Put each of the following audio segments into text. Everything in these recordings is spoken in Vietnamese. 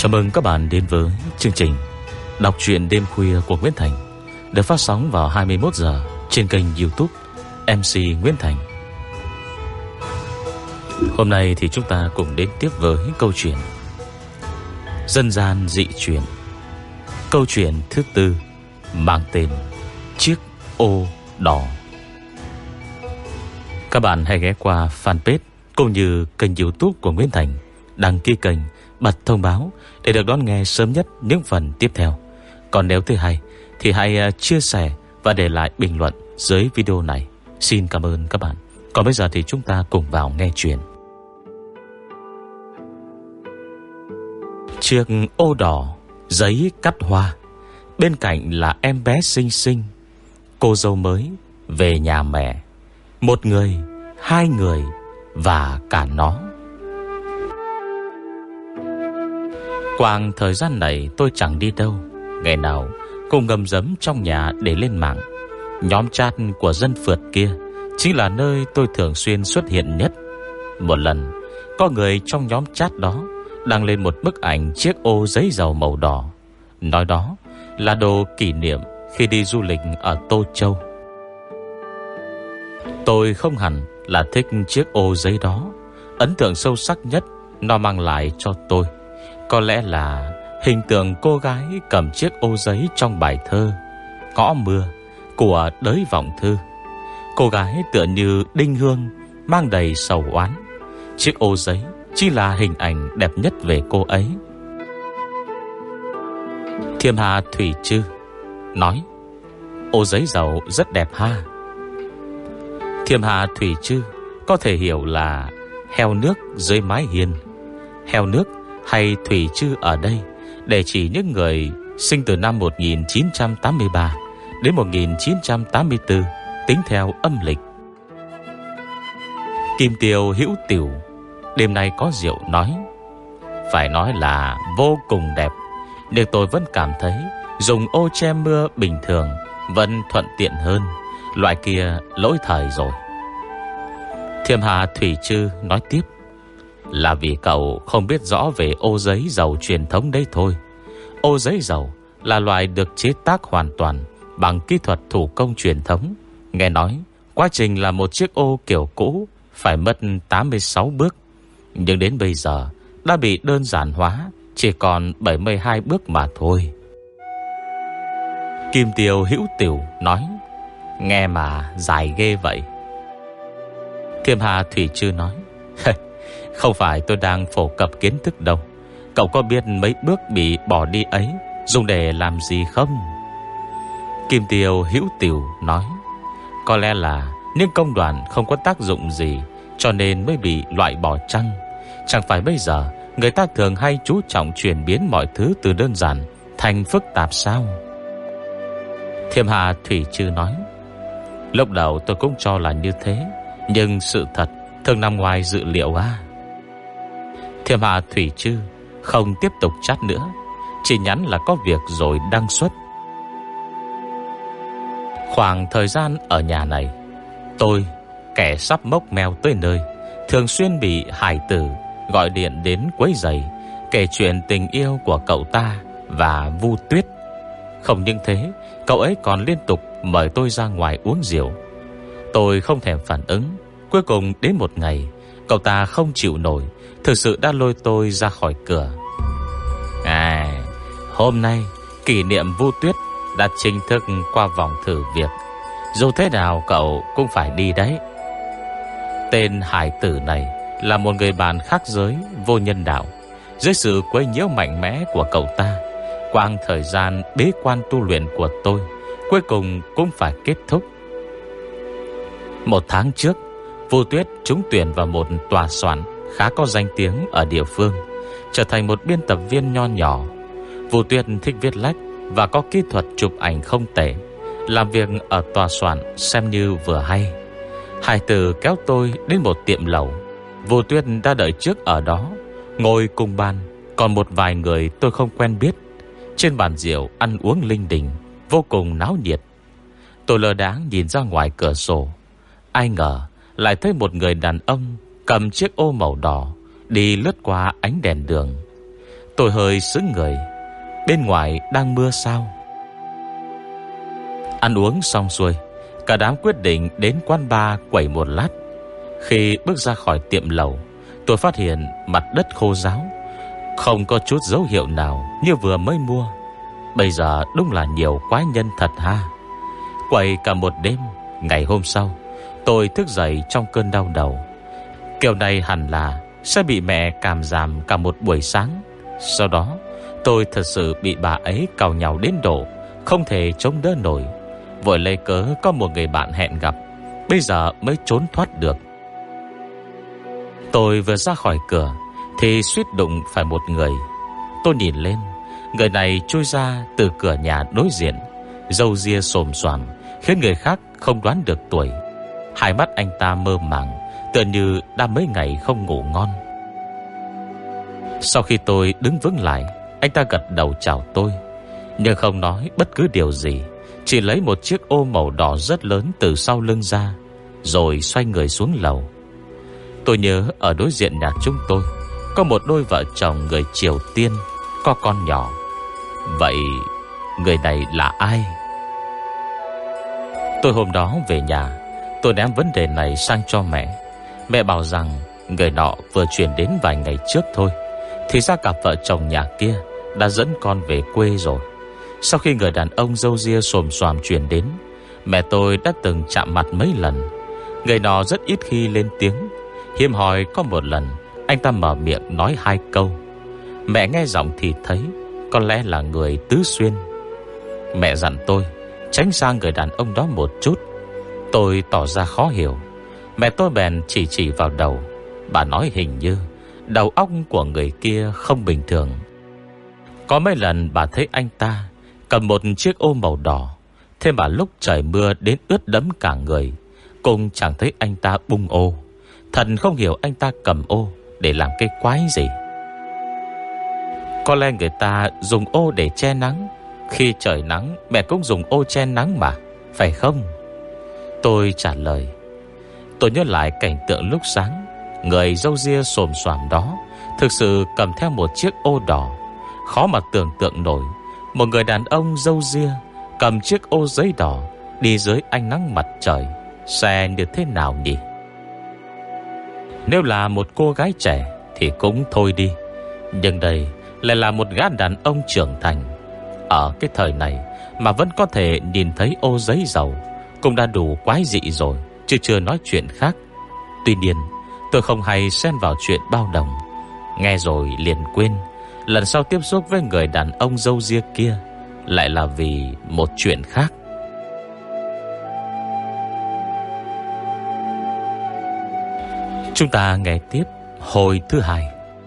Chào mừng các bạn đến với chương trình Đọc truyện đêm khuya của Nguyễn Thành, được phát sóng vào 21 giờ trên kênh YouTube MC Nguyễn Thành. Hôm nay thì chúng ta cùng đến tiếp với câu chuyện Dân gian dị truyền. Câu chuyện thứ tư mang tên Chiếc ô đỏ. Các bạn hãy ghé qua fanpage cũng như kênh YouTube của Nguyễn Thành, đăng ký kênh, bật thông báo để được đón nghe sớm nhất những phần tiếp theo. Còn nếu thấy hay thì hãy chia sẻ và để lại bình luận dưới video này. Xin cảm ơn các bạn. Còn bây giờ thì chúng ta cùng vào nghe chuyện. Chiếc ô đỏ, giấy cắt hoa. Bên cạnh là em bé xinh xinh, cô dâu mới về nhà mẹ. Một người, hai người và cả nó. Quang thời gian này tôi chẳng đi đâu, ngày nào cũng ngâm dấm trong nhà để lên mạng. Nhóm chat của dân phượt kia chính là nơi tôi thường xuyên xuất hiện nhất. Một lần, có người trong nhóm chat đó đăng lên một bức ảnh chiếc ô giấy dầu màu đỏ, nói đó là đồ kỷ niệm khi đi du lịch ở Tô Châu. Tôi không hẳn là thích chiếc ô giấy đó. Ấn tượng sâu sắc nhất nó mang lại cho tôi có lẽ là hình tượng cô gái cầm chiếc ô giấy trong bài thơ Ngõ Mưa của Đới Vọng Thư. Cô gái tựa như đinh hương, mang đầy sầu oán. Chiếc ô giấy chỉ là hình ảnh đẹp nhất về cô ấy. Thiêm Hà Thủy Trư nói: ô giấy dầu rất đẹp ha. Thiêm Hà Thủy Trư có thể hiểu là heo nước dưới mái hiên. Heo nước hay thủy trư ở đây để chỉ những người sinh từ năm 1983 đến 1984 tính theo âm lịch. Kim Tiêu Hữu Tiểu đêm nay có rượu nói: phải nói là vô cùng đẹp, nhưng tôi vẫn cảm thấy dùng ô che mưa bình thường vẫn thuận tiện hơn. Loại kia lỗi thời rồi. Thiêm Hà Thủy Trư nói tiếp: là vì cậu không biết rõ về ô giấy dầu truyền thống đấy thôi. Ô giấy dầu là loại được chế tác hoàn toàn bằng kỹ thuật thủ công truyền thống. Nghe nói quá trình làm một chiếc ô kiểu cũ phải mất 86 bước, nhưng đến bây giờ đã bị đơn giản hóa, chỉ còn 72 bước mà thôi. Kim Tiêu Hữu Tiểu nói: nghe mà dài ghê vậy. Thiêm Hà Thủy Trư nói: không phải tôi đang phổ cập kiến thức đâu. Cậu có biết mấy bước bị bỏ đi ấy dùng để làm gì không? Kim Tiêu Hữu Tiểu nói: có lẽ là những công đoạn không có tác dụng gì cho nên mới bị loại bỏ chăng? Chẳng phải bây giờ người ta thường hay chú trọng chuyển biến mọi thứ từ đơn giản thành phức tạp sao? Thiêm Hà Thủy Trư nói: lúc đầu tôi cũng cho là như thế, nhưng sự thật thường nằm ngoài dự liệu à. Thiêm Hà Thủy Trư không tiếp tục chat nữa, chỉ nhắn là có việc rồi đăng xuất. Khoảng thời gian ở nhà này, tôi, kẻ sắp mốc meo tới nơi, thường xuyên bị Hải Tử gọi điện đến quấy rầy, kể chuyện tình yêu của cậu ta và Vu Tuyết. Không những thế, cậu ấy còn liên tục mời tôi ra ngoài uống rượu. Tôi không thèm phản ứng. Cuối cùng đến một ngày, cậu ta không chịu nổi, thực sự đã lôi tôi ra khỏi cửa. Hôm nay kỷ niệm Vu Tuyết đã chính thức qua vòng thử việc. Dù thế nào cậu cũng phải đi đấy. Tên Hải Tử này là một người bạn khác giới, vô nhân đạo. Dưới sự quấy nhiễu mạnh mẽ của cậu ta, quãng thời gian bế quan tu luyện của tôi cuối cùng cũng phải kết thúc. 1 tháng trước, Vu Tuyết trúng tuyển vào một tòa soạn khá có danh tiếng ở địa phương, trở thành một biên tập viên nho nhỏ. Vu Tuyết thích viết lách và có kỹ thuật chụp ảnh không tệ. Làm việc ở tòa soạn xem như vừa hay. Hải Tử kéo tôi đến một tiệm lẩu. Vu Tuyết đã đợi trước ở đó, ngồi cùng bàn còn một vài người tôi không quen biết. Trên bàn rượu ăn uống linh đình, vô cùng náo nhiệt. Tôi lơ đãng nhìn ra ngoài cửa sổ. Ai ngờ lại thấy một người đàn ông cầm chiếc ô màu đỏ đi lướt qua ánh đèn đường. Tôi hơi sững người. Bên ngoài đang mưa sao? Ăn uống xong xuôi, cả đám quyết định đến quán bar quẩy một lát. Khi bước ra khỏi tiệm lẩu, tôi phát hiện mặt đất khô ráo, không có chút dấu hiệu nào như vừa mới mua. Bây giờ đúng là nhiều quái nhân thật ha. Quẩy cả một đêm. Ngày hôm sau, tôi thức dậy trong cơn đau đầu. Kiểu này hẳn là sẽ bị mẹ càm ràm cả một buổi sáng. Sau đó tôi thật sự bị bà ấy càu nhàu đến độ không thể chống đỡ nổi. Vội lấy cớ có một người bạn hẹn gặp, bây giờ mới trốn thoát được. Tôi vừa ra khỏi cửa thì suýt đụng phải một người. Tôi nhìn lên, người này chui ra từ cửa nhà đối diện, râu ria xồm xoàm khiến người khác không đoán được tuổi. Hai mắt anh ta mơ màng, tựa như đã mấy ngày không ngủ ngon. Sau khi tôi đứng vững lại, anh ta gật đầu chào tôi, nhưng không nói bất cứ điều gì, chỉ lấy một chiếc ô màu đỏ rất lớn từ sau lưng ra, rồi xoay người xuống lầu. Tôi nhớ ở đối diện nhà chúng tôi có một đôi vợ chồng người Triều Tiên có con nhỏ. Vậy người này là ai? Tôi hôm đó về nhà, tôi ném vấn đề này sang cho mẹ. Mẹ bảo rằng người nọ vừa chuyển đến vài ngày trước thôi. Thì ra cặp vợ chồng nhà kia đã dẫn con về quê rồi. Sau khi người đàn ông râu ria xồm xoàm chuyển đến, mẹ tôi đã từng chạm mặt mấy lần. Người nọ rất ít khi lên tiếng. Hiếm hoi có một lần anh ta mở miệng nói 2 câu. Mẹ nghe giọng thì thấy có lẽ là người Tứ Xuyên. Mẹ dặn tôi tránh sang người đàn ông đó một chút. Tôi tỏ ra khó hiểu. Mẹ tôi bèn chỉ vào đầu. Bà nói hình như đầu óc của người kia không bình thường. Có mấy lần bà thấy anh ta cầm một chiếc ô màu đỏ. Thế mà lúc trời mưa đến ướt đẫm cả người, cũng chẳng thấy anh ta bung ô. Thật không hiểu anh ta cầm ô để làm cái quái gì. Có lẽ người ta dùng ô để che nắng. Khi trời nắng, mẹ cũng dùng ô che nắng mà, phải không? Tôi trả lời. Tôi nhớ lại cảnh tượng lúc sáng. Người râu ria xồm xoàm đó thực sự cầm theo một chiếc ô đỏ. Khó mà tưởng tượng nổi một người đàn ông râu ria cầm chiếc ô giấy đỏ đi dưới ánh nắng mặt trời sẽ như thế nào nhỉ? Nếu là một cô gái trẻ thì cũng thôi đi, nhưng đây lại là một gã đàn ông trưởng thành. Ở cái thời này mà vẫn có thể nhìn thấy ô giấy dầu cũng đã đủ quái dị rồi, chứ chưa nói chuyện khác. Tuy nhiên tôi không hay xen vào chuyện bao đồng. Nghe rồi liền quên. Lần sau tiếp xúc với người đàn ông râu ria kia lại là vì một chuyện khác. Chúng ta nghe tiếp hồi thứ 2.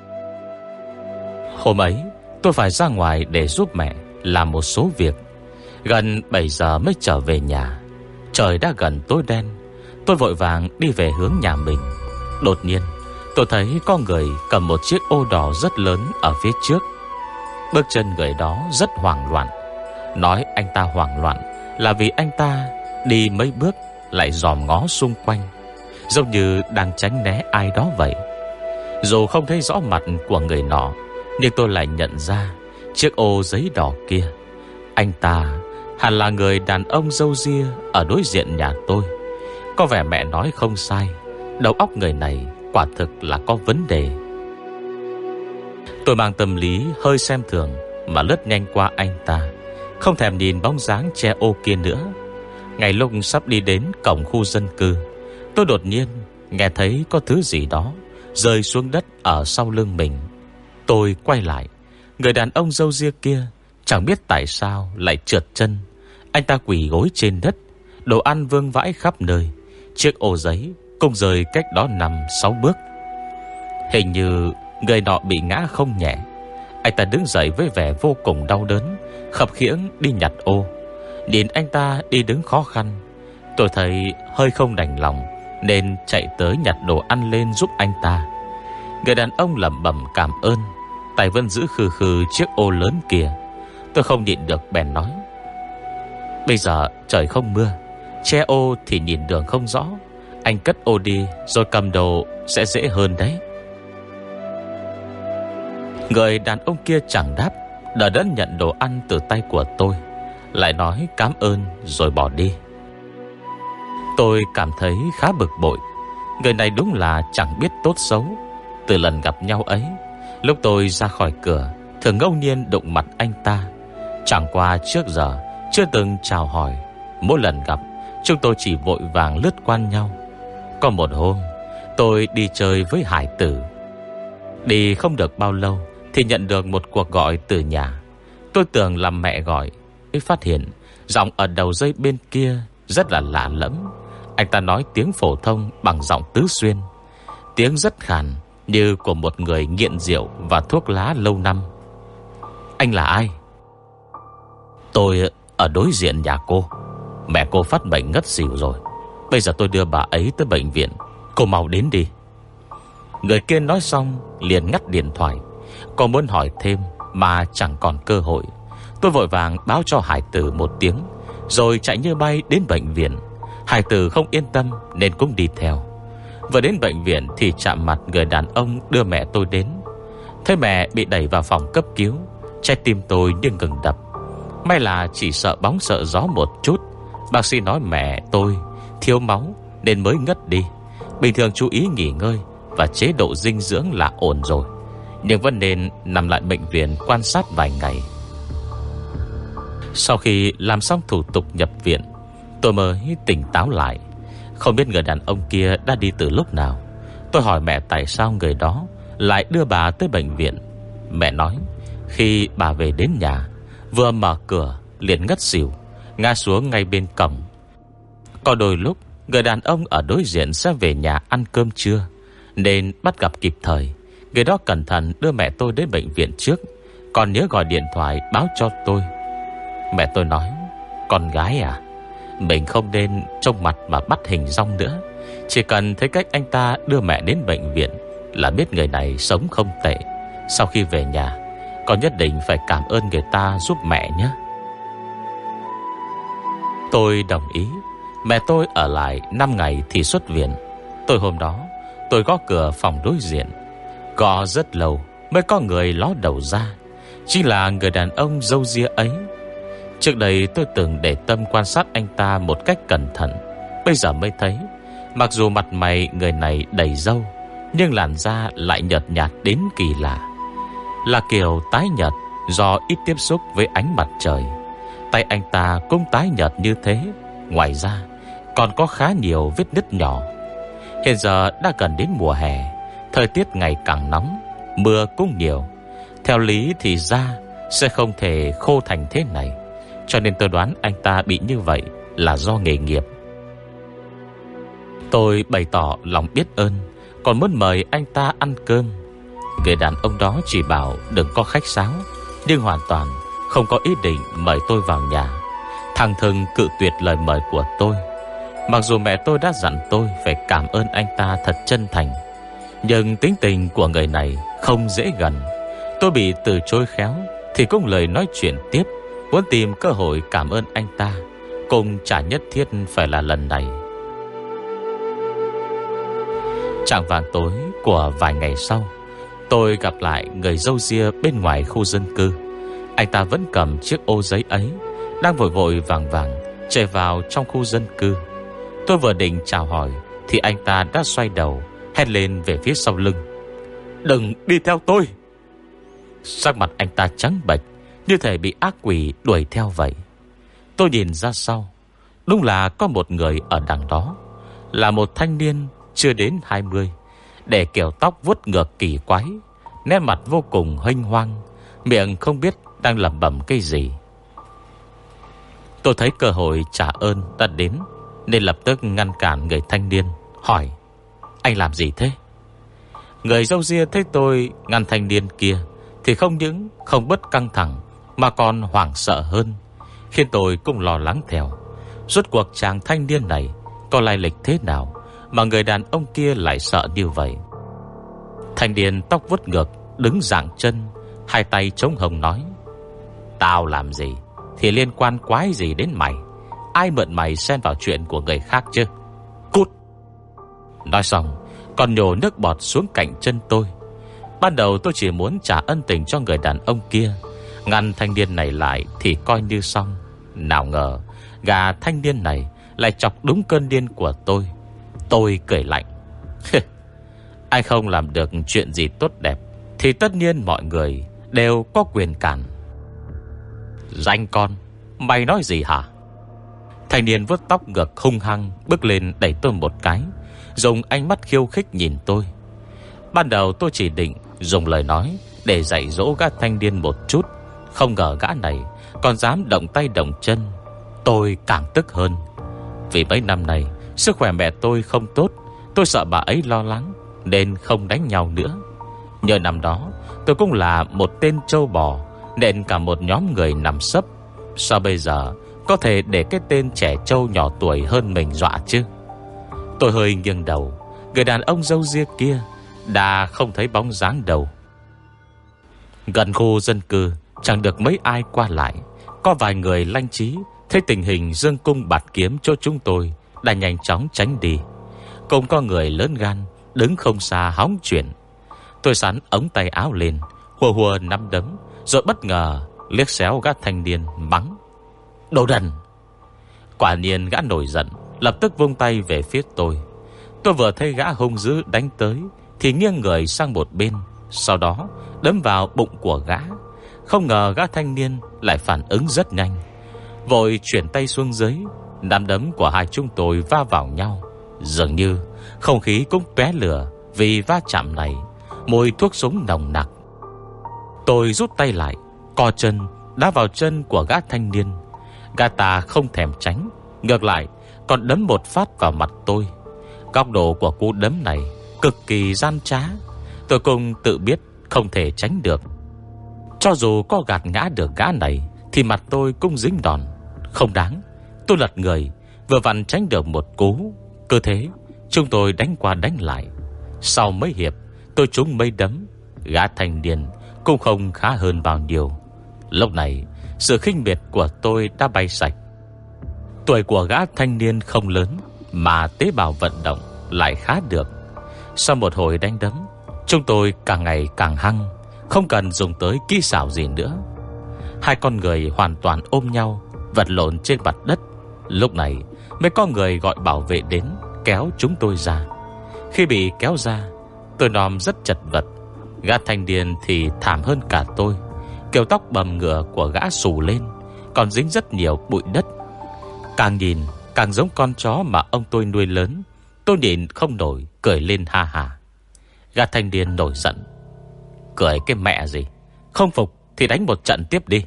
Hôm ấy tôi phải ra ngoài để giúp mẹ làm một số việc. Gần 7 giờ mới trở về nhà. Trời đã gần tối đen. Tôi vội vàng đi về hướng nhà mình. Đột nhiên tôi thấy có người cầm một chiếc ô đỏ rất lớn ở phía trước. Bước chân người đó rất hoảng loạn. Nói anh ta hoảng loạn là vì anh ta đi mấy bước lại dòm ngó xung quanh, giống như đang tránh né ai đó vậy. Dù không thấy rõ mặt của người nọ, nhưng tôi lại nhận ra chiếc ô giấy đỏ kia. Anh ta hẳn là người đàn ông râu ria ở đối diện nhà tôi. Có vẻ mẹ nói không sai, đầu óc người này quả thực là có vấn đề. Tôi mang tâm lý hơi xem thường mà lướt nhanh qua anh ta, không thèm nhìn bóng dáng che ô kia nữa. Ngay lúc sắp đi đến cổng khu dân cư, tôi đột nhiên nghe thấy có thứ gì đó rơi xuống đất ở sau lưng mình. Tôi quay lại. Người đàn ông râu ria kia chẳng biết tại sao lại trượt chân. Anh ta quỳ gối trên đất, đồ ăn vương vãi khắp nơi. Chiếc ô giấy cũng rơi cách đó 5-6 bước. Hình như người nọ bị ngã không nhẹ. Anh ta đứng dậy với vẻ vô cùng đau đớn, khập khiễng đi nhặt ô. Nhìn anh ta đi đứng khó khăn, tôi thấy hơi không đành lòng, nên chạy tới nhặt đồ ăn lên giúp anh ta. Người đàn ông lẩm bẩm cảm ơn, tay vẫn giữ khư khư chiếc ô lớn kia. Tôi không nhịn được bèn nói: bây giờ trời không mưa, che ô thì nhìn đường không rõ. Anh cất ô đi rồi cầm đồ sẽ dễ hơn đấy. Người đàn ông kia chẳng đáp, đỡ đẫn nhận đồ ăn từ tay của tôi, lại nói cảm ơn rồi bỏ đi. Tôi cảm thấy khá bực bội. Người này đúng là chẳng biết tốt xấu. Từ lần gặp nhau ấy, lúc tôi ra khỏi cửa thường ngẫu nhiên đụng mặt anh ta. Chẳng qua trước giờ chưa từng chào hỏi. Mỗi lần gặp, chúng tôi chỉ vội vàng lướt qua nhau. Có một hôm, tôi đi chơi với Hải Tử. Đi không được bao lâu thì nhận được một cuộc gọi từ nhà. Tôi tưởng là mẹ gọi, phát hiện giọng ở đầu dây bên kia rất là lạ lẫm. Anh ta nói tiếng phổ thông bằng giọng Tứ Xuyên, tiếng rất khàn như của một người nghiện rượu và thuốc lá lâu năm. Anh là ai? Tôi ở đối diện nhà cô. Mẹ cô phát bệnh ngất xỉu rồi. Bây giờ tôi đưa bà ấy tới bệnh viện. Cô mau đến đi. Người kia nói xong liền ngắt điện thoại. Cô muốn hỏi thêm mà chẳng còn cơ hội. Tôi vội vàng báo cho Hải Tử một tiếng, rồi chạy như bay đến bệnh viện. Hải Tử không yên tâm nên cũng đi theo. Vừa đến bệnh viện thì chạm mặt người đàn ông đưa mẹ tôi đến. Thấy mẹ bị đẩy vào phòng cấp cứu, trái tim tôi như ngừng đập. May là chỉ sợ bóng sợ gió một chút. Bác sĩ nói mẹ tôi thiếu máu nên mới ngất đi. Bình thường chú ý nghỉ ngơi và chế độ dinh dưỡng là ổn rồi, nhưng vẫn nên nằm lại bệnh viện quan sát vài ngày. Sau khi làm xong thủ tục nhập viện, tôi mới tỉnh táo lại. Không biết người đàn ông kia đã đi từ lúc nào. Tôi hỏi mẹ tại sao người đó lại đưa bà tới bệnh viện. Mẹ nói khi bà về đến nhà, vừa mở cửa liền ngất xỉu, ngã xuống ngay bên cổng. Có đôi lúc người đàn ông ở đối diện sẽ về nhà ăn cơm trưa, nên bắt gặp kịp thời. Người đó cẩn thận đưa mẹ tôi đến bệnh viện trước, còn nhớ gọi điện thoại báo cho tôi. Mẹ tôi nói: con gái à, mình không nên trông mặt mà bắt hình dong nữa. Chỉ cần thấy cách anh ta đưa mẹ đến bệnh viện là biết người này sống không tệ. Sau khi về nhà, con nhất định phải cảm ơn người ta giúp mẹ nhé. Tôi đồng ý. Mẹ tôi ở lại 5 ngày thì xuất viện. Tối hôm đó tôi gõ cửa phòng đối diện. Gõ rất lâu mới có người ló đầu ra. Chính là người đàn ông râu ria ấy. Trước đây tôi từng để tâm quan sát anh ta một cách cẩn thận. Bây giờ mới thấy, mặc dù mặt mày người này đầy râu, nhưng làn da lại nhợt nhạt đến kỳ lạ. Là kiểu tái nhợt do ít tiếp xúc với ánh mặt trời. Tay anh ta cũng tái nhợt như thế. Ngoài ra còn có khá nhiều vết nứt nhỏ. Hiện giờ đã gần đến mùa hè, thời tiết ngày càng nóng, mưa cũng nhiều. Theo lý thì da sẽ không thể khô thành thế này, cho nên tôi đoán anh ta bị như vậy là do nghề nghiệp. Tôi bày tỏ lòng biết ơn, còn muốn mời anh ta ăn cơm. Người đàn ông đó chỉ bảo đừng có khách sáo, nhưng hoàn toàn không có ý định mời tôi vào nhà. Thẳng thừng cự tuyệt lời mời của tôi. Mặc dù mẹ tôi đã dặn tôi phải cảm ơn anh ta thật chân thành, nhưng tính tình của người này không dễ gần. Tôi bị từ chối khéo thì cũng lời nói chuyện tiếp, muốn tìm cơ hội cảm ơn anh ta, cũng chả nhất thiết phải là lần này. Chạng vạng tối của vài ngày sau, tôi gặp lại người râu ria bên ngoài khu dân cư. Anh ta vẫn cầm chiếc ô giấy ấy, đang vội vội vàng vàng chạy vào trong khu dân cư. Tôi vừa định chào hỏi thì anh ta đã xoay đầu, hét lên về phía sau lưng: đừng đi theo tôi. Sắc mặt anh ta trắng bệch, như thể bị ác quỷ đuổi theo vậy. Tôi nhìn ra sau, đúng là có một người ở đằng đó. Là một thanh niên chưa đến 20, để kiểu tóc vuốt ngược kỳ quái, nét mặt vô cùng huênh hoang, miệng không biết đang lẩm bẩm cái gì. Tôi thấy cơ hội trả ơn đã đến, nên lập tức ngăn cản người thanh niên, hỏi: anh làm gì thế? Người râu ria thấy tôi ngăn thanh niên kia thì không những không bớt căng thẳng mà còn hoảng sợ hơn, khiến tôi cũng lo lắng theo. Rốt cuộc chàng thanh niên này có lai lịch thế nào mà người đàn ông kia lại sợ như vậy? Thanh niên tóc vuốt ngược đứng dạng chân, hai tay chống hông nói: tao làm gì thì liên quan quái gì đến mày? Ai mượn mày xen vào chuyện của người khác chứ? Cút! Nói xong còn nhổ nước bọt xuống cạnh chân tôi. Ban đầu tôi chỉ muốn trả ân tình cho người đàn ông kia, ngăn thanh niên này lại thì coi như xong. Nào ngờ gã thanh niên này lại chọc đúng cơn điên của tôi. Tôi cười lạnh. Anh không làm được chuyện gì tốt đẹp thì tất nhiên mọi người đều có quyền cản. Danh con, mày nói gì hả? Thanh niên vuốt tóc ngược hung hăng bước lên đẩy tôi một cái, dùng ánh mắt khiêu khích nhìn tôi. Ban đầu tôi chỉ định dùng lời nói để dạy dỗ gã thanh niên một chút, không ngờ gã này còn dám động tay động chân. Tôi càng tức hơn. Vì mấy năm nay sức khỏe mẹ tôi không tốt, tôi sợ bà ấy lo lắng nên không đánh nhau nữa. Nhờ năm đó tôi cũng là một tên trâu bò nên cả một nhóm người nằm sấp. Sao bây giờ có thể để cái tên trẻ trâu nhỏ tuổi hơn mình dọa chứ? Tôi hơi nghiêng đầu. Người đàn ông râu ria kia đã không thấy bóng dáng đâu. Gần khu dân cư chẳng được mấy ai qua lại. Có vài người lanh trí thấy tình hình dương cung bạt kiếm cho chúng tôi đã nhanh chóng tránh đi. Cũng có người lớn gan đứng không xa hóng chuyện. Tôi sắn ống tay áo lên, hùa hùa nắm đấm, rồi bất ngờ liếc xéo gã thanh niên mắng: Đồ đần! Quả nhiên gã nổi giận, lập tức vung tay về phía tôi. Tôi vừa thấy gã hung dữ đánh tới thì nghiêng người sang một bên, sau đó đấm vào bụng của gã. Không ngờ gã thanh niên lại phản ứng rất nhanh, vội chuyển tay xuống dưới. Nắm đấm của hai chúng tôi va vào nhau, dường như không khí cũng tóe lửa vì va chạm này. Mùi thuốc súng nồng nặc. Tôi rút tay lại, co chân đá vào chân của gã thanh niên. Gã ta không thèm tránh, ngược lại còn đấm một phát vào mặt tôi. Góc độ của cú đấm này cực kỳ gian trá. Tôi cũng tự biết không thể tránh được. Cho dù có gạt ngã được gã này thì mặt tôi cũng dính đòn. Không đáng. Tôi lật người, vừa vặn tránh được một cú. Cứ thế chúng tôi đánh qua đánh lại. Sau mấy hiệp tôi trúng mấy đấm, gã thanh niên cũng không khá hơn bao nhiêu. Lúc này sự khinh miệt của tôi đã bay sạch. Tuổi của gã thanh niên không lớn mà tế bào vận động lại khá được. Sau một hồi đánh đấm, chúng tôi càng ngày càng hăng, không cần dùng tới kỹ xảo gì nữa. Hai con người hoàn toàn ôm nhau vật lộn trên mặt đất. Lúc này mới có người gọi bảo vệ đến kéo chúng tôi ra. Khi bị kéo ra, tôi nòm rất chật vật. Gã thanh niên thì thảm hơn cả tôi. Kiểu tóc bầm ngựa của gã xù lên, còn dính rất nhiều bụi đất. Càng nhìn càng giống con chó mà ông tôi nuôi lớn. Tôi nhìn không nổi, cười lên ha ha. Gã thanh niên nổi giận: Cười cái mẹ gì, không phục thì đánh một trận tiếp đi.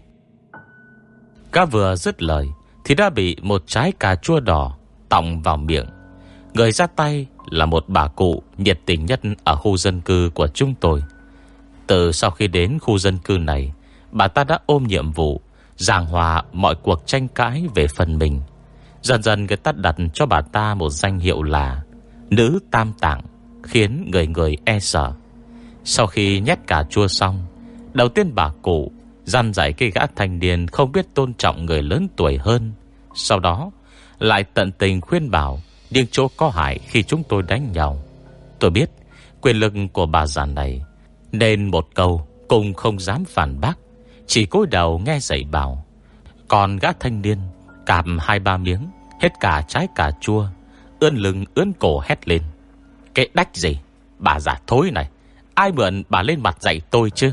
Gã vừa dứt lời thì đã bị một trái cà chua đỏ tọng vào miệng. Người ra tay là một bà cụ nhiệt tình nhất ở khu dân cư của chúng tôi. Từ sau khi đến khu dân cư này, bà ta đã ôm nhiệm vụ giảng hòa mọi cuộc tranh cãi về phần mình. Dần dần người ta đặt cho bà ta một danh hiệu là Nữ Tam Tạng, khiến người người e sợ. Sau khi nhét cà chua xong, đầu tiên bà cụ dằn dạy cái gã thanh niên không biết tôn trọng người lớn tuổi hơn. Sau đó lại tận tình khuyên bảo những chỗ có hại khi chúng tôi đánh nhau. Tôi biết quyền lực của bà già này nên một câu cũng không dám phản bác, chỉ cúi đầu nghe dạy bảo. Còn gã thanh niên cạp 2-3 miếng hết cả trái cà chua, ươn lưng ươn cổ hét lên: Cái đách gì, bà già thối này, ai mượn bà lên mặt dạy tôi chứ?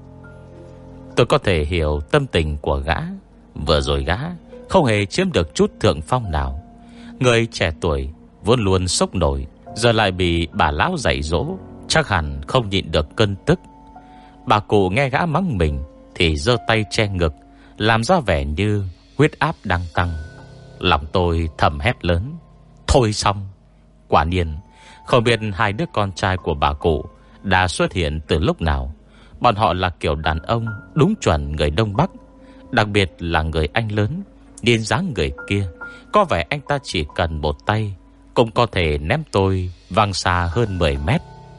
Tôi có thể hiểu tâm tình của gã. Vừa rồi gã không hề chiếm được chút thượng phong nào. Người trẻ tuổi vốn luôn sốc nổi, giờ lại bị bà lão dạy dỗ, chắc hẳn không nhịn được cơn tức. Bà cụ nghe gã mắng mình thì giơ tay che ngực, làm ra vẻ như huyết áp đang tăng. Lòng tôi thầm hét lớn: Thôi xong. Quả nhiên không biết hai đứa con trai của bà cụ đã xuất hiện từ lúc nào. Bọn họ là kiểu đàn ông đúng chuẩn người Đông Bắc. Đặc biệt là người anh lớn. Nhìn dáng người kia, có vẻ anh ta chỉ cần một tay cũng có thể ném tôi văng xa hơn 10 mét.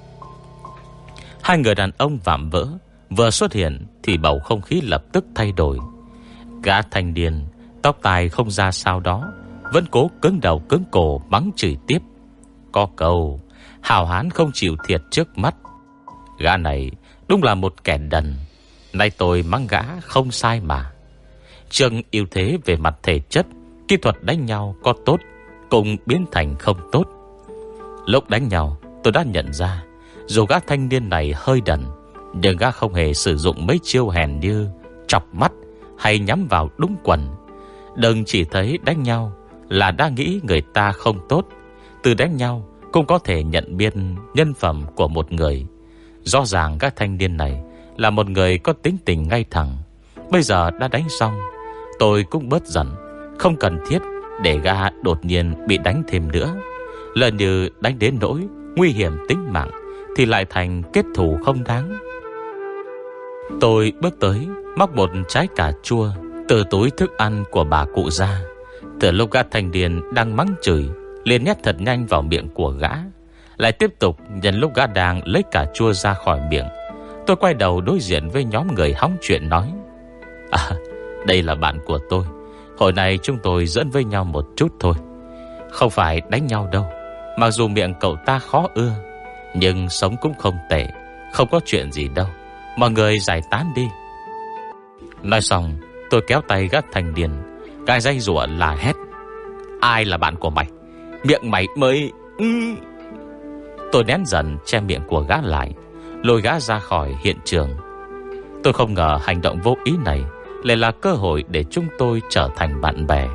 Hai người đàn ông vạm vỡ vừa xuất hiện thì bầu không khí lập tức thay đổi. Gã thanh niên tóc tai không ra sao đó vẫn cố cứng đầu cứng cổ mắng chửi tiếp. Có câu hào hán không chịu thiệt trước mắt. Gã này Đúng là một kẻ đần. Nay tôi mắng gã không sai mà. Trương ưu thế về mặt thể chất, kỹ thuật đánh nhau có tốt cũng biến thành không tốt. Lúc đánh nhau tôi đã nhận ra, dù gã thanh niên này hơi đần, nhưng gã không hề sử dụng mấy chiêu hèn như chọc mắt hay nhắm vào đúng quần. Đừng chỉ thấy đánh nhau là đã nghĩ người ta không tốt. Từ đánh nhau cũng có thể nhận biết nhân phẩm của một người. Rõ ràng các thanh niên này là một người có tính tình ngay thẳng. Bây giờ đã đánh xong, tôi cũng bớt giận. Không cần thiết để gã đột nhiên bị đánh thêm nữa. Lỡ như đánh đến nỗi nguy hiểm tính mạng thì lại thành kết thù không đáng. Tôi bước tới, móc một trái cà chua từ túi thức ăn của bà cụ ra. Từ lúc gã thanh niên đang mắng chửi, liền nhét thật nhanh vào miệng của gã. Lại tiếp tục nhân lúc gã đang lấy cà chua ra khỏi miệng. Tôi quay đầu đối diện với nhóm người hóng chuyện nói: đây là bạn của tôi. Hồi này chúng tôi giỡn với nhau một chút thôi, không phải đánh nhau đâu. Mặc dù miệng cậu ta khó ưa, nhưng sống cũng không tệ, không có chuyện gì đâu. Mọi người giải tán đi. Nói xong tôi kéo tay gã thanh niên, gã dây rủa là hét: ai là bạn của mày? Miệng mày mới... Tôi nén dần che miệng của gã lại, lôi gã ra khỏi hiện trường. Tôi không ngờ hành động vô ý này lại là cơ hội để chúng tôi trở thành bạn bè.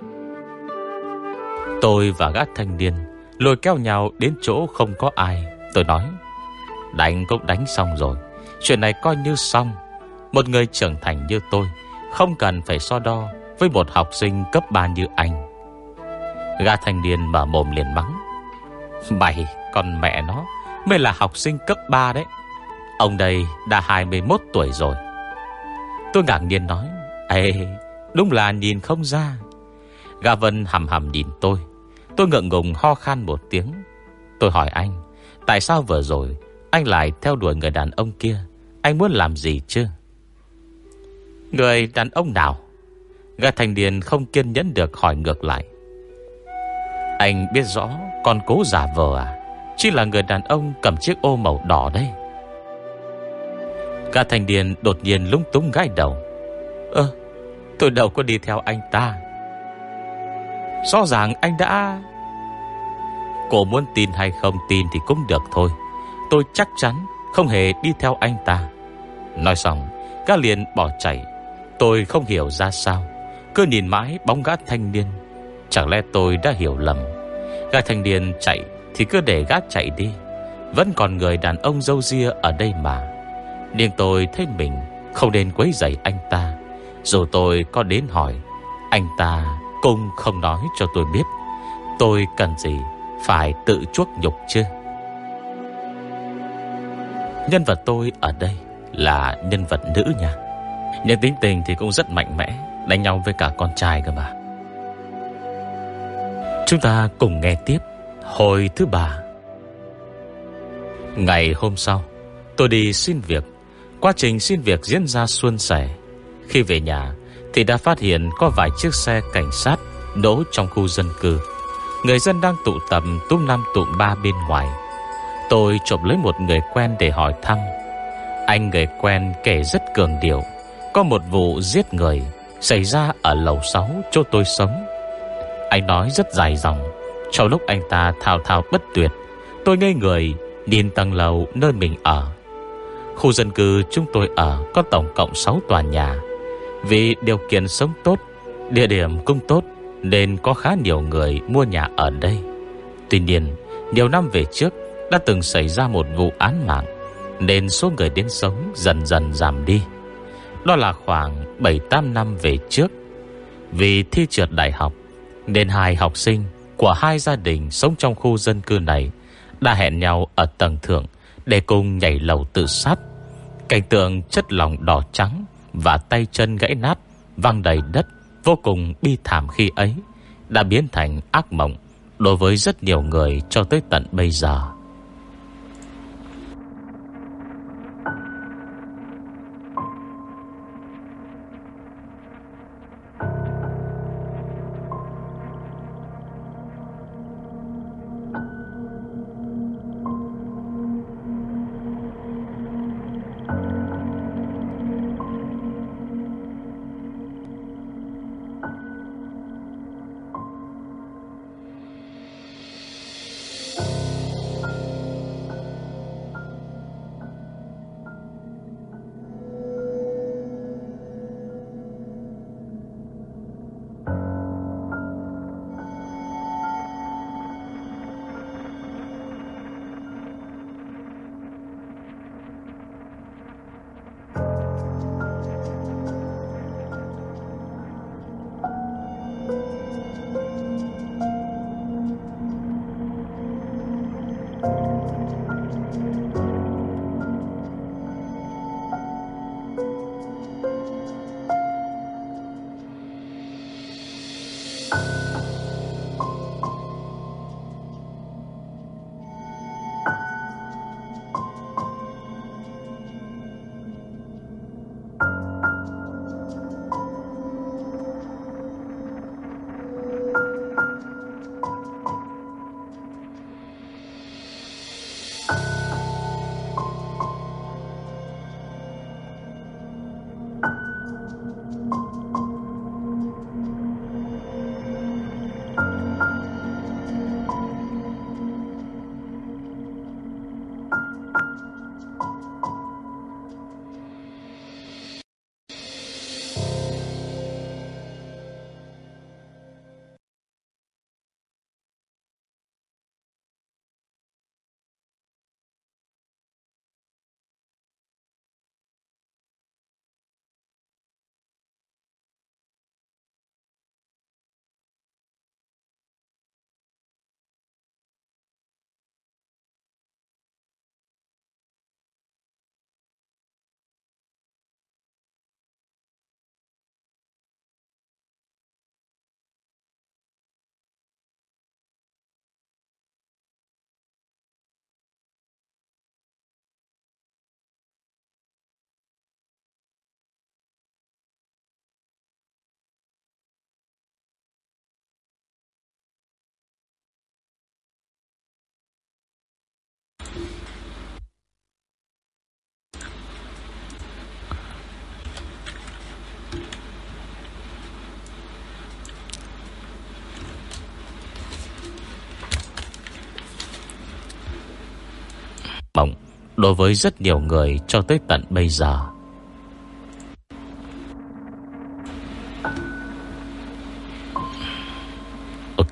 Tôi và gã thanh niên lôi kéo nhau đến chỗ không có ai. Tôi nói: đánh cũng đánh xong rồi, chuyện này coi như xong. Một người trưởng thành như tôi không cần phải so đo với một học sinh cấp 3 như anh. Gã thanh niên mở mồm liền mắng: mày con mẹ nó mới là học sinh cấp 3 đấy. Ông đây đã 21 tuổi rồi. Tôi ngạc nhiên nói: ê, đúng là nhìn không ra. Gã Vân hầm hầm nhìn tôi. Tôi ngượng ngùng ho khan một tiếng. Tôi hỏi anh: tại sao vừa rồi anh lại theo đuổi người đàn ông kia? Anh muốn làm gì chứ? Người đàn ông nào? Gã thanh niên không kiên nhẫn được hỏi ngược lại: anh biết rõ còn cố giả vờ à? Chỉ là người đàn ông cầm chiếc ô màu đỏ đấy. Gã thanh niên đột nhiên lúng túng gãi đầu: tôi đâu có đi theo anh ta. Rõ ràng anh đã... Cô muốn tin hay không tin thì cũng được thôi. Tôi chắc chắn không hề đi theo anh ta. Nói xong gã liền bỏ chạy. Tôi không hiểu ra sao, cứ nhìn mãi bóng gã thanh niên. Chẳng lẽ tôi đã hiểu lầm? Gã thanh niên chạy thì cứ để gã chạy đi, vẫn còn người đàn ông râu ria ở đây mà. Nhưng tôi thấy mình không nên quấy rầy anh ta. Dù tôi có đến hỏi, anh ta cũng không nói cho tôi biết. Tôi cần gì phải tự chuốc nhục chứ? Nhân vật tôi ở đây là nhân vật nữ nha, nhưng tính tình thì cũng rất mạnh mẽ, đánh nhau với cả con trai cơ mà. Chúng ta cùng nghe tiếp hồi thứ 3. Ngày hôm sau, tôi đi xin việc. Quá trình xin việc diễn ra suôn sẻ. Khi về nhà thì đã phát hiện có vài chiếc xe cảnh sát đỗ trong khu dân cư. Người dân đang tụ tập túm năm tụm ba bên ngoài. Tôi chộp lấy một người quen để hỏi thăm. Anh người quen kể rất cường điệu, có một vụ giết người xảy ra ở lầu 6 chỗ tôi sống. Anh nói rất dài dòng. Trong lúc anh ta thao thao bất tuyệt, tôi ngây người nhìn tầng lầu nơi mình ở. Khu dân cư chúng tôi ở có tổng cộng 6 tòa nhà. Vì điều kiện sống tốt, địa điểm cũng tốt, nên có khá nhiều người mua nhà ở đây. Tuy nhiên, nhiều năm về trước đã từng xảy ra một vụ án mạng, nên số người đến sống dần dần giảm đi. Đó là khoảng 7-8 năm về trước. Vì thi trượt đại học, nên hai học sinh của hai gia đình sống trong khu dân cư này đã hẹn nhau ở tầng thượng để cùng nhảy lầu tự sát. Cảnh tượng chất lỏng đỏ trắng và tay chân gãy nát văng đầy đất vô cùng bi thảm khi ấy đã biến thành ác mộng đối với rất nhiều người cho tới tận bây giờ. đối với rất nhiều người cho tới tận bây giờ. Ok.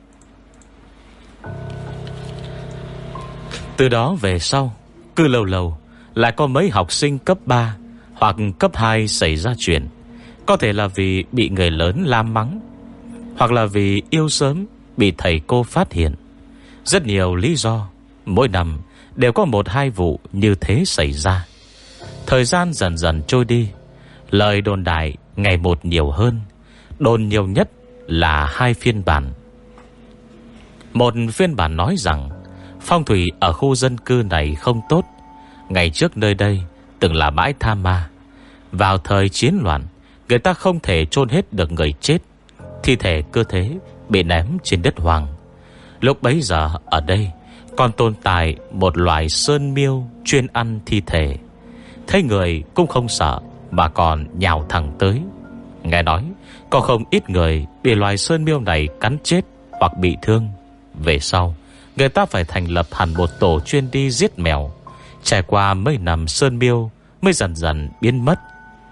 Từ đó về sau, cứ lâu lâu lại có mấy học sinh cấp 3 hoặc cấp 2 xảy ra chuyện. Có thể là vì bị người lớn la mắng, hoặc là vì yêu sớm bị thầy cô phát hiện. Rất nhiều lý do. Mỗi năm đều có 1-2 vụ như thế xảy ra. Thời gian dần dần trôi đi, lời đồn đại ngày một nhiều hơn. Đồn nhiều nhất là 2 phiên bản. Một phiên bản nói rằng phong thủy ở khu dân cư này không tốt. Ngày trước nơi đây từng là bãi tha ma. Vào thời chiến loạn, người ta không thể chôn hết được người chết. Thi thể cơ thế bị ném trên đất hoang. Lúc bấy giờ ở đây còn tồn tại một loài sơn miêu chuyên ăn thi thể. Thấy người cũng không sợ mà còn nhào thẳng tới. Nghe nói có không ít người bị loài sơn miêu này cắn chết hoặc bị thương. Về sau, người ta phải thành lập hẳn một tổ chuyên đi giết mèo. Trải qua mấy năm, sơn miêu mới dần dần biến mất.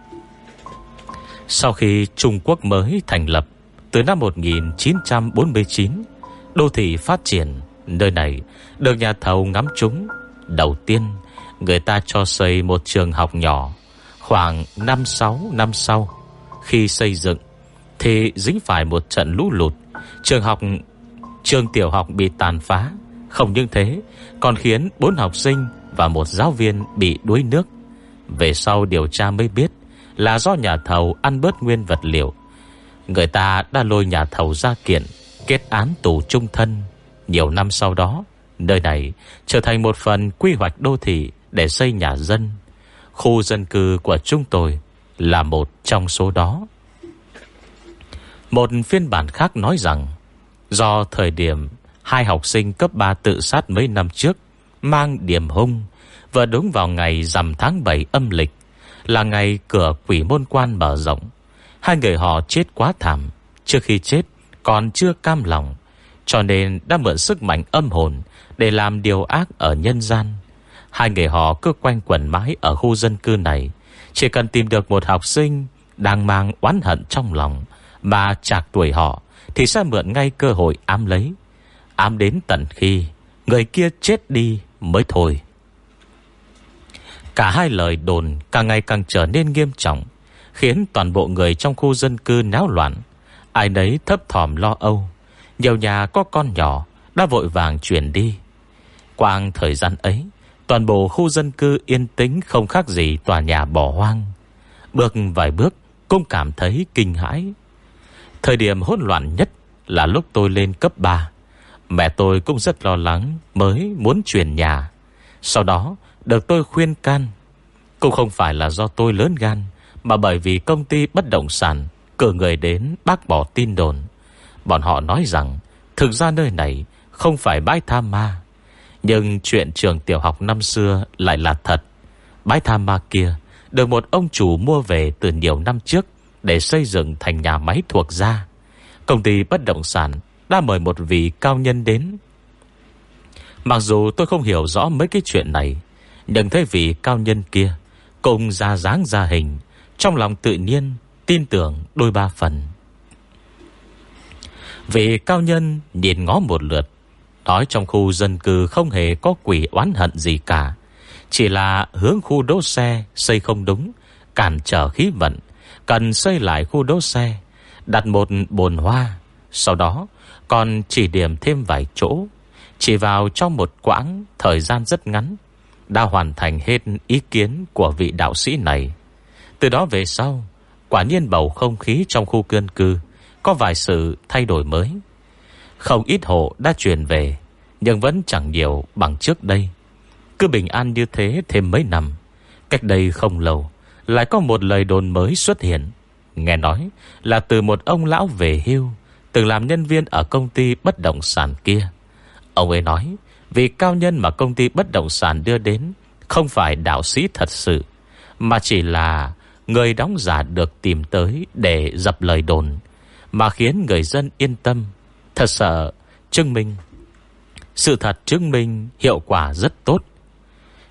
Sau khi Trung Quốc mới thành lập từ năm 1949, đô thị phát triển, nơi này được nhà thầu ngắm trúng. Đầu tiên, người ta cho xây một trường học nhỏ. Khoảng 5-6 năm sau, khi xây dựng thì dính phải một trận lũ lụt. Trường tiểu học bị tàn phá. Không những thế, còn khiến 4 học sinh và 1 giáo viên bị đuối nước. Về sau điều tra mới biết là do nhà thầu ăn bớt nguyên vật liệu. Người ta đã lôi nhà thầu ra kiện, kết án tù chung thân. Nhiều năm sau đó, nơi này trở thành một phần quy hoạch đô thị để xây nhà dân. Khu dân cư của chúng tôi là một trong số đó. Một phiên bản khác nói rằng do thời điểm 2 học sinh cấp 3 tự sát mấy năm trước mang điểm hung, vừa đúng vào ngày rằm tháng 7 âm lịch, là ngày cửa Quỷ Môn Quan mở rộng. 2 người họ chết quá thảm. Trước khi chết còn chưa cam lòng, cho nên đã mượn sức mạnh âm hồn để làm điều ác ở nhân gian. 2 người họ cứ quanh quẩn mãi ở khu dân cư này. Chỉ cần tìm được một học sinh đang mang oán hận trong lòng mà trạc tuổi họ, thì sẽ mượn ngay cơ hội ám lấy. Ám đến tận khi người kia chết đi mới thôi. Cả 2 lời đồn càng ngày càng trở nên nghiêm trọng, khiến toàn bộ người trong khu dân cư náo loạn. Ai nấy thấp thỏm lo âu. Nhiều nhà có con nhỏ đã vội vàng chuyển đi. Quang thời gian ấy, toàn bộ khu dân cư yên tĩnh không khác gì tòa nhà bỏ hoang. Bước vài bước cũng cảm thấy kinh hãi. Thời điểm hỗn loạn nhất là lúc tôi lên cấp 3. Mẹ tôi cũng rất lo lắng mới muốn chuyển nhà. Sau đó được tôi khuyên can. Cũng không phải là do tôi lớn gan, mà bởi vì công ty bất động sản cử người đến bác bỏ tin đồn. Bọn họ nói rằng thực ra nơi này không phải bãi tha ma. Nhưng chuyện trường tiểu học năm xưa lại là thật. Bãi tha ma kia được một ông chủ mua về từ nhiều năm trước để xây dựng thành nhà máy thuộc gia. Công ty bất động sản đã mời một vị cao nhân đến. Mặc dù tôi không hiểu rõ mấy cái chuyện này, nhưng thấy vị cao nhân kia cùng ra dáng ra hình, trong lòng tự nhiên tin tưởng đôi ba phần. Vị cao nhân nhìn ngó một lượt, nói trong khu dân cư không hề có quỷ oán hận gì cả, chỉ là hướng khu đỗ xe xây không đúng, cản trở khí vận, cần xây lại khu đỗ xe, đặt một bồn hoa. Sau đó còn chỉ điểm thêm vài chỗ. Chỉ vào trong một quãng thời gian rất ngắn đã hoàn thành hết ý kiến của vị đạo sĩ này. Từ đó về sau, quả nhiên bầu không khí trong khu dân cư có vài sự thay đổi mới. Không ít hộ đã chuyển về, nhưng vẫn chẳng nhiều bằng trước đây. Cứ bình an như thế thêm mấy năm. Cách đây không lâu, lại có một lời đồn mới xuất hiện. Nghe nói là từ một ông lão về hưu, từng làm nhân viên ở công ty bất động sản kia. Ông ấy nói vì cao nhân mà công ty bất động sản đưa đến không phải đạo sĩ thật sự, mà chỉ là người đóng giả được tìm tới để dập lời đồn, mà khiến người dân yên tâm. Sự thật chứng minh hiệu quả rất tốt.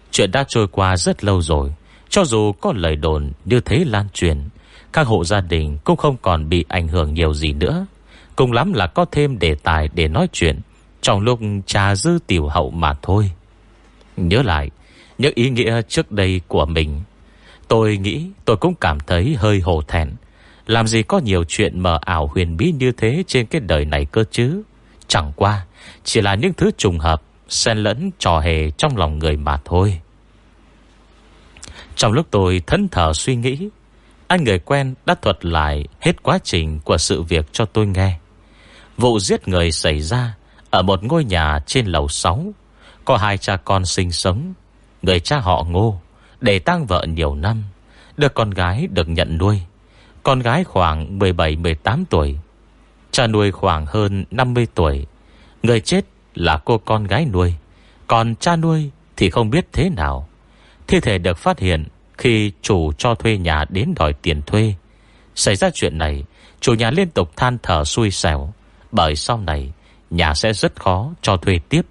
Chuyện đã trôi qua rất lâu rồi. Cho dù có lời đồn như thế lan truyền, các hộ gia đình cũng không còn bị ảnh hưởng nhiều gì nữa. Cùng lắm là có thêm đề tài để nói chuyện trong lúc trà dư tiểu hậu mà thôi. Nhớ lại những ý nghĩa trước đây của mình, tôi nghĩ tôi cũng cảm thấy hơi hổ thẹn. Làm gì có nhiều chuyện mờ ảo huyền bí như thế trên cái đời này cơ chứ. Chẳng qua chỉ là những thứ trùng hợp xen lẫn trò hề trong lòng người mà thôi. Trong lúc tôi thẫn thờ suy nghĩ, anh người quen đã thuật lại hết quá trình của sự việc cho tôi nghe. Vụ giết người xảy ra ở một ngôi nhà trên lầu 6. Có hai cha con sinh sống. Người cha họ Ngô để tang vợ nhiều năm, đứa con gái được nhận nuôi. Con gái khoảng 17-18 tuổi, cha nuôi khoảng hơn 50 tuổi. Người chết là cô con gái nuôi, còn cha nuôi thì không biết thế nào. Thi thể được phát hiện khi chủ cho thuê nhà đến đòi tiền thuê. Xảy ra chuyện này, chủ nhà liên tục than thở xui xẻo, bởi sau này nhà sẽ rất khó cho thuê tiếp.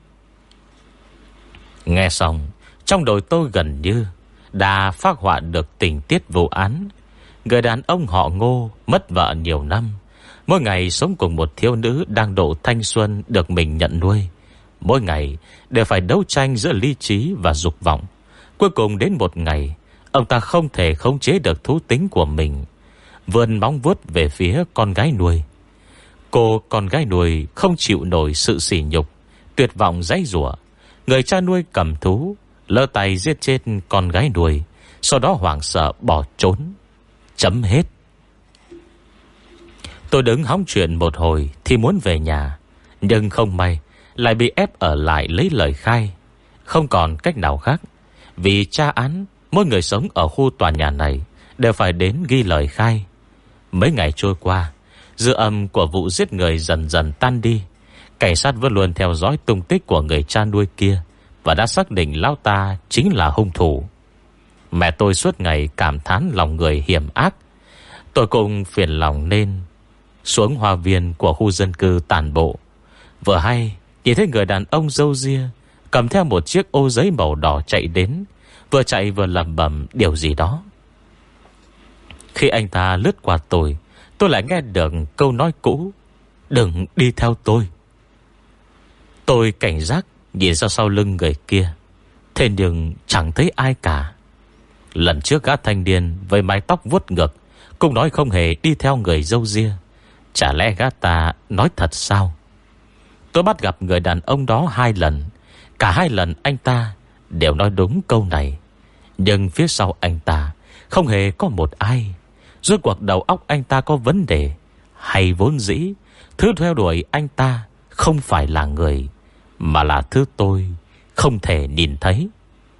Nghe xong, trong đầu tôi gần như đã phác họa được tình tiết vụ án. Người đàn ông họ Ngô mất vợ nhiều năm, mỗi ngày sống cùng một thiếu nữ đang độ thanh xuân được mình nhận nuôi. Mỗi ngày đều phải đấu tranh giữa lý trí và dục vọng. Cuối cùng đến một ngày, ông ta không thể khống chế được thú tính của mình, vươn móng vuốt về phía con gái nuôi. Cô con gái nuôi không chịu nổi sự sỉ nhục, tuyệt vọng giãy giụa. Người cha nuôi cầm thú lỡ tay giết chết con gái nuôi, sau đó hoảng sợ bỏ trốn. Chấm hết. Tôi đứng hóng chuyện một hồi thì muốn về nhà, nhưng không may lại bị ép ở lại lấy lời khai. Không còn cách nào khác, vì tra án mỗi người sống ở khu tòa nhà này đều phải đến ghi lời khai. Mấy ngày trôi qua, dư âm của vụ giết người dần dần tan đi. Cảnh sát vẫn luôn theo dõi tung tích của người cha nuôi kia và đã xác định lão ta chính là hung thủ. Mẹ tôi suốt ngày cảm thán lòng người hiểm ác. Tôi cũng phiền lòng nên xuống hoa viên của khu dân cư tản bộ. Vừa hay nhìn thấy người đàn ông râu ria cầm theo một chiếc ô giấy màu đỏ chạy đến, vừa chạy vừa lẩm bẩm điều gì đó. Khi anh ta lướt qua tôi lại nghe được câu nói cũ: "Đừng đi theo tôi." Tôi cảnh giác nhìn ra sau lưng người kia, thế nhưng chẳng thấy ai cả. Lần trước gã thanh niên với mái tóc vuốt ngược cũng nói không hề đi theo người râu ria. Chả lẽ gã ta nói thật sao? Tôi bắt gặp người đàn ông đó 2 lần. Cả 2 lần anh ta đều nói đúng câu này. Nhưng phía sau anh ta không hề có một ai. Rốt cuộc đầu óc anh ta có vấn đề, hay vốn dĩ thứ theo đuổi anh ta không phải là người, mà là thứ tôi không thể nhìn thấy.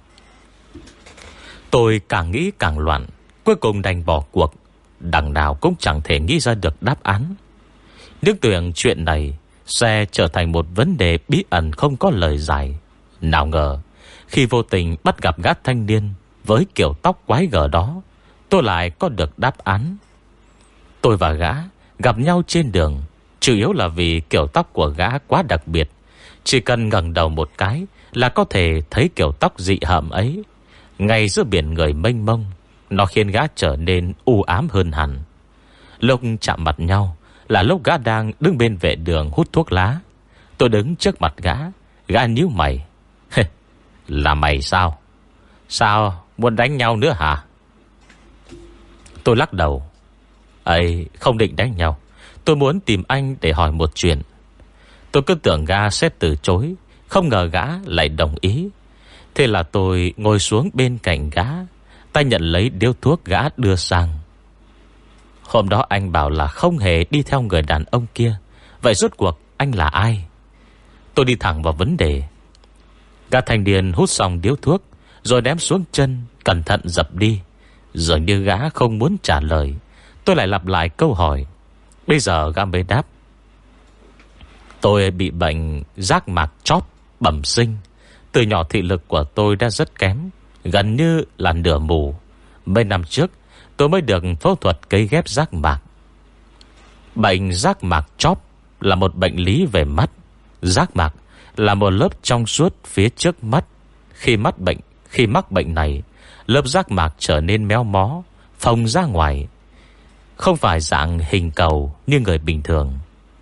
Tôi càng nghĩ càng loạn, cuối cùng đành bỏ cuộc. Đằng nào cũng chẳng thể nghĩ ra được đáp án. Nước tưởng chuyện này sẽ trở thành một vấn đề bí ẩn không có lời giải. Nào ngờ khi vô tình bắt gặp gã thanh niên với kiểu tóc quái gở đó, tôi lại có được đáp án. Tôi và gã gặp nhau trên đường chủ yếu là vì kiểu tóc của gã quá đặc biệt. Chỉ cần ngẩng đầu một cái là có thể thấy kiểu tóc dị hợm ấy. Ngay giữa biển người mênh mông, nó khiến gã trở nên u ám hơn hẳn. Lúc chạm mặt nhau là lúc gã đang đứng bên vệ đường hút thuốc lá. Tôi đứng trước mặt gã, gã nhíu mày. Là mày sao? Sao, muốn đánh nhau nữa hả? Tôi lắc đầu. Ấy, không định đánh nhau. Tôi muốn tìm anh để hỏi một chuyện. Tôi cứ tưởng gã sẽ từ chối, không ngờ gã lại đồng ý. Thế là tôi ngồi xuống bên cạnh gã, tay nhận lấy điếu thuốc gã đưa sang. Hôm đó anh bảo là không hề đi theo người đàn ông kia. Vậy rốt cuộc anh là ai? Tôi đi thẳng vào vấn đề. Gã thanh niên hút xong điếu thuốc rồi ném xuống chân, cẩn thận dập đi. Dường như gã không muốn trả lời. Tôi lại lặp lại câu hỏi. Bây giờ gã mới đáp. Tôi bị bệnh giác mạc chóp bẩm sinh. Từ nhỏ thị lực của tôi đã rất kém, gần như là nửa mù. Mấy năm trước tôi mới được phẫu thuật cấy ghép giác mạc. Bệnh giác mạc chóp là một bệnh lý về mắt. Giác mạc là một lớp trong suốt phía trước mắt. Khi mắt bệnh khi mắc bệnh này, lớp giác mạc trở nên méo mó, phồng ra ngoài, không phải dạng hình cầu như người bình thường.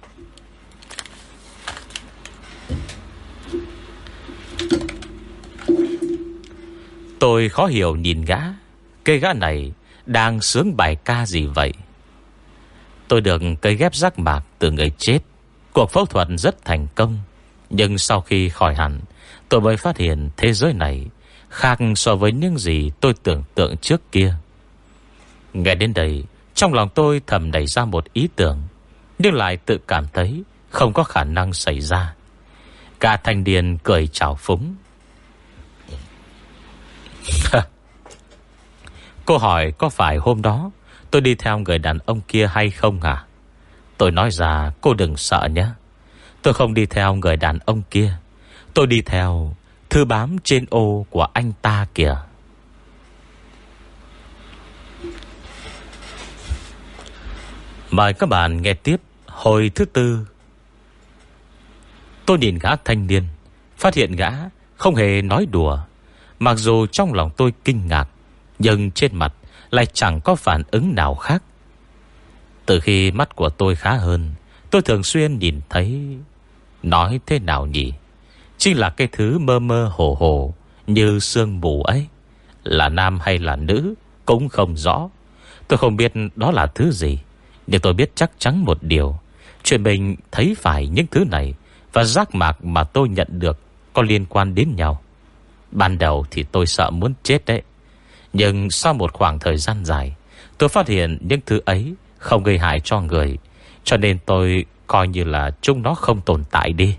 Tôi khó hiểu nhìn gã. Cây gã này đang sướng bài ca gì vậy? Tôi được cấy ghép giác mạc từ người chết. Cuộc phẫu thuật rất thành công. Nhưng sau khi khỏi hẳn, tôi mới phát hiện thế giới này khác so với những gì tôi tưởng tượng trước kia. Nghe đến đây, trong lòng tôi thầm nảy ra một ý tưởng, nhưng lại tự cảm thấy không có khả năng xảy ra. Cả thanh niên cười trào phúng. Cô hỏi có phải hôm đó tôi đi theo người đàn ông kia hay không hả? Tôi nói ra cô đừng sợ nhé. Tôi không đi theo người đàn ông kia. Tôi đi theo thư bám trên ô của anh ta kìa. Mời các bạn nghe tiếp hồi thứ tư. Tôi nhìn gã thanh niên, phát hiện gã không hề nói đùa. Mặc dù trong lòng tôi kinh ngạc, nhưng trên mặt lại chẳng có phản ứng nào khác. Từ khi mắt của tôi khá hơn, tôi thường xuyên nhìn thấy, nói thế nào nhỉ, chính là cái thứ mơ mơ hồ hồ như sương mù ấy. Là nam hay là nữ cũng không rõ. Tôi không biết đó là thứ gì, nhưng tôi biết chắc chắn một điều: chuyện mình thấy phải những thứ này và giác mạc mà tôi nhận được có liên quan đến nhau. Ban đầu thì tôi sợ muốn chết đấy, nhưng sau một khoảng thời gian dài, tôi phát hiện những thứ ấy không gây hại cho người, cho nên tôi coi như là chúng nó không tồn tại đi.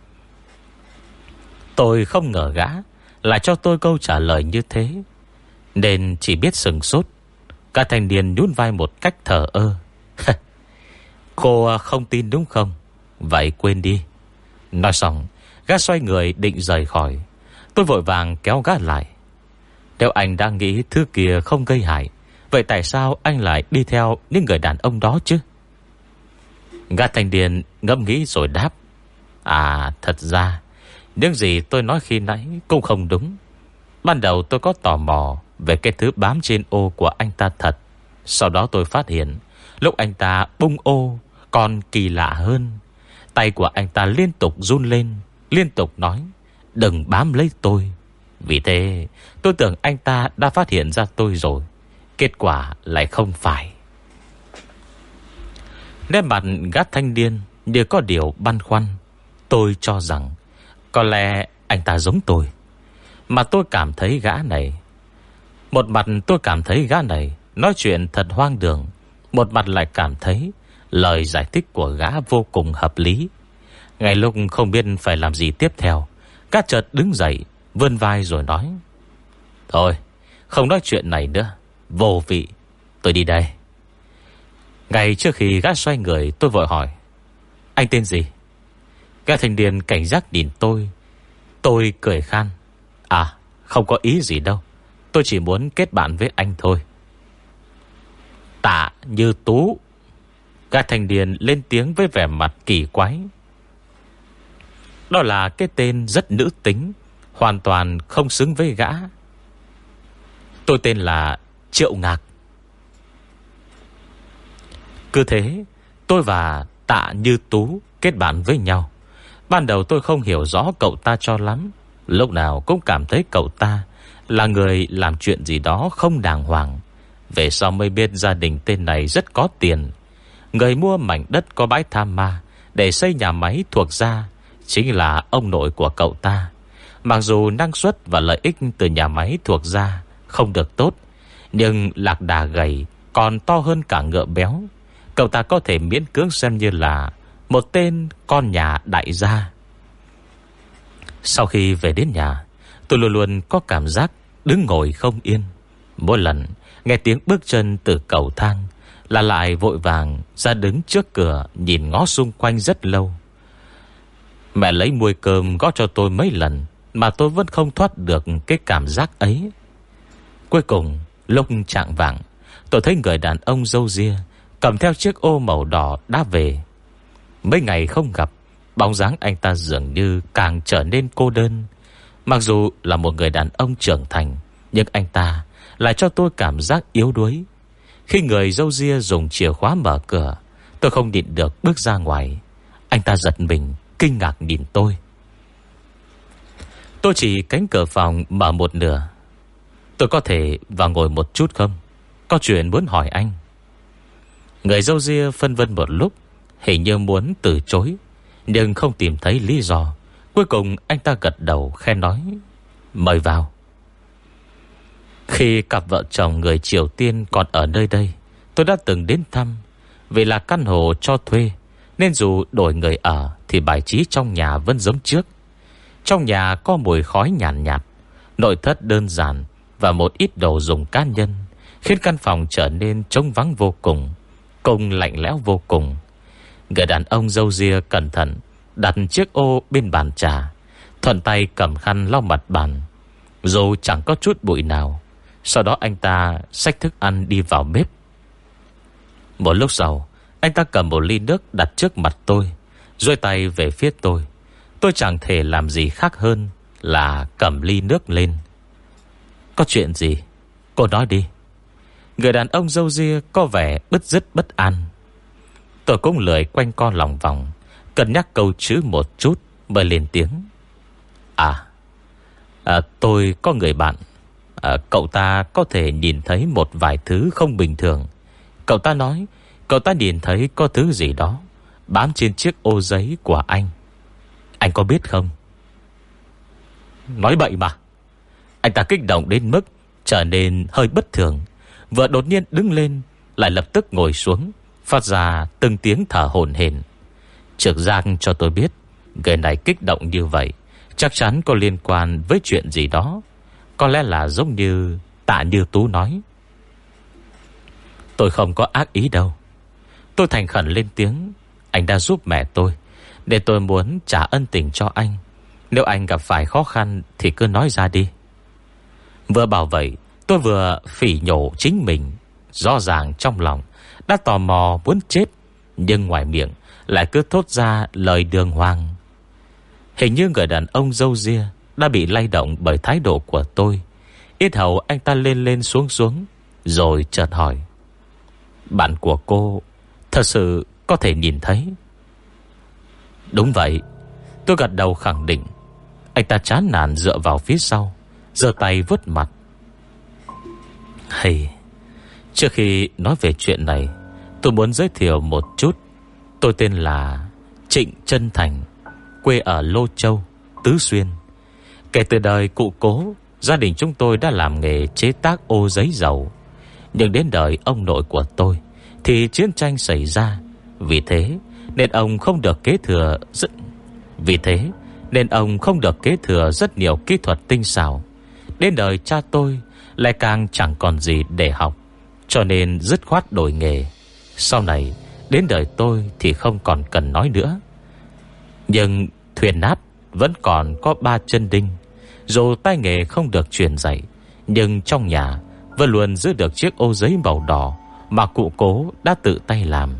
Tôi không ngờ gã lại cho tôi câu trả lời như thế, nên chỉ biết sừng sốt. Cả thanh niên nhún vai một cách thờ ơ. Cô không tin đúng không? Vậy quên đi. Nói xong, gã xoay người định rời khỏi. Tôi vội vàng kéo gã lại. Nếu anh đang nghĩ thứ kia không gây hại, vậy tại sao anh lại đi theo những người đàn ông đó chứ? Gã thanh niên ngẫm nghĩ rồi đáp: thật ra những gì tôi nói khi nãy cũng không đúng. Ban đầu tôi có tò mò về cái thứ bám trên ô của anh ta thật. Sau đó tôi phát hiện lúc anh ta bung ô còn kỳ lạ hơn. Tay của anh ta liên tục run lên, liên tục nói: đừng bám lấy tôi. Vì thế tôi tưởng anh ta đã phát hiện ra tôi rồi. Kết quả lại không phải. Nét mặt gã thanh niên như có điều băn khoăn. Tôi cho rằng có lẽ anh ta giống tôi. Mà tôi cảm thấy gã này, một mặt tôi cảm thấy gã này nói chuyện thật hoang đường, một mặt lại cảm thấy lời giải thích của gã vô cùng hợp lý. Ngay lúc không biết phải làm gì tiếp theo, gã chợt đứng dậy, vươn vai rồi nói: thôi, không nói chuyện này nữa, vô vị, tôi đi đây. Ngay trước khi gã xoay người, tôi vội hỏi: anh tên gì? Gã thanh niên cảnh giác nhìn tôi. Tôi cười khan: không có ý gì đâu, tôi chỉ muốn kết bạn với anh thôi. Tạ Như Tú. Gã thanh niên lên tiếng với vẻ mặt kỳ quái. Đó là cái tên rất nữ tính, hoàn toàn không xứng với gã. Tôi tên là Triệu Ngạc. Cứ thế, tôi và Tạ Như Tú kết bạn với nhau. Ban đầu tôi không hiểu rõ cậu ta cho lắm. Lúc nào cũng cảm thấy cậu ta là người làm chuyện gì đó không đàng hoàng. Về sau mới biết gia đình tên này rất có tiền. Người mua mảnh đất có bãi tha ma để xây nhà máy thuộc gia chính là ông nội của cậu ta. Mặc dù năng suất và lợi ích từ nhà máy thuộc gia không được tốt, nhưng lạc đà gầy còn to hơn cả ngựa béo. Cậu ta có thể miễn cưỡng xem như là một tên con nhà đại gia. Sau khi về đến nhà, tôi luôn luôn có cảm giác đứng ngồi không yên. Mỗi lần nghe tiếng bước chân từ cầu thang là lại vội vàng ra đứng trước cửa, nhìn ngó xung quanh rất lâu. Mẹ lấy muôi cơm gõ cho tôi mấy lần mà tôi vẫn không thoát được cái cảm giác ấy. Cuối cùng, lúc chạng vạng, tôi thấy người đàn ông râu ria cầm theo chiếc ô màu đỏ đã về. Mấy ngày không gặp, bóng dáng anh ta dường như càng trở nên cô đơn. Mặc dù là một người đàn ông trưởng thành, nhưng anh ta lại cho tôi cảm giác yếu đuối. Khi người râu ria dùng chìa khóa mở cửa, tôi không nhịn được bước ra ngoài. Anh ta giật mình, kinh ngạc nhìn tôi. Tôi chỉ cánh cửa phòng mở một nửa. Tôi có thể vào ngồi một chút không? Có chuyện muốn hỏi anh. Người râu ria phân vân một lúc, hình như muốn từ chối, nhưng không tìm thấy lý do. Cuối cùng anh ta gật đầu khen nói: mời vào. Khi cặp vợ chồng người Triều Tiên còn ở nơi đây, tôi đã từng đến thăm. Vì là căn hộ cho thuê, nên dù đổi người ở thì bài trí trong nhà vẫn giống trước. Trong nhà có mùi khói nhàn nhạt, nội thất đơn giản và một ít đồ dùng cá nhân, khiến căn phòng trở nên trống vắng vô cùng, cùng lạnh lẽo vô cùng. Người đàn ông râu ria cẩn thận đặt chiếc ô bên bàn trà, thuận tay cầm khăn lau mặt bàn, dù chẳng có chút bụi nào. Sau đó anh ta xách thức ăn đi vào bếp. Một lúc sau, anh ta cầm một ly nước đặt trước mặt tôi, duỗi tay về phía tôi. Tôi chẳng thể làm gì khác hơn là cầm ly nước lên. Có chuyện gì? Cô nói đi. Người đàn ông râu ria có vẻ bứt rứt bất an. Tôi cũng lười quanh co lòng vòng, cân nhắc câu chữ một chút mới lên tiếng. Tôi có người bạn. Cậu ta có thể nhìn thấy một vài thứ không bình thường. Cậu ta nói cậu ta nhìn thấy có thứ gì đó bám trên chiếc ô giấy của anh. Anh có biết không? Nói bậy mà. Anh ta kích động đến mức trở nên hơi bất thường, vừa đột nhiên đứng lên, lại lập tức ngồi xuống, phát ra từng tiếng thở hổn hển. Trực giác cho tôi biết người này kích động như vậy chắc chắn có liên quan với chuyện gì đó. Có lẽ là giống như Tạ Như Tú nói. Tôi không có ác ý đâu. Tôi thành khẩn lên tiếng. Anh đã giúp mẹ tôi, để tôi muốn trả ân tình cho anh. Nếu anh gặp phải khó khăn thì cứ nói ra đi. Vừa bảo vậy, tôi vừa phỉ nhổ chính mình. Rõ ràng trong lòng đã tò mò muốn chết, nhưng ngoài miệng lại cứ thốt ra lời đường hoàng. Hình như người đàn ông râu ria đã bị lay động bởi thái độ của tôi. Yết hầu anh ta lên lên xuống xuống, rồi chợt hỏi: bạn của cô thật sự có thể nhìn thấy? Đúng vậy. Tôi gật đầu khẳng định. Anh ta chán nản dựa vào phía sau, giơ tay vuốt mặt. Trước khi nói về chuyện này, tôi muốn giới thiệu một chút. Tôi tên là Trịnh Chân Thành, quê ở Lô Châu, Tứ Xuyên. Kể từ đời cụ cố, gia đình chúng tôi đã làm nghề chế tác ô giấy dầu. Nhưng đến đời ông nội của tôi thì chiến tranh xảy ra. Vì thế nên ông không được kế thừa rất nhiều kỹ thuật tinh xảo. Đến đời cha tôi lại càng chẳng còn gì để học, cho nên dứt khoát đổi nghề. Sau này đến đời tôi thì không còn cần nói nữa. Nhưng thuyền nát vẫn còn có 3 chân đinh. Dù tay nghề không được truyền dạy, nhưng trong nhà vẫn luôn giữ được chiếc ô giấy màu đỏ mà cụ cố đã tự tay làm.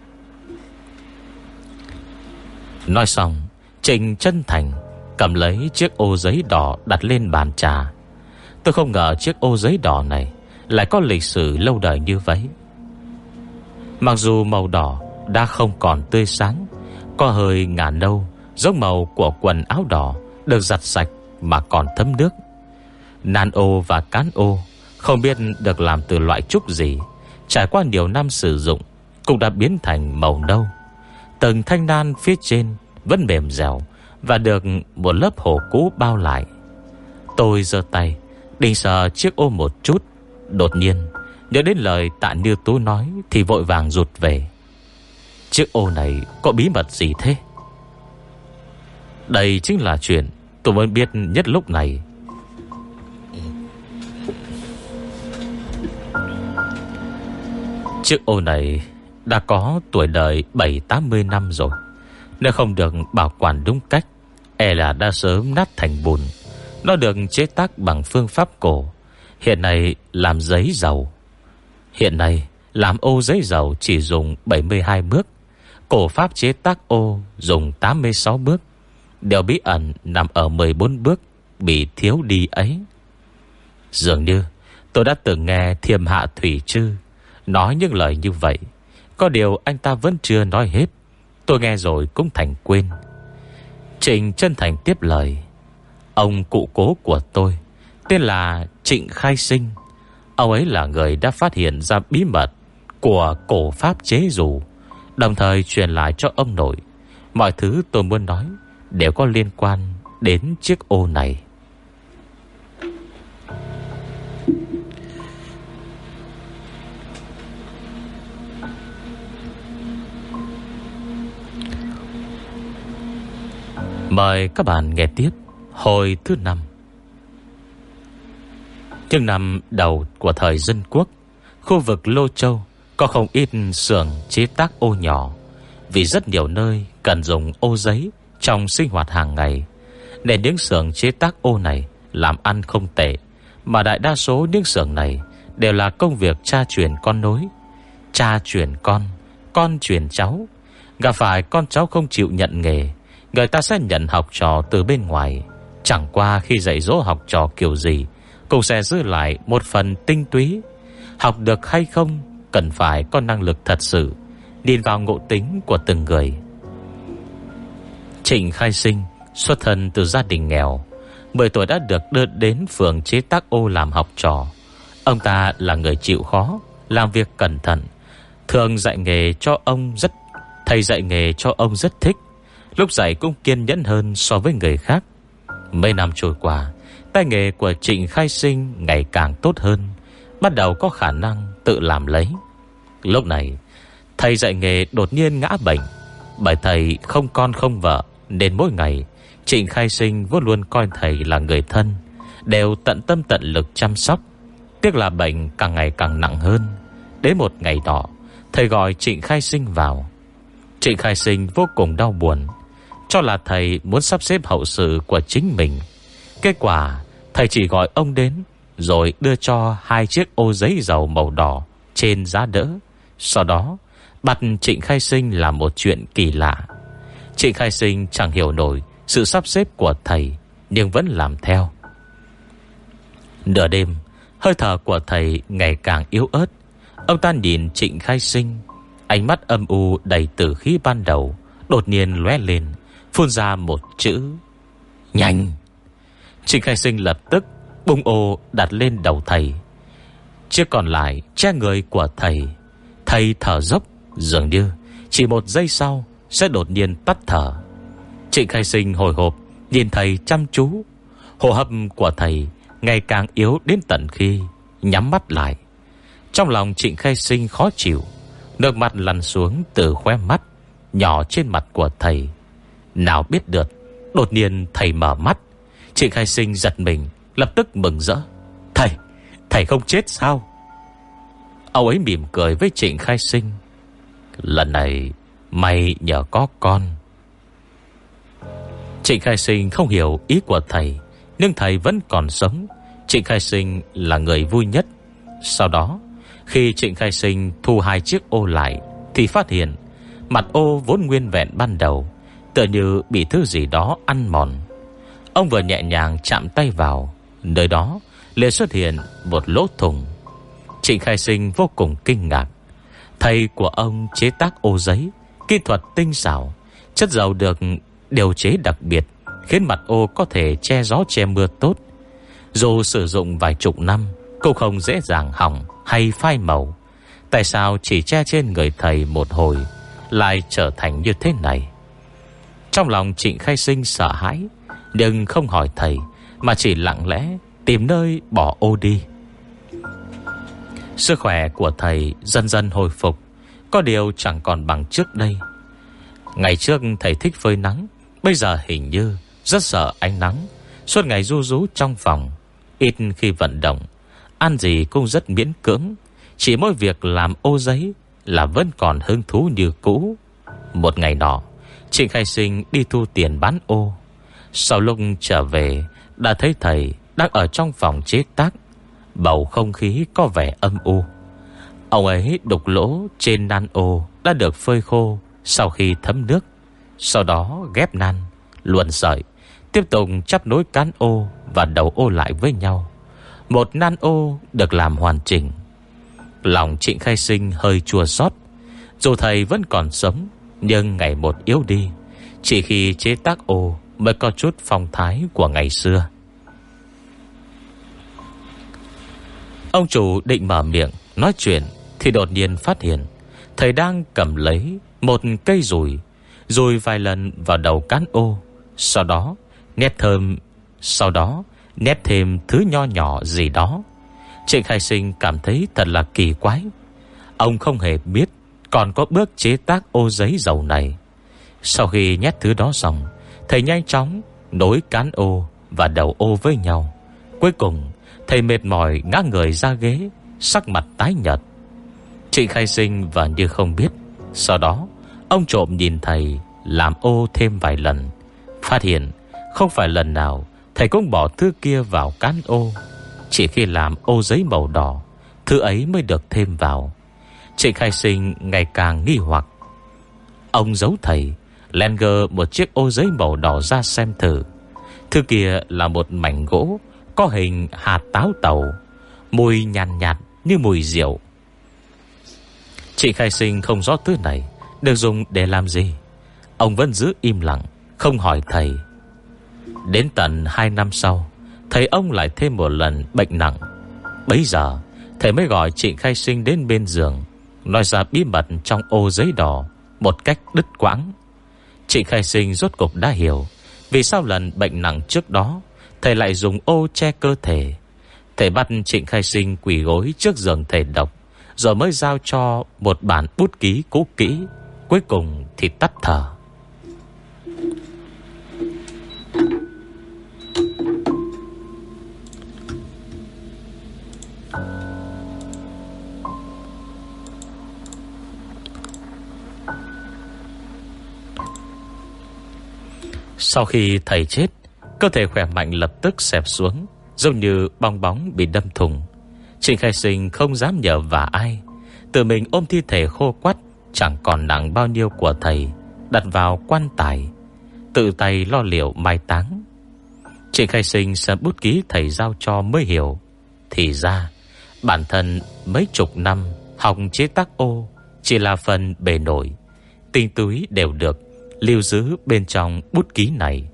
Nói xong, Trịnh Chân Thành cầm lấy chiếc ô giấy đỏ đặt lên bàn trà. Tôi không ngờ chiếc ô giấy đỏ này lại có lịch sử lâu đời như vậy. Mặc dù màu đỏ đã không còn tươi sáng, có hơi ngả nâu, giống màu của quần áo đỏ được giặt sạch mà còn thấm nước. Nan ô và cán ô không biết được làm từ loại trúc gì, trải qua nhiều năm sử dụng cũng đã biến thành màu nâu. Tầng thanh nan phía trên vẫn mềm dẻo và được một lớp hồ cũ bao lại. Tôi giơ tay định sờ chiếc ô một chút, đột nhiên nhớ đến lời Tạ Như Tú nói thì vội vàng rụt về. Chiếc ô này có bí mật gì thế? Đây chính là chuyện tôi mới biết nhất lúc này. Chiếc ô này đã có tuổi đời 70-80 năm rồi. Nếu không được bảo quản đúng cách, e là đã sớm nát thành bùn. Nó được chế tác bằng phương pháp cổ. Hiện nay làm giấy dầu. Hiện nay làm ô giấy dầu chỉ dùng 72 bước. Cổ pháp chế tác ô dùng 86 bước. Điều bí ẩn nằm ở 14 bước bị thiếu đi ấy. Dường như tôi đã từng nghe Thiềm Hạ Thủy Trư nói những lời như vậy. Có điều anh ta vẫn chưa nói hết. Tôi nghe rồi cũng thành quên. Trịnh chân thành tiếp lời. Ông cụ cố của tôi tên là Trịnh Khai Sinh. Ông ấy là người đã phát hiện ra bí mật của cổ pháp chế dù, đồng thời truyền lại cho ông nội. Mọi thứ tôi muốn nói đều có liên quan đến chiếc ô này. Mời các bạn nghe tiếp hồi thứ 5. Những năm đầu của thời Dân Quốc, khu vực Lô Châu có không ít xưởng chế tác ô nhỏ. Vì rất nhiều nơi cần dùng ô giấy trong sinh hoạt hàng ngày, nên những xưởng chế tác ô này làm ăn không tệ. Mà đại đa số những xưởng này đều là công việc cha truyền con nối, cha truyền con truyền cháu. Gặp phải con cháu không chịu nhận nghề, người ta sẽ nhận học trò từ bên ngoài. Chẳng qua khi dạy dỗ học trò kiểu gì cũng sẽ giữ lại một phần tinh túy. Học được hay không cần phải có năng lực thật sự, nhìn vào ngộ tính của từng người. Trịnh Khai Sinh xuất thân từ gia đình nghèo, 10 tuổi đã được đưa đến phường chế tác ô làm học trò. Ông ta là người chịu khó, làm việc cẩn thận. Thầy dạy nghề cho ông rất thích. Lúc dạy cũng kiên nhẫn hơn so với người khác. Mấy năm trôi qua, tay nghề của Trịnh Khai Sinh ngày càng tốt hơn, bắt đầu có khả năng tự làm lấy. Lúc này thầy dạy nghề đột nhiên ngã bệnh. Bởi thầy không con không vợ, nên mỗi ngày Trịnh Khai Sinh vốn luôn coi thầy là người thân, đều tận tâm tận lực chăm sóc. Tiếc là bệnh càng ngày càng nặng hơn. Đến một ngày nọ, thầy gọi Trịnh Khai Sinh vào. Trịnh Khai Sinh vô cùng đau buồn, cho là thầy muốn sắp xếp hậu sự của chính mình. Kết quả thầy chỉ gọi ông đến, rồi đưa cho 2 chiếc ô giấy dầu màu đỏ trên giá đỡ. Sau đó bắt Trịnh Khai Sinh làm một chuyện kỳ lạ. Trịnh Khai Sinh chẳng hiểu nổi sự sắp xếp của thầy, nhưng vẫn làm theo. Nửa đêm, hơi thở của thầy ngày càng yếu ớt. Ông ta nhìn Trịnh Khai Sinh, ánh mắt âm u đầy tử khí ban đầu đột nhiên lóe lên, phun ra một chữ: nhanh. Trịnh Khai Sinh lập tức bung ô đặt lên đầu thầy. Chiếc còn lại che người của thầy. Thầy thở dốc, dường như chỉ 1 giây sau sẽ đột nhiên tắt thở. Trịnh Khai Sinh hồi hộp nhìn thầy chăm chú. Hô hấp của thầy ngày càng yếu đến tận khi nhắm mắt lại. Trong lòng Trịnh Khai Sinh khó chịu, nước mắt lăn xuống từ khóe mắt, nhỏ trên mặt của thầy. Nào biết được, đột nhiên thầy mở mắt. Trịnh Khai Sinh giật mình, lập tức mừng rỡ. Thầy không chết sao? Ông ấy mỉm cười với Trịnh Khai Sinh. Lần này mày nhờ có con. Trịnh Khai Sinh không hiểu ý của thầy, nhưng thầy vẫn còn sống. Trịnh Khai Sinh là người vui nhất. Sau đó, khi Trịnh Khai Sinh thu 2 chiếc ô lại, thì phát hiện mặt ô vốn nguyên vẹn ban đầu tựa như bị thứ gì đó ăn mòn. Ông vừa nhẹ nhàng chạm tay vào, nơi đó liền xuất hiện một lỗ thủng. Trịnh Khai Sinh vô cùng kinh ngạc. Thầy của ông chế tác ô giấy, kỹ thuật tinh xảo, chất dầu được điều chế đặc biệt, khiến mặt ô có thể che gió che mưa tốt. Dù sử dụng vài chục năm cũng không dễ dàng hỏng hay phai màu. Tại sao chỉ che trên người thầy một hồi lại trở thành như thế này? Trong lòng Trịnh Khai Sinh sợ hãi, nhưng không hỏi thầy, mà chỉ lặng lẽ tìm nơi bỏ ô đi. Sức khỏe của thầy dần dần hồi phục, có điều chẳng còn bằng trước đây. Ngày trước thầy thích phơi nắng, bây giờ hình như rất sợ ánh nắng, suốt ngày ru rú trong phòng, ít khi vận động, ăn gì cũng rất miễn cưỡng. Chỉ mỗi việc làm ô giấy là vẫn còn hứng thú như cũ. Một ngày nọ, Trịnh Khai Sinh đi thu tiền bán ô. Sau lúc trở về, đã thấy thầy đang ở trong phòng chế tác. Bầu không khí có vẻ âm u. Ông ấy đục lỗ trên nan ô đã được phơi khô sau khi thấm nước. Sau đó ghép nan, luồn sợi, tiếp tục chắp nối cán ô và đầu ô lại với nhau. Một nan ô được làm hoàn chỉnh. Lòng Trịnh Khai Sinh hơi chua xót. Dù thầy vẫn còn sống, nhưng ngày một yếu đi. Chỉ khi chế tác ô mới có chút phong thái của ngày xưa. Ông chủ định mở miệng nói chuyện thì đột nhiên phát hiện thầy đang cầm lấy một cây dùi, dùi vài lần vào đầu cán ô. Sau đó nét thêm thứ nho nhỏ gì đó. Trịnh Khai Sinh cảm thấy thật là kỳ quái. Ông không hề biết còn có bước chế tác ô giấy dầu này. Sau khi nhét thứ đó xong, thầy nhanh chóng nối cán ô và đầu ô với nhau. Cuối cùng thầy mệt mỏi ngã người ra ghế, sắc mặt tái nhợt. Trịnh Khai Sinh và như không biết. Sau đó ông trộm nhìn thầy làm ô thêm vài lần, phát hiện không phải lần nào thầy cũng bỏ thứ kia vào cán ô. Chỉ khi làm ô giấy màu đỏ, thứ ấy mới được thêm vào. Trịnh Khai Sinh ngày càng nghi hoặc. Ông giấu thầy len gơ một chiếc ô giấy màu đỏ ra xem thử. Thứ kia là một mảnh gỗ có hình hạt táo tàu, mùi nhàn nhạt như mùi rượu. Trịnh Khai Sinh không rõ thứ này được dùng để làm gì. Ông vẫn giữ im lặng, không hỏi thầy. Đến tận 2 năm sau, thầy ông lại thêm một lần bệnh nặng. Bấy giờ thầy mới gọi Trịnh Khai Sinh đến bên giường, nói ra bí mật trong ô giấy đỏ một cách đứt quãng. Trịnh Khai Sinh rốt cục đã hiểu vì sao lần bệnh nặng trước đó thầy lại dùng ô che cơ thể. Thầy bắt Trịnh Khai Sinh quỳ gối trước giường thầy độc, rồi mới giao cho một bản bút ký cũ kỹ. Cuối cùng thì tắt thở. Sau khi thầy chết, cơ thể khỏe mạnh lập tức xẹp xuống, giống như bong bóng bị đâm thủng. Trịnh Khai Sinh không dám nhờ vả ai, tự mình ôm thi thể khô quắt chẳng còn nặng bao nhiêu của thầy, đặt vào quan tài, tự tay lo liệu mai táng. Trịnh Khai Sinh xem bút ký thầy giao cho mới hiểu, thì ra bản thân mấy chục năm học chế tác ô chỉ là phần bề nổi, tinh túy đều được lưu giữ bên trong bút ký này.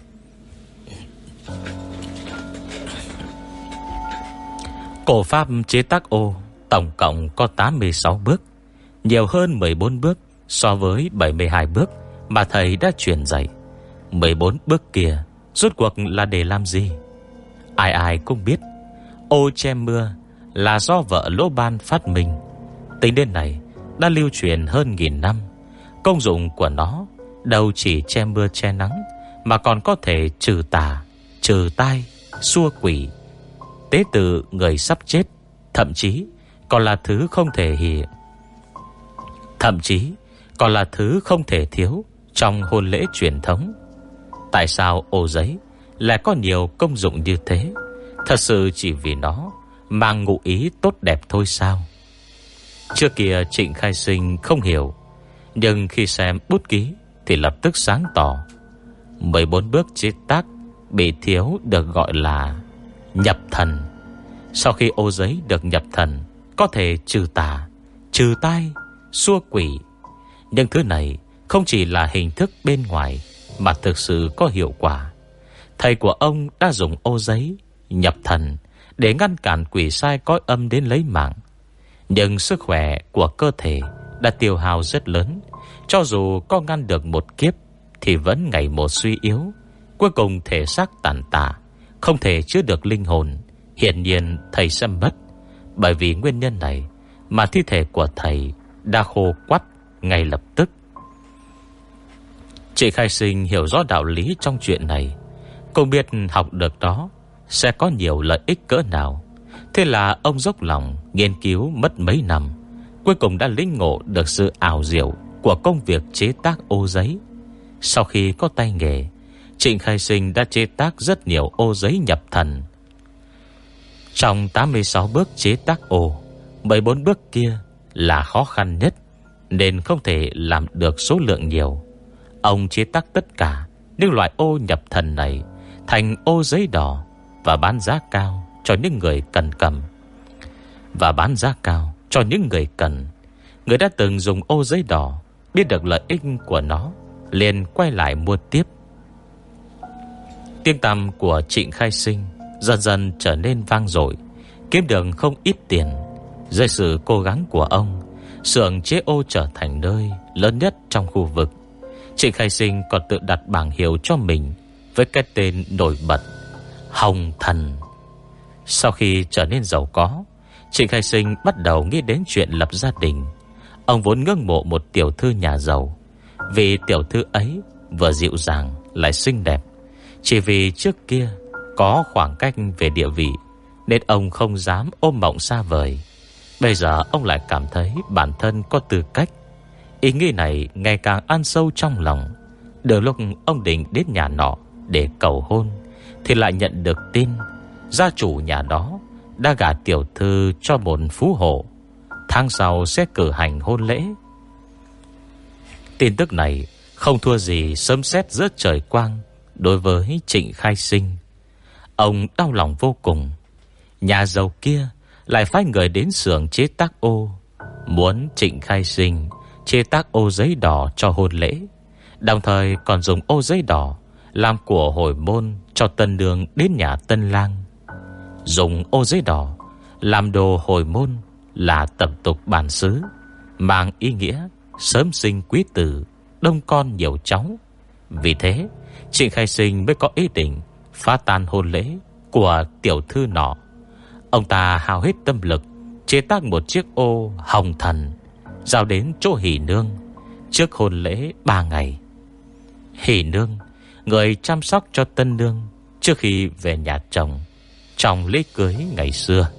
Cổ pháp chế tác ô tổng cộng có 86 bước, nhiều hơn 14 bước so với 72 bước mà thầy đã truyền dạy. 14 bước kia rốt cuộc là để làm gì? Ai ai cũng biết ô che mưa là do vợ Lỗ Ban phát minh. Tính đến này đã lưu truyền hơn 1000 năm. Công dụng của nó đâu chỉ che mưa che nắng, mà còn có thể trừ tà, trừ tai, xua quỷ, tế tự người sắp chết. Thậm chí còn là thứ không thể thiếu trong hôn lễ truyền thống. Tại sao ô giấy lại có nhiều công dụng như thế? Thật sự chỉ vì nó mang ngụ ý tốt đẹp thôi sao? Trước kia Trịnh Khai Sinh không hiểu, nhưng khi xem bút ký thì lập tức sáng tỏ. 14 bước chế tác bị thiếu được gọi là nhập thần. Sau khi ô giấy được nhập thần, có thể trừ tà, trừ tai, xua quỷ. Nhưng thứ này không chỉ là hình thức bên ngoài, mà thực sự có hiệu quả. Thầy của ông đã dùng ô giấy nhập thần để ngăn cản quỷ sai cõi âm đến lấy mạng. Nhưng sức khỏe của cơ thể đã tiêu hao rất lớn. Cho dù có ngăn được một kiếp thì vẫn ngày một suy yếu. Cuối cùng thể xác tàn tạ, không thể chứa được linh hồn. Hiển nhiên thầy sẽ mất. Bởi vì nguyên nhân này mà thi thể của thầy đã khô quắt ngay lập tức. Chị Khai Sinh hiểu rõ đạo lý trong chuyện này. Cô biết học được đó sẽ có nhiều lợi ích cỡ nào. Thế là ông dốc lòng nghiên cứu mất mấy năm, cuối cùng đã lĩnh ngộ được sự ảo diệu của công việc chế tác ô giấy. Sau khi có tay nghề, Trịnh Khai Sinh đã chế tác rất nhiều ô giấy nhập thần. Trong 86 bước chế tác ô, 14 bước kia là khó khăn nhất, nên không thể làm được số lượng nhiều. Ông chế tác tất cả những loại ô nhập thần này thành ô giấy đỏ và bán giá cao cho những người cần cầm. Và bán giá cao cho những người cần. Người đã từng dùng ô giấy đỏ, biết được lợi ích của nó, liền quay lại mua tiếp. Tiếng tăm của Trịnh Khai Sinh dần dần trở nên vang dội, kiếm được không ít tiền. Dưới sự cố gắng của ông, xưởng chế ô trở thành nơi lớn nhất trong khu vực. Trịnh Khai Sinh còn tự đặt bảng hiệu cho mình với cái tên nổi bật Hồng Thần. Sau khi trở nên giàu có, Trịnh Khai Sinh bắt đầu nghĩ đến chuyện lập gia đình. Ông vốn ngưỡng mộ một tiểu thư nhà giàu, vì tiểu thư ấy vừa dịu dàng lại xinh đẹp. Chỉ vì trước kia có khoảng cách về địa vị, nên ông không dám ôm mộng xa vời. Bây giờ ông lại cảm thấy bản thân có tư cách. Ý nghĩ này ngày càng ăn sâu trong lòng. Được lúc ông định đến nhà nọ để cầu hôn, thì lại nhận được tin gia chủ nhà đó đã gả tiểu thư cho một phú hộ, tháng sau sẽ cử hành hôn lễ. Tin tức này không thua gì sấm sét giữa trời quang đối với Trịnh Khai Sinh. Ông đau lòng vô cùng. Nhà giàu kia lại phái người đến xưởng chế tác ô, muốn Trịnh Khai Sinh chế tác ô giấy đỏ cho hôn lễ, đồng thời còn dùng ô giấy đỏ làm của hồi môn cho tân nương đến nhà tân lang. Dùng ô giấy đỏ làm đồ hồi môn là tập tục bản xứ, mang ý nghĩa sớm sinh quý tử, đông con nhiều cháu. Vì thế Trịnh Khai Sinh mới có ý định phá tan hôn lễ của tiểu thư nọ. Ông ta hao hết tâm lực chế tác một chiếc ô Hồng Thần, giao đến chỗ Hỷ Nương trước hôn lễ 3 ngày. Hỷ Nương, người chăm sóc cho tân nương trước khi về nhà chồng trong lễ cưới ngày xưa.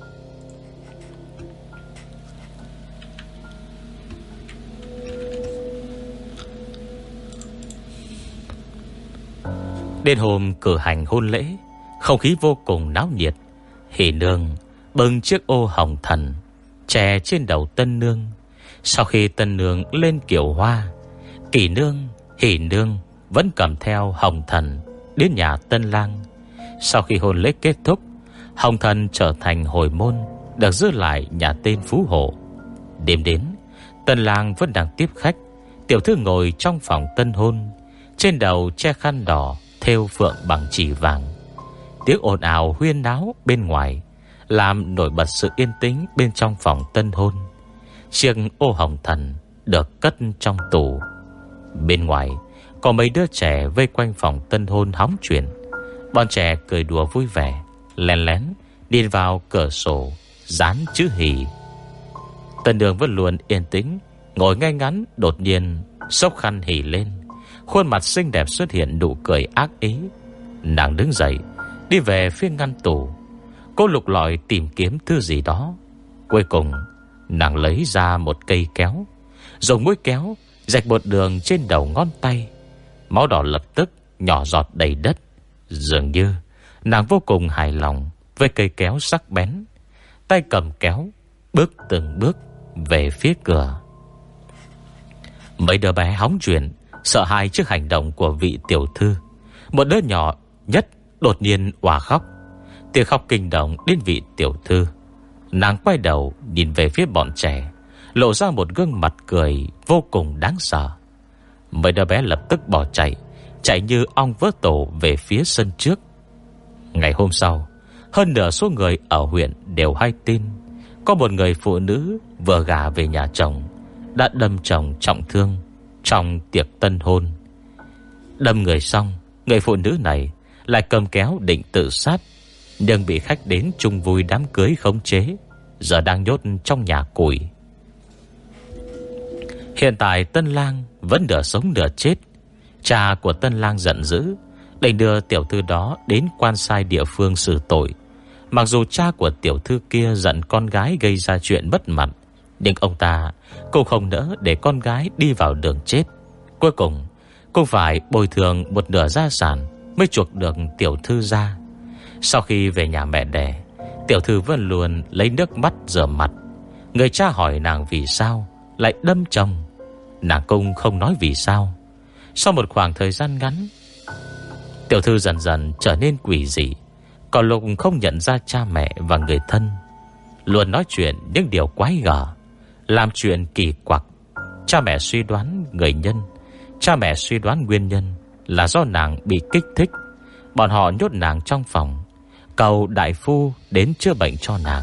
Đến hôm cử hành hôn lễ, không khí vô cùng náo nhiệt. Hỷ Nương bưng chiếc ô Hồng Thần chè trên đầu tân nương. Sau khi tân nương lên kiệu hoa, Kỷ Nương, Hỷ Nương vẫn cầm theo Hồng Thần đến nhà tân lang. Sau khi hôn lễ kết thúc, Hồng Thần trở thành hồi môn, được giữ lại nhà tên phú hộ. Đêm đến, tân lang vẫn đang tiếp khách. Tiểu thư ngồi trong phòng tân hôn, trên đầu che khăn đỏ thêu phượng bằng chỉ vàng. Tiếng ồn ào huyên náo bên ngoài làm nổi bật sự yên tĩnh bên trong phòng tân hôn. Chiếc ô Hồng Thần được cất trong tủ. Bên ngoài có mấy đứa trẻ vây quanh phòng tân hôn hóng chuyện. Bọn trẻ cười đùa vui vẻ, lén lén đi vào cửa sổ dán chữ Hỷ. Tân nương vẫn luôn yên tĩnh ngồi ngay ngắn, đột nhiên xốc khăn Hỷ lên, khuôn mặt xinh đẹp xuất hiện nụ cười ác ý. Nàng đứng dậy đi về phía ngăn tủ. Cô lục lọi tìm kiếm thứ gì đó. Cuối cùng nàng lấy ra một cây kéo, dùng mũi kéo rạch một đường trên đầu ngón tay. Máu đỏ lập tức nhỏ giọt đầy đất. Dường như nàng vô cùng hài lòng với cây kéo sắc bén. Tay cầm kéo, bước từng bước về phía cửa. Mấy đứa bé hóng chuyện, sợ hãi trước hành động của vị tiểu thư. Một đứa nhỏ nhất đột nhiên òa khóc. Tiếng khóc kinh động đến vị tiểu thư. Nàng quay đầu nhìn về phía bọn trẻ, lộ ra một gương mặt cười vô cùng đáng sợ. Mấy đứa bé lập tức bỏ chạy, chạy như ong vỡ tổ về phía sân trước. Ngày hôm sau, hơn nửa số người ở huyện đều hay tin có một người phụ nữ vừa gả về nhà chồng đã đâm chồng trọng thương trong tiệc tân hôn. Đâm người xong, người phụ nữ này lại cầm kéo định tự sát, nhưng bị khách đến chung vui đám cưới khống chế, giờ đang nhốt trong nhà củi. Hiện tại tân lang vẫn nửa sống nửa chết. Cha của tân lang giận dữ, định đưa tiểu thư đó đến quan sai địa phương xử tội. Mặc dù cha của tiểu thư kia giận con gái gây ra chuyện mất mặt, nhưng ông ta cũng không nỡ để con gái đi vào đường chết. Cuối cùng cũng phải bồi thường một nửa gia sản mới chuộc được tiểu thư ra. Sau khi về nhà mẹ đẻ, tiểu thư vẫn luôn lấy nước mắt rửa mặt. Người cha hỏi nàng vì sao lại đâm chồng, nàng cũng không nói vì sao. Sau một khoảng thời gian ngắn, Tiểu thư dần dần trở nên quỷ dị, có lúc không nhận ra cha mẹ và người thân, luôn nói chuyện những điều quái gở, làm chuyện kỳ quặc. Cha mẹ suy đoán nguyên nhân là do nàng bị kích thích. Bọn họ nhốt nàng trong phòng, cầu đại phu đến chữa bệnh cho nàng.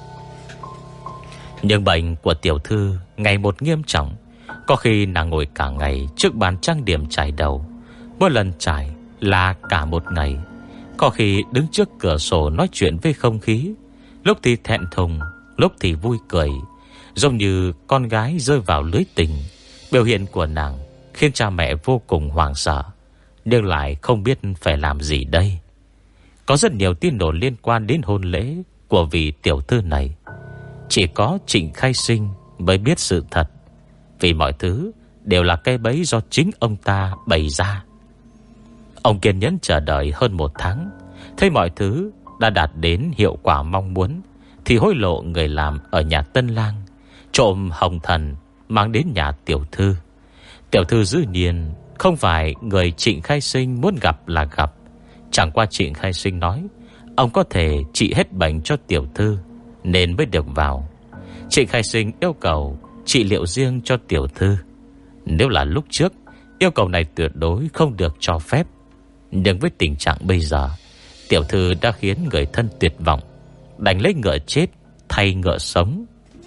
Nhưng bệnh của tiểu thư ngày một nghiêm trọng. Có khi nàng ngồi cả ngày trước bàn trang điểm chải đầu, mỗi lần chải là cả một ngày. Có khi đứng trước cửa sổ nói chuyện với không khí, lúc thì thẹn thùng, lúc thì vui cười, giống như con gái rơi vào lưới tình. Biểu hiện của nàng khiến cha mẹ vô cùng hoảng sợ, nhưng lại không biết phải làm gì đây. Có rất nhiều tin đồn liên quan đến hôn lễ của vị tiểu thư này. Chỉ có Trịnh Khai Sinh mới biết sự thật, vì mọi thứ đều là cái bẫy do chính ông ta bày ra. Ông kiên nhẫn chờ đợi hơn 1 tháng, thấy mọi thứ đã đạt đến hiệu quả mong muốn, thì hối lộ người làm ở nhà tân lang, trộm hồng thần mang đến nhà tiểu thư. Tiểu thư dĩ nhiên không phải người Trịnh Khai Sinh muốn gặp là gặp. Chẳng qua Trịnh Khai Sinh nói ông có thể trị hết bệnh cho tiểu thư, nên mới được vào. Trịnh Khai Sinh yêu cầu trị liệu riêng cho tiểu thư. Nếu là lúc trước, yêu cầu này tuyệt đối không được cho phép. Nhưng với tình trạng bây giờ, tiểu thư đã khiến người thân tuyệt vọng, đành lấy ngựa chết thay ngựa sống.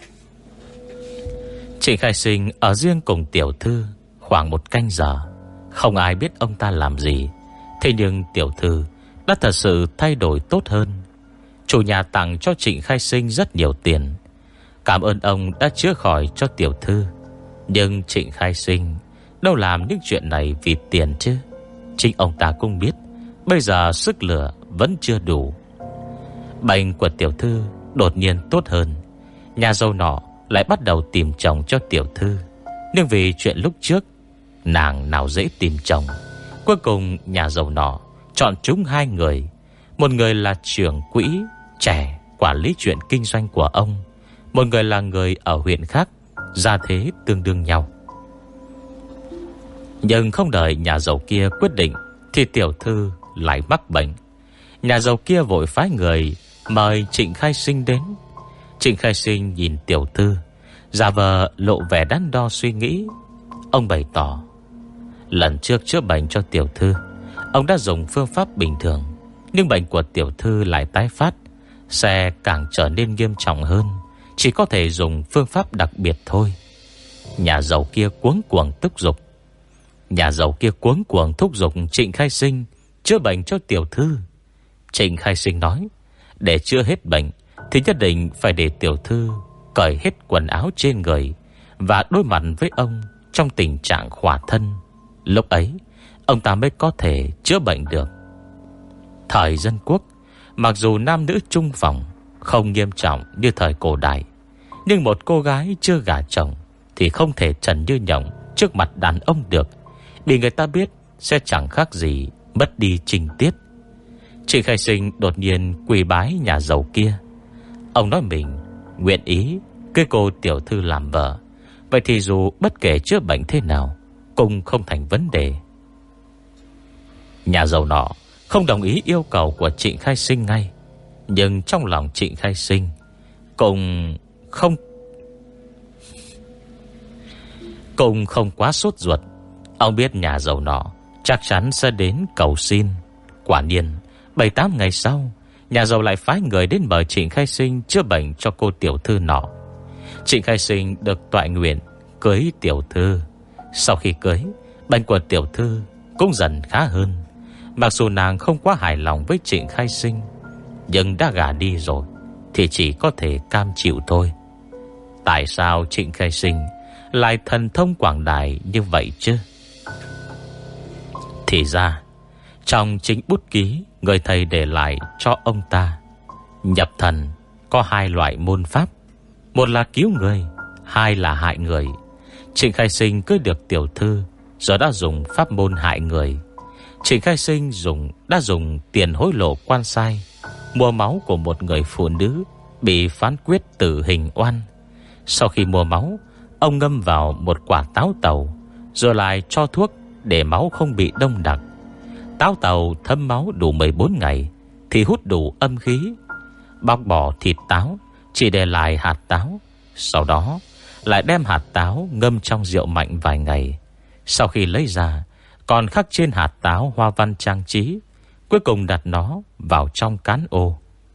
Trịnh Khai Sinh ở riêng cùng tiểu thư khoảng 1 canh giờ. Không ai biết ông ta làm gì. Thế nhưng tiểu thư đã thật sự thay đổi tốt hơn. Chủ nhà tặng cho Trịnh Khai Sinh rất nhiều tiền, cảm ơn ông đã chữa khỏi cho tiểu thư. Nhưng Trịnh Khai Sinh đâu làm những chuyện này vì tiền chứ. Chính ông ta cũng biết bây giờ sức lửa vẫn chưa đủ. Bệnh của tiểu thư đột nhiên tốt hơn. Nhà giàu nọ lại bắt đầu tìm chồng cho tiểu thư. Nhưng vì chuyện lúc trước, nàng nào dễ tìm chồng. Cuối cùng nhà giàu nọ chọn chúng 2 người. Một người là trưởng quỹ trẻ quản lý chuyện kinh doanh của ông, một người là người ở huyện khác, gia thế tương đương nhau. Nhưng không đợi nhà giàu kia quyết định thì tiểu thư lại mắc bệnh. Nhà giàu kia vội phái người mời Trịnh Khai Sinh đến. Trịnh Khai Sinh nhìn tiểu thư, giả vờ lộ vẻ đắn đo suy nghĩ. Ông bày tỏ lần trước chữa bệnh cho tiểu thư, ông đã dùng phương pháp bình thường, nhưng bệnh của tiểu thư lại tái phát, sẽ càng trở nên nghiêm trọng hơn. Chỉ có thể dùng phương pháp đặc biệt thôi. Nhà giàu kia cuống cuồng thúc giục Trịnh Khai Sinh chữa bệnh cho tiểu thư. Trịnh Khai Sinh nói, để chữa hết bệnh thì nhất định phải để tiểu thư cởi hết quần áo trên người và đối mặt với ông trong tình trạng khỏa thân. Lúc ấy ông ta mới có thể chữa bệnh được. Thời dân quốc, mặc dù nam nữ chung phòng không nghiêm trọng như thời cổ đại, nhưng một cô gái chưa gả chồng thì không thể trần như nhộng trước mặt đàn ông được. Bị người ta biết sẽ chẳng khác gì mất đi trinh tiết. Trịnh Khai Sinh đột nhiên quỳ bái nhà giàu kia. Ông nói mình nguyện ý cưới cô tiểu thư làm vợ. Vậy thì dù bất kể chữa bệnh thế nào cũng không thành vấn đề. Nhà giàu nọ không đồng ý yêu cầu của Trịnh Khai Sinh ngay, nhưng trong lòng Trịnh Khai Sinh cũng không quá sốt ruột. Ông biết nhà giàu nọ chắc chắn sẽ đến cầu xin. Quả nhiên 7-8 ngày sau, nhà giàu lại phái người đến mời Trịnh Khai Sinh chữa bệnh cho cô tiểu thư nọ. Trịnh Khai Sinh được toại nguyện cưới tiểu thư. Sau khi cưới, bệnh của tiểu thư cũng dần khá hơn. Mặc dù nàng không quá hài lòng với Trịnh Khai Sinh, nhưng đã gả đi rồi thì chỉ có thể cam chịu thôi. Tại sao Trịnh Khai Sinh lại thần thông quảng đại như vậy chứ? Thì ra trong chính bút ký người thầy để lại cho ông ta, nhập thần có 2 loại môn pháp. Một là cứu người, 2 là hại người. Trịnh Khai Sinh cưới được tiểu thư rồi đã dùng pháp môn hại người. Trịnh Khai Sinh đã dùng tiền hối lộ quan sai, mua máu của một người phụ nữ bị phán quyết tử hình oan. Sau khi mua máu, ông ngâm vào một quả táo tàu, rồi lại cho thuốc để máu không bị đông đặc. Táo tàu thấm máu đủ 14 ngày thì hút đủ âm khí. Bóc bỏ thịt táo, chỉ để lại hạt táo. Sau đó lại đem hạt táo ngâm trong rượu mạnh vài ngày. Sau khi lấy ra, còn khắc trên hạt táo hoa văn trang trí. Cuối cùng đặt nó vào trong cán ô.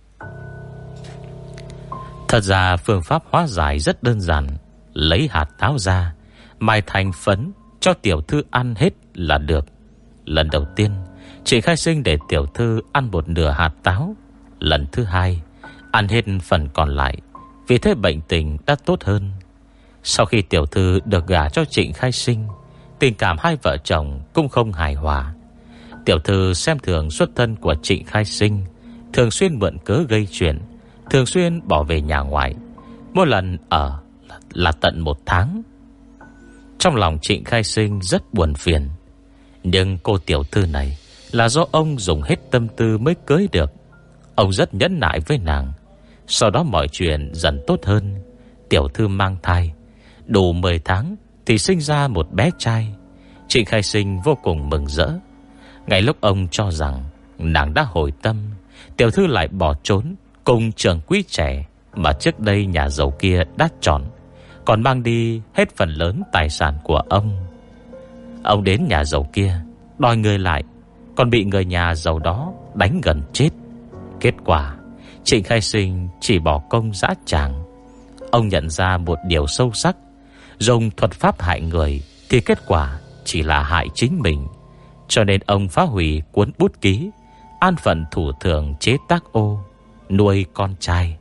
Thật ra phương pháp hóa giải rất đơn giản. Lấy hạt táo ra, mài thành phấn cho tiểu thư ăn hết là được. Lần đầu tiên, chị Khai Sinh để tiểu thư ăn một nửa hạt táo. Lần thứ hai, ăn hết phần còn lại. Vì thế bệnh tình đã tốt hơn. Sau khi tiểu thư được gả cho Trịnh Khai Sinh, tình cảm hai vợ chồng cũng không hài hòa. Tiểu thư xem thường xuất thân của Trịnh Khai Sinh, thường xuyên mượn cớ gây chuyện, thường xuyên bỏ về nhà ngoại. Mỗi lần ở là tận 1 tháng. Trong lòng Trịnh Khai Sinh rất buồn phiền. Nhưng cô tiểu thư này là do ông dùng hết tâm tư mới cưới được. Ông rất nhẫn nại với nàng. Sau đó mọi chuyện dần tốt hơn. Tiểu thư mang thai, đủ 10 tháng thì sinh ra một bé trai. Trịnh Khai Sinh vô cùng mừng rỡ. Ngay lúc ông cho rằng nàng đã hồi tâm, tiểu thư lại bỏ trốn cùng trưởng quý trẻ mà trước đây nhà giàu kia đã chọn, còn mang đi hết phần lớn tài sản của ông. Ông đến nhà giàu kia đòi người lại, còn bị người nhà giàu đó đánh gần chết. Kết quả Trịnh Khai Sinh chỉ bỏ công dã tràng. Ông nhận ra một điều sâu sắc: dùng thuật pháp hại người thì kết quả chỉ là hại chính mình. Cho nên ông phá hủy cuốn bút ký, an phận thủ thường chế tác ô, nuôi con trai.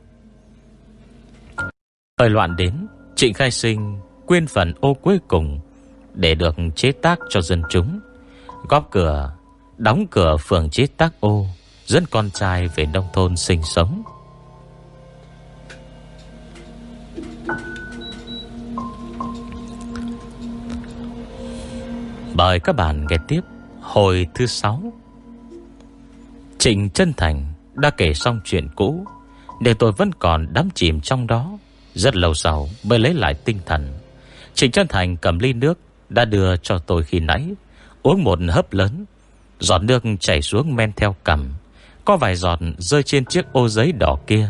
Thời loạn đến, Trịnh Khai Sinh quyên phần ô cuối cùng để được chế tác cho dân chúng. Góp cửa, đóng cửa phường chế tác ô, dẫn con trai về nông thôn sinh sống. Mời các bạn nghe tiếp hồi thứ 6. Trịnh Chân Thành đã kể xong chuyện cũ, để tôi vẫn còn đắm chìm trong đó. Rất lâu sau mới lấy lại tinh thần. Trịnh Chân Thành cầm ly nước đã đưa cho tôi khi nãy, uống một hớp lớn. Giọt nước chảy xuống men theo cằm, có vài giọt rơi trên chiếc ô giấy đỏ kia.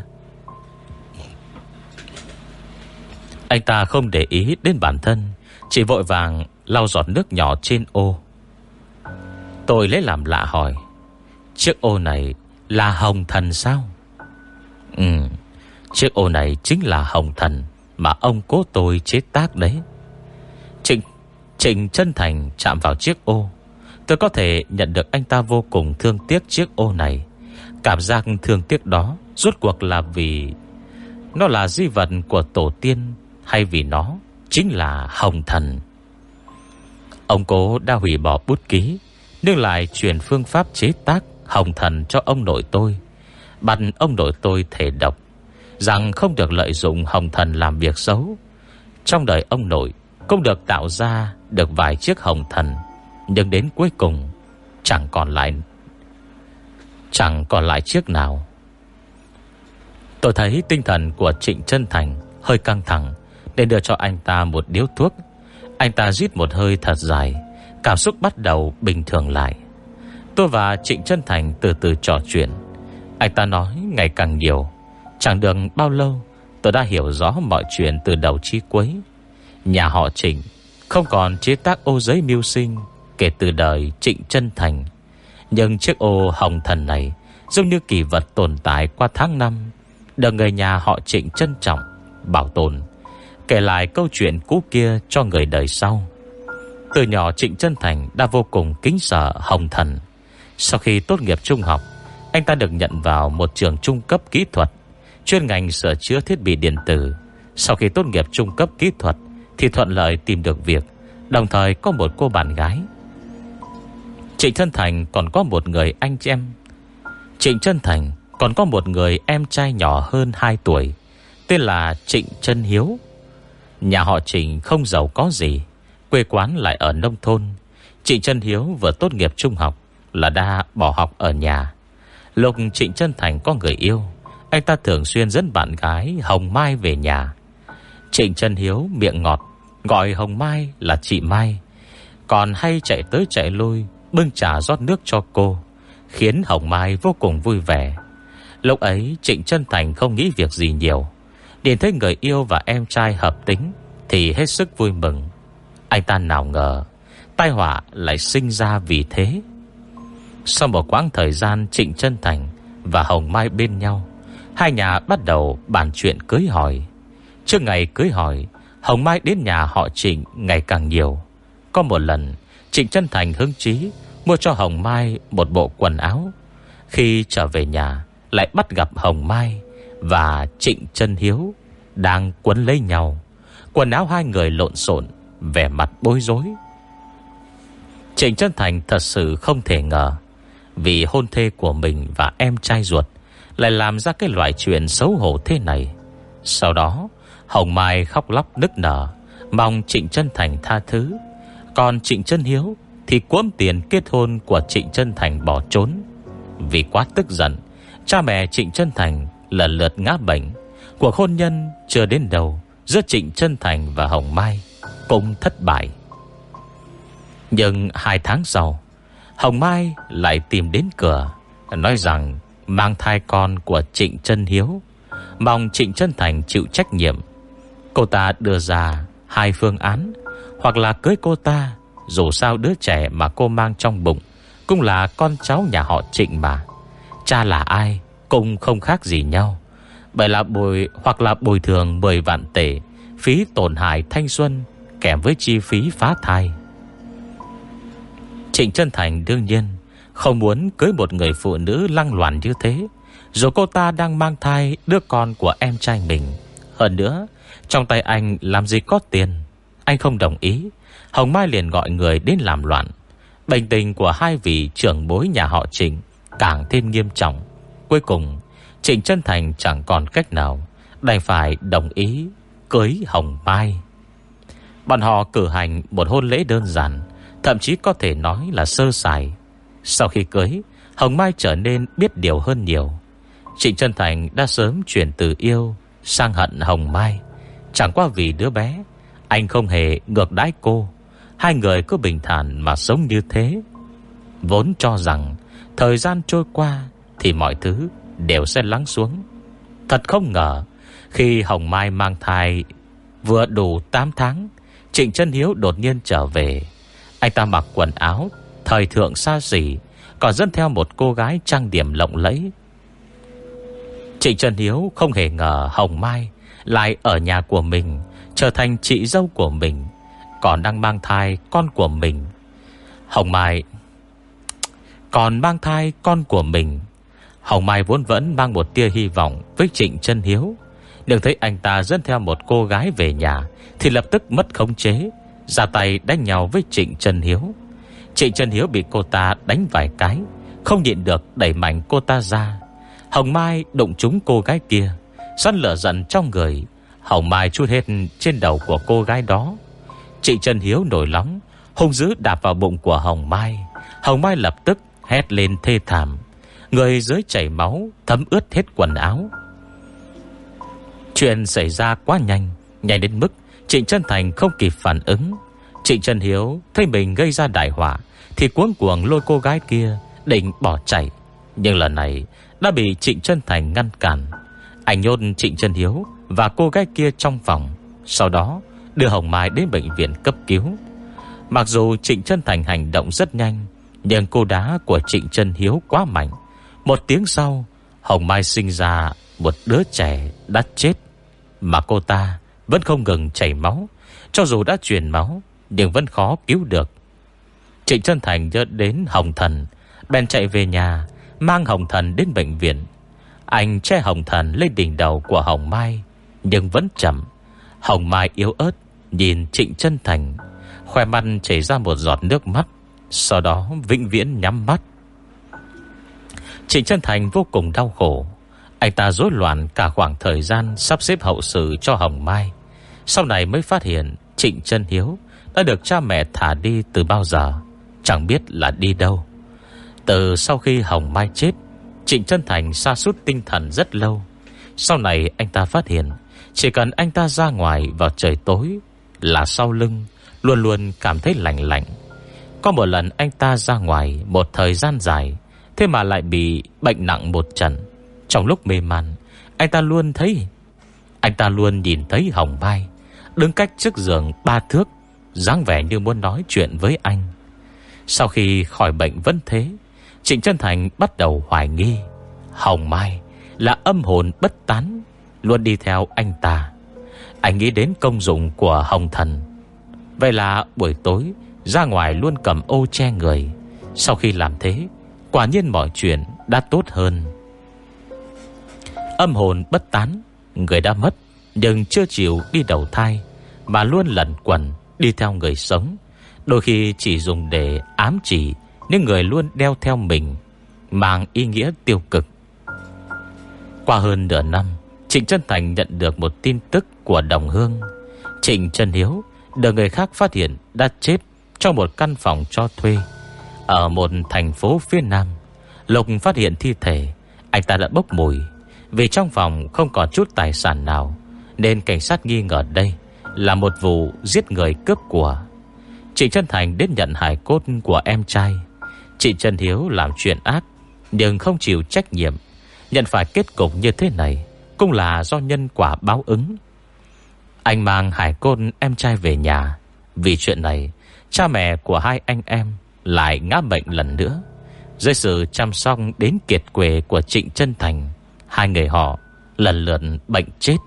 Anh ta không để ý đến bản thân, chỉ vội vàng lau giọt nước nhỏ trên ô. Tôi lấy làm lạ hỏi: chiếc ô này là hồng thần sao? Chiếc ô này chính là hồng thần mà ông cố tôi chế tác đấy. Trịnh Chân Thành chạm vào chiếc ô. Tôi có thể nhận được anh ta vô cùng thương tiếc chiếc ô này. Cảm giác thương tiếc đó rốt cuộc là vì nó là di vật của tổ tiên, hay vì nó chính là hồng thần? Ông cố đã hủy bỏ bút ký, nhưng lại truyền phương pháp chế tác hồng thần cho ông nội tôi, bắt ông nội tôi thề độc rằng không được lợi dụng hồng thần làm việc xấu. Trong đời ông nội cũng được tạo ra được vài chiếc hồng thần, nhưng đến cuối cùng chẳng còn lại chiếc nào. Tôi thấy tinh thần của Trịnh Chân Thành hơi căng thẳng, nên đưa cho anh ta một điếu thuốc. Anh ta rít một hơi thật dài, cảm xúc bắt đầu bình thường lại. Tôi và Trịnh Chân Thành từ từ trò chuyện. Anh ta nói ngày càng nhiều. Chẳng được bao lâu, tôi đã hiểu rõ mọi chuyện từ đầu chí cuối. Nhà họ Trịnh không còn chế tác ô giấy mưu sinh kể từ đời Trịnh Chân Thành. Nhưng chiếc ô hồng thần này giống như kỳ vật tồn tại qua tháng năm, được người nhà họ Trịnh trân trọng, bảo tồn, kể lại câu chuyện cũ kia cho người đời sau. Từ nhỏ Trịnh Chân Thành đã vô cùng kính sợ hồng thần. Sau khi tốt nghiệp trung học, anh ta được nhận vào một trường trung cấp kỹ thuật, chuyên ngành sửa chữa thiết bị điện tử. Sau khi tốt nghiệp trung cấp kỹ thuật thì thuận lợi tìm được việc, đồng thời có một cô bạn gái. Trịnh Chân Thành còn có một người anh chị em. Trịnh Chân Thành còn có một người em trai nhỏ hơn 2 tuổi, tên là Trịnh Chân Hiếu. Nhà họ Trịnh không giàu có gì, quê quán lại ở nông thôn. Trịnh Chân Hiếu vừa tốt nghiệp trung học là đã bỏ học ở nhà. Lúc Trịnh Chân Thành có người yêu, anh ta thường xuyên dẫn bạn gái Hồng Mai về nhà. Trịnh Chân Hiếu miệng ngọt, gọi Hồng Mai là chị Mai, còn hay chạy tới chạy lui bưng trà rót nước cho cô, khiến Hồng Mai vô cùng vui vẻ. Lúc ấy Trịnh Chân Thành không nghĩ việc gì nhiều, nhìn thấy người yêu và em trai hợp tính thì hết sức vui mừng. Anh ta nào ngờ tai họa lại sinh ra vì thế. Sau một quãng thời gian Trịnh Chân Thành và Hồng Mai bên nhau, hai nhà bắt đầu bàn chuyện cưới hỏi. Trước ngày cưới hỏi, Hồng Mai đến nhà họ Trịnh ngày càng nhiều. Có một lần Trịnh Chân Thành hứng chí mua cho Hồng Mai một bộ quần áo. Khi trở về nhà, lại bắt gặp Hồng Mai và Trịnh Chân Hiếu đang quấn lấy nhau. Quần áo hai người lộn xộn, vẻ mặt bối rối. Trịnh Chân Thành thật sự không thể ngờ vì hôn thê của mình và em trai ruột lại làm ra cái loại chuyện xấu hổ thế này. Sau đó Hồng Mai khóc lóc nức nở, mong Trịnh Chân Thành tha thứ. Còn Trịnh Chân Hiếu thì cuỗm tiền kết hôn của Trịnh Chân Thành bỏ trốn. Vì quá tức giận, cha mẹ Trịnh Chân Thành lần lượt ngã bệnh. Cuộc hôn nhân chưa đến đầu giữa Trịnh Chân Thành và Hồng Mai cũng thất bại. Nhưng 2 tháng sau, Hồng Mai lại tìm đến cửa, nói rằng mang thai con của Trịnh Chân Hiếu, mong Trịnh Chân Thành chịu trách nhiệm. Cô ta đưa ra 2 phương án: hoặc là cưới cô ta, dù sao đứa trẻ mà cô mang trong bụng cũng là con cháu nhà họ Trịnh mà, cha là ai cũng không khác gì nhau. Hoặc là bồi thường 10 vạn tệ phí tổn hại thanh xuân kèm với chi phí phá thai. Trịnh Chân Thành đương nhiên không muốn cưới một người phụ nữ lăng loàn như thế, dù cô ta đang mang thai đứa con của em trai mình. Hơn nữa, trong tay anh làm gì có tiền. Anh không đồng ý. Hồng Mai liền gọi người đến làm loạn. Bệnh tình của hai vị trưởng bối nhà họ Trịnh càng thêm nghiêm trọng. Cuối cùng Trịnh Chân Thành chẳng còn cách nào, đành phải đồng ý cưới Hồng Mai. Bọn họ cử hành một hôn lễ đơn giản, thậm chí có thể nói là sơ sài. Sau khi cưới, Hồng Mai trở nên biết điều hơn nhiều. Trịnh Chân Thành đã sớm chuyển từ yêu sang hận Hồng Mai. Chẳng qua vì đứa bé, anh không hề ngược đãi cô. Hai người cứ bình thản mà sống như thế. Vốn cho rằng thời gian trôi qua thì mọi thứ đều sẽ lắng xuống. Thật không ngờ, khi Hồng Mai mang thai vừa đủ 8 tháng, Trịnh Chân Hiếu đột nhiên trở về. Anh ta mặc quần áo thời thượng xa xỉ, còn dẫn theo một cô gái trang điểm lộng lẫy. Trịnh Chân Hiếu không hề ngờ Hồng Mai lại ở nhà của mình, trở thành chị dâu của mình, còn đang mang thai con của mình. Hồng Mai còn mang thai con của mình. Hồng Mai vốn vẫn mang một tia hy vọng với Trịnh Chân Hiếu, nhưng thấy anh ta dẫn theo một cô gái về nhà thì lập tức mất khống chế, ra tay đánh nhau với Trịnh Chân Hiếu. Trịnh Chân Hiếu bị cô ta đánh vài cái, không nhịn được đẩy mạnh cô ta ra. Hồng Mai đụng trúng cô gái kia, săn lửa giận trong người, Hồng Mai trút hết trên đầu của cô gái đó. Trịnh Chân Hiếu nổi nóng, hung dữ đạp vào bụng của Hồng Mai. Hồng Mai lập tức hét lên thê thảm, người dưới chảy máu, thấm ướt hết quần áo. Chuyện xảy ra quá nhanh đến mức Trịnh Chân Thành không kịp phản ứng. Trịnh Chân Hiếu thấy mình gây ra đại họa thì cuống cuồng lôi cô gái kia định bỏ chạy, nhưng lần này đã bị Trịnh Chân Thành ngăn cản. Anh nhốt Trịnh Chân Hiếu và cô gái kia trong phòng, sau đó đưa Hồng Mai đến bệnh viện cấp cứu. Mặc dù Trịnh Chân Thành hành động rất nhanh, nhưng cô đá của Trịnh Chân Hiếu quá mạnh. Một tiếng sau, Hồng Mai sinh ra một đứa trẻ đã chết, mà cô ta vẫn không ngừng chảy máu. Cho dù đã truyền máu nhưng vẫn khó cứu được. Trịnh Chân Thành nhớ đến Hồng Thần, bèn chạy về nhà, mang Hồng Thần đến bệnh viện. Anh che Hồng Thần lên đỉnh đầu của Hồng Mai, nhưng vẫn chậm. Hồng Mai yếu ớt nhìn Trịnh Chân Thành, khoe mắt chảy ra một giọt nước mắt, sau đó vĩnh viễn nhắm mắt. Trịnh Chân Thành vô cùng đau khổ. Anh ta rối loạn cả khoảng thời gian sắp xếp hậu sự cho Hồng Mai. Sau này mới phát hiện Trịnh Chân Hiếu đã được cha mẹ thả đi từ bao giờ, chẳng biết là đi đâu. Từ sau khi Hồng Mai chết, Trịnh Chân Thành sa sút tinh thần rất lâu. Sau này anh ta phát hiện chỉ cần anh ta ra ngoài vào trời tối là sau lưng luôn luôn cảm thấy lạnh lạnh. Có một lần anh ta ra ngoài một thời gian dài, thế mà lại bị bệnh nặng một trận. Trong lúc mê man, anh ta luôn nhìn thấy Hồng Mai đứng cách trước giường 3 thước, dáng vẻ như muốn nói chuyện với anh. Sau khi khỏi bệnh vẫn thế, Trịnh Chân Thành bắt đầu hoài nghi Hồng Mai là âm hồn bất tán, luôn đi theo anh ta. Anh nghĩ đến công dụng của Hồng Thần. Vậy là buổi tối ra ngoài luôn cầm ô che người. Sau khi làm thế, quả nhiên mọi chuyện đã tốt hơn. Âm hồn bất tán, người đã mất nhưng chưa chịu đi đầu thai, mà luôn lẩn quẩn đi theo người sống. Đôi khi chỉ dùng để ám chỉ những người luôn đeo theo mình, mang ý nghĩa tiêu cực. Qua hơn nửa năm, Trịnh Chân Thành nhận được một tin tức của đồng hương. Trịnh Chân Hiếu được người khác phát hiện đã chết trong một căn phòng cho thuê ở một thành phố phía Nam. Lục phát hiện thi thể, anh ta đã bốc mùi. Vì trong phòng không còn chút tài sản nào, nên cảnh sát nghi ngờ đây là một vụ giết người cướp của. Trịnh Chân Thành đến nhận hài cốt của em trai. Trịnh Chân Hiếu làm chuyện ác nhưng không chịu trách nhiệm, nhận phải kết cục như thế này cũng là do nhân quả báo ứng. Anh mang hài cốt em trai về nhà. Vì chuyện này, cha mẹ của hai anh em lại ngã bệnh lần nữa. Dưới sự chăm sóc đến kiệt quệ của Trịnh Chân Thành, hai người họ lần lượt bệnh chết.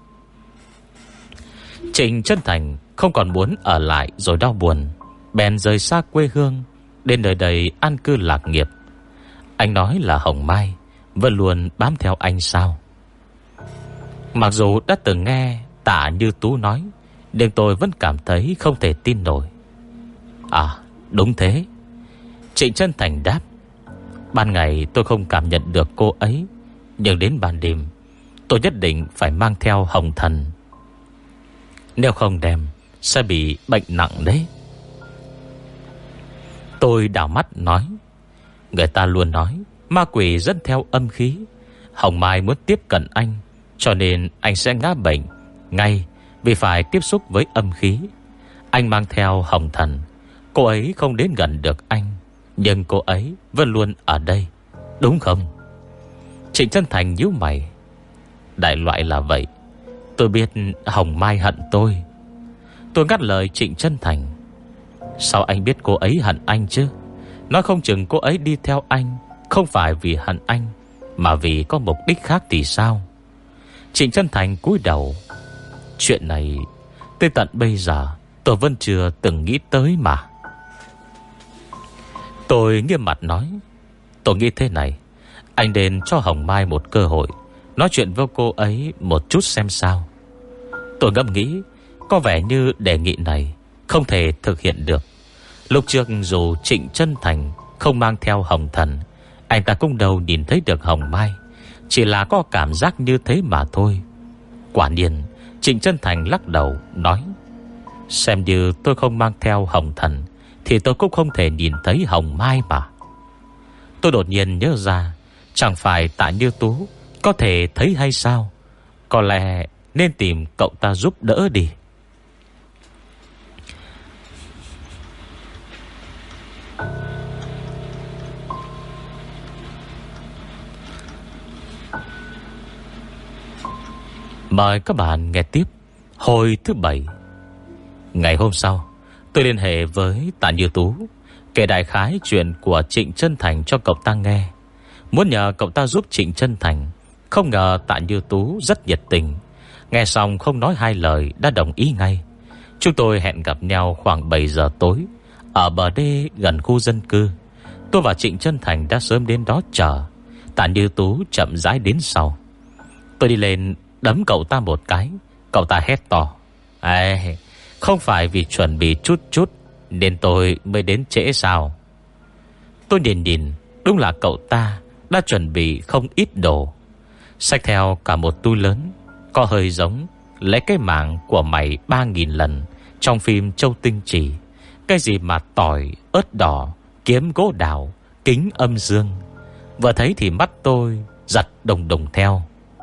Trịnh Chân Thành không còn muốn ở lại rồi đau buồn, bèn rời xa quê hương, đến nơi đây an cư lạc nghiệp. Anh nói là Hồng Mai vẫn luôn bám theo anh sao? Mặc dù đã từng nghe Tạ Như Tú nói, nhưng tôi vẫn cảm thấy không thể tin nổi. À, đúng thế, Trịnh Chân Thành đáp. Ban ngày tôi không cảm nhận được cô ấy, nhưng đến ban đêm tôi nhất định phải mang theo Hồng Thần. Nếu không đem sẽ bị bệnh nặng đấy. Tôi đảo mắt nói, người ta luôn nói ma quỷ dẫn theo âm khí. Hồng Mai muốn tiếp cận anh, cho nên anh sẽ ngã bệnh ngay vì phải tiếp xúc với âm khí. Anh mang theo Hồng Thần, cô ấy không đến gần được anh, nhưng cô ấy vẫn luôn ở đây, đúng không? Trịnh Chân Thành nhíu mày. Đại loại là vậy. Tôi biết Hồng Mai hận tôi. Tôi ngắt lời Trịnh Chân Thành. Sao anh biết cô ấy hận anh chứ? Nói không chừng cô ấy đi theo anh không phải vì hận anh, mà vì có mục đích khác thì sao? Trịnh Chân Thành cúi đầu. Chuyện này tới tận bây giờ tôi vẫn chưa từng nghĩ tới mà. Tôi nghiêm mặt nói, tôi nghĩ thế này, anh nên cho Hồng Mai một cơ hội, nói chuyện với cô ấy một chút xem sao. Tôi ngẫm nghĩ, có vẻ như đề nghị này không thể thực hiện được. Lúc trước dù Trịnh Chân Thành không mang theo Hồng Thần, anh ta cũng đâu nhìn thấy được Hồng Mai, chỉ là có cảm giác như thế mà thôi. Quả nhiên Trịnh Chân Thành lắc đầu nói, xem như tôi không mang theo Hồng Thần thì tôi cũng không thể nhìn thấy Hồng Mai mà. Tôi đột nhiên nhớ ra, chẳng phải Tạ Như Tú có thể thấy hay sao? Có lẽ nên tìm cậu ta giúp đỡ đi. Mời các bạn nghe tiếp hồi thứ 7. Ngày hôm sau, tôi liên hệ với Tạ Như Tú, kể đại khái chuyện của Trịnh Chân Thành cho cậu ta nghe, muốn nhờ cậu ta giúp Trịnh Chân Thành. Không ngờ Tạ Như Tú rất nhiệt tình, nghe xong không nói hai lời đã đồng ý ngay. Chúng tôi hẹn gặp nhau khoảng 7 giờ tối ở bờ đê gần khu dân cư. Tôi và Trịnh Chân Thành đã sớm đến đó chờ. Tạ Như Tú chậm rãi đến sau. Tôi đi lên đấm cậu ta một cái. Cậu ta hét to, ê, không phải vì chuẩn bị chút nên tôi mới đến trễ sao? Tôi nhìn, đúng là cậu ta đã chuẩn bị không ít đồ, xách theo cả một túi lớn, có hơi giống lấy cái mạng của mày 3.000 lần trong phim Châu Tinh Chỉ. Cái gì mà tỏi, ớt đỏ, kiếm gỗ đào, kính âm dương. Vừa thấy thì mắt tôi giật đồng đồng theo.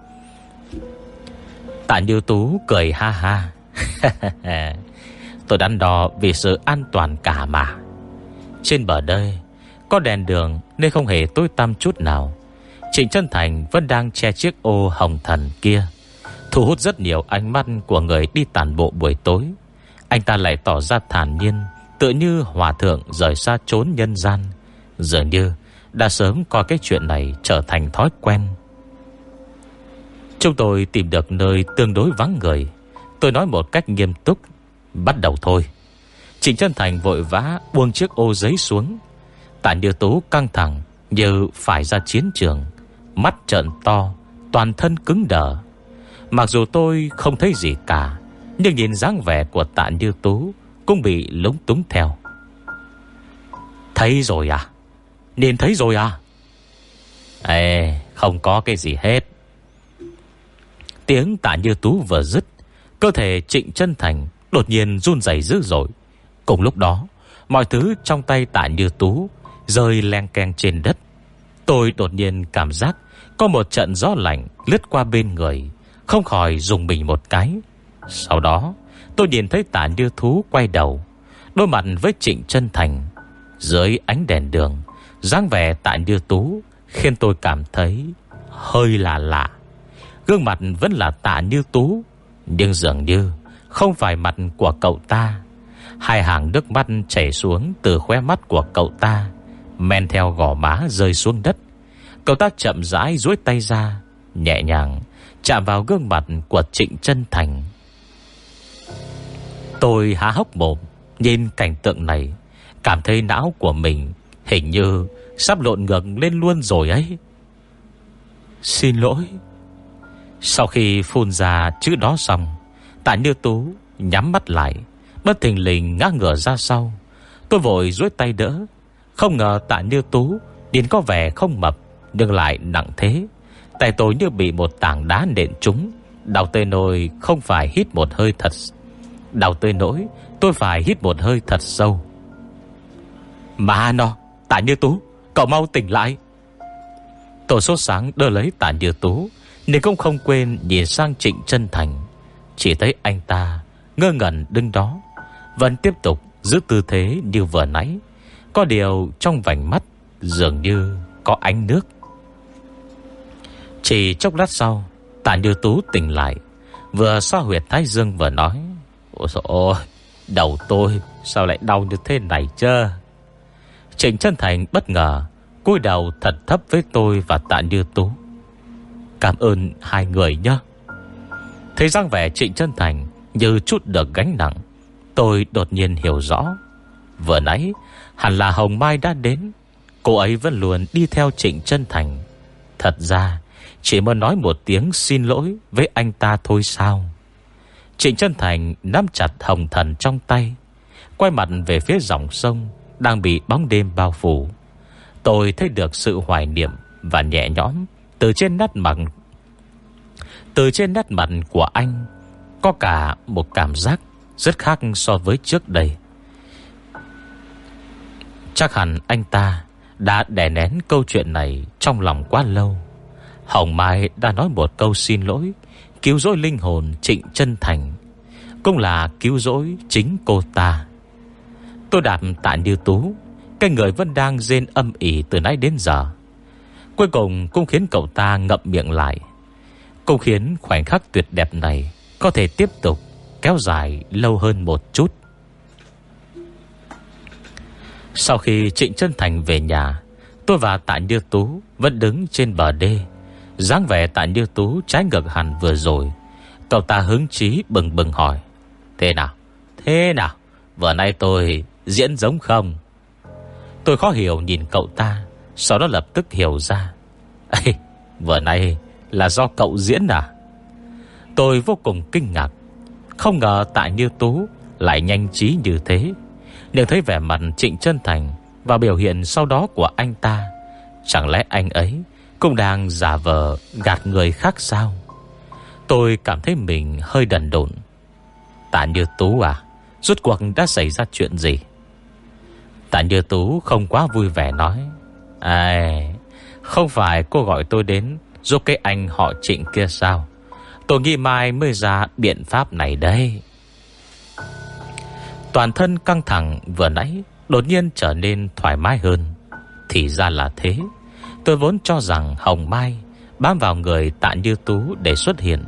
Tạ Như Tú cười ha ha. Tôi đắn đo vì sự an toàn cả mà. Trên bờ đê có đèn đường nên không hề tối tăm chút nào. Trịnh Chân Thành vẫn đang che chiếc ô hồng thần kia, thu hút rất nhiều ánh mắt của người đi tản bộ buổi tối. Anh ta lại tỏ ra thản nhiên, tựa như hòa thượng rời xa chốn nhân gian, dường như đã sớm coi cái chuyện này trở thành thói quen. Chúng tôi tìm được nơi tương đối vắng người. Tôi nói một cách nghiêm túc: bắt đầu thôi. Trịnh Chân Thành vội vã buông chiếc ô giấy xuống. Tạ Như Tú căng thẳng như phải ra chiến trường, mắt trợn to, toàn thân cứng đờ. Mặc dù tôi không thấy gì cả, nhưng nhìn dáng vẻ của Tạ Như Tú cũng bị lúng túng theo. Thấy rồi à? Nhìn thấy rồi à? Ê, không có cái gì hết. Tiếng Tạ Như Tú vừa dứt, cơ thể Trịnh Chân Thành đột nhiên run rẩy dữ dội. Cùng lúc đó, mọi thứ trong tay Tạ Như Tú rơi leng keng trên đất. Tôi đột nhiên cảm giác có một trận gió lạnh lướt qua bên người, không khỏi rùng mình một cái. Sau đó tôi nhìn thấy Tạ Như Tú quay đầu, đối mặt với Trịnh Chân Thành. Dưới ánh đèn đường, dáng vẻ Tạ Như Tú khiến tôi cảm thấy hơi lạ lạ. Gương mặt vẫn là Tạ Như Tú, nhưng dường như không phải mặt của cậu ta. Hai hàng nước mắt chảy xuống từ khóe mắt của cậu ta, men theo gò má rơi xuống đất. Cậu ta chậm rãi duỗi tay ra, nhẹ nhàng chạm vào gương mặt của Trịnh Chân Thành. Tôi há hốc mồm nhìn cảnh tượng này, cảm thấy não của mình hình như sắp lộn ngược lên luôn rồi ấy. Xin lỗi. Sau khi phun ra chữ đó xong, Tạ Như Tú nhắm mắt lại, bất thình lình ngã ngửa ra sau. Tôi vội duỗi tay đỡ. Không ngờ Tạ Như Tú nhìn có vẻ không mập, nhưng lại nặng thế. Tay tôi như bị một tảng đá nện trúng, đau tới nỗi không phải hít một hơi thật. Đau tới nỗi tôi phải hít một hơi thật sâu. Mà nó, Tạ Như Tú, cậu mau tỉnh lại. Tôi sốt sáng đỡ lấy Tạ Như Tú, nhưng cũng không quên nhìn sang Trịnh Chân Thành. Chỉ thấy anh ta ngơ ngẩn đứng đó, vẫn tiếp tục giữ tư thế như vừa nãy. Có điều trong vành mắt dường như có ánh nước. Chỉ chốc lát sau, Tạ Như Tú tỉnh lại, vừa xoa huyệt thái dương vừa nói: ôi dồi ôi, đầu tôi sao lại đau như thế này chứ? Trịnh Chân Thành bất ngờ cúi đầu thật thấp với tôi và Tạ Như Tú: cảm ơn hai người nhé. Thấy dáng vẻ Trịnh Chân Thành như chút được gánh nặng, tôi đột nhiên hiểu rõ. Vừa nãy hẳn là Hồng Mai đã đến. Cô ấy vẫn luôn đi theo Trịnh Chân Thành. Thật ra chỉ muốn nói một tiếng xin lỗi với anh ta thôi sao? Trịnh Chân Thành nắm chặt hồng thần trong tay, quay mặt về phía dòng sông đang bị bóng đêm bao phủ. Tôi thấy được sự hoài niệm và nhẹ nhõm từ trên nét mặt của anh. Có cả một cảm giác rất khác so với trước đây. Chắc hẳn anh ta đã đè nén câu chuyện này trong lòng quá lâu. Hồng Mai đã nói một câu xin lỗi, cứu rỗi linh hồn Trịnh Chân Thành, cũng là cứu rỗi chính cô ta. Tôi đạp Tạ Như Tú, cái người vẫn đang rên âm ỉ từ nãy đến giờ, cuối cùng cũng khiến cậu ta ngậm miệng lại, cũng khiến khoảnh khắc tuyệt đẹp này có thể tiếp tục kéo dài lâu hơn một chút. Sau khi Trịnh Chân Thành về nhà, tôi và Tạ Như Tú vẫn đứng trên bờ đê. Dáng vẻ Tạ Như Tú trái ngược hẳn vừa rồi. Cậu ta hứng chí bừng bừng hỏi: Thế nào? Vừa nay tôi diễn giống không? Tôi khó hiểu nhìn cậu ta, sau đó lập tức hiểu ra: Ê, vừa nay là do cậu diễn à? Tôi vô cùng kinh ngạc. Không ngờ Tạ Như Tú lại nhanh trí như thế. Nhưng thấy vẻ mặt Trịnh Chân Thành và biểu hiện sau đó của anh ta, chẳng lẽ anh ấy cũng đang giả vờ gạt người khác sao? Tôi cảm thấy mình hơi đần độn. Tạ Như Tú à, rốt cuộc đã xảy ra chuyện gì? Tạ Như Tú không quá vui vẻ nói: không phải cô gọi tôi đến giúp cái anh họ Trịnh kia sao? Tôi nghĩ mai mới ra biện pháp này đây. Toàn thân căng thẳng vừa nãy đột nhiên trở nên thoải mái hơn. Thì ra là thế. Tôi vốn cho rằng Hồng Mai bám vào người Tạ Như Tú để xuất hiện,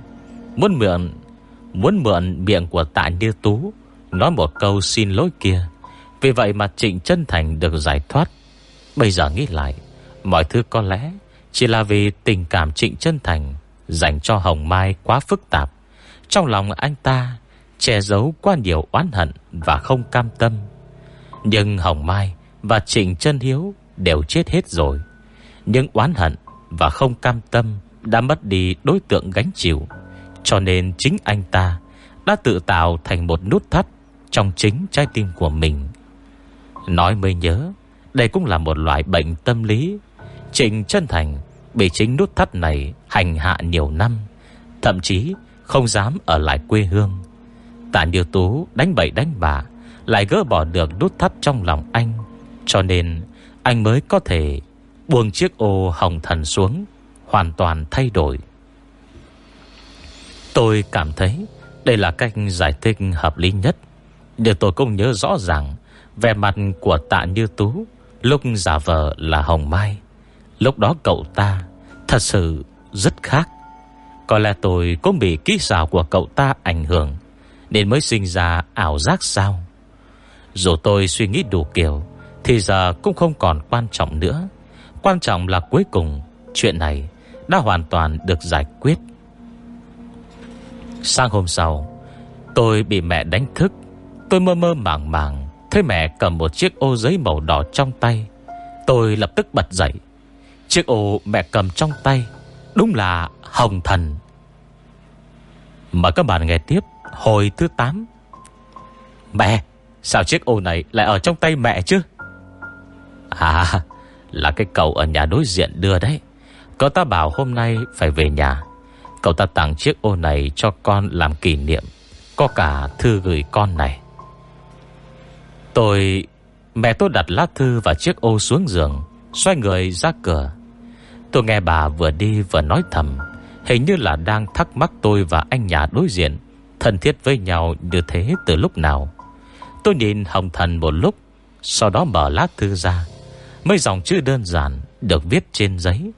muốn mượn miệng của Tạ Như Tú nói một câu xin lỗi kia. Vì vậy mà Trịnh Chân Thành được giải thoát. Bây giờ nghĩ lại, mọi thứ có lẽ chỉ là vì tình cảm Trịnh Chân Thành dành cho Hồng Mai quá phức tạp. Trong lòng anh ta che giấu quá nhiều oán hận và không cam tâm. Nhưng Hồng Mai và Trịnh Chân Hiếu đều chết hết rồi. Nhưng oán hận và không cam tâm đã mất đi đối tượng gánh chịu. Cho nên chính anh ta đã tự tạo thành một nút thắt trong chính trái tim của mình. Nói mới nhớ, đây cũng là một loại bệnh tâm lý. Trịnh Chân Thành bị chính nút thắt này hành hạ nhiều năm, thậm chí không dám ở lại quê hương. Tạ Như Tú đánh bậy đánh bạ lại gỡ bỏ được nút thắt trong lòng anh. Cho nên anh mới có thể buông chiếc ô hồng thần xuống, hoàn toàn thay đổi. Tôi cảm thấy đây là cách giải thích hợp lý nhất. Nhưng tôi cũng nhớ rõ ràng vẻ mặt của Tạ Như Tú lúc giả vờ là Hồng Mai. Lúc đó cậu ta thật sự rất khác. Có lẽ tôi cũng bị kỹ xảo của cậu ta ảnh hưởng nên mới sinh ra ảo giác sao. Dù tôi suy nghĩ đủ kiểu thì giờ cũng không còn quan trọng nữa. Quan trọng là cuối cùng chuyện này đã hoàn toàn được giải quyết. Sáng hôm sau, tôi bị mẹ đánh thức. Tôi mơ mơ màng màng thấy mẹ cầm một chiếc ô giấy màu đỏ trong tay. Tôi lập tức bật dậy. Chiếc ô mẹ cầm trong tay đúng là hồng thần. Mời các bạn nghe tiếp hồi thứ 8. Mẹ, sao chiếc ô này lại ở trong tay mẹ chứ? À, là cái cậu ở nhà đối diện đưa đấy. Cậu ta bảo hôm nay phải về nhà. Cậu ta tặng chiếc ô này cho con làm kỷ niệm. Có cả thư gửi con này. Mẹ tôi đặt lá thư và chiếc ô xuống giường, xoay người ra cửa. Tôi nghe bà vừa đi vừa nói thầm, hình như là đang thắc mắc tôi và anh nhà đối diện thân thiết với nhau như thế từ lúc nào. Tôi nhìn hồng thần một lúc, sau đó mở lá thư ra. Mấy dòng chữ đơn giản được viết trên giấy.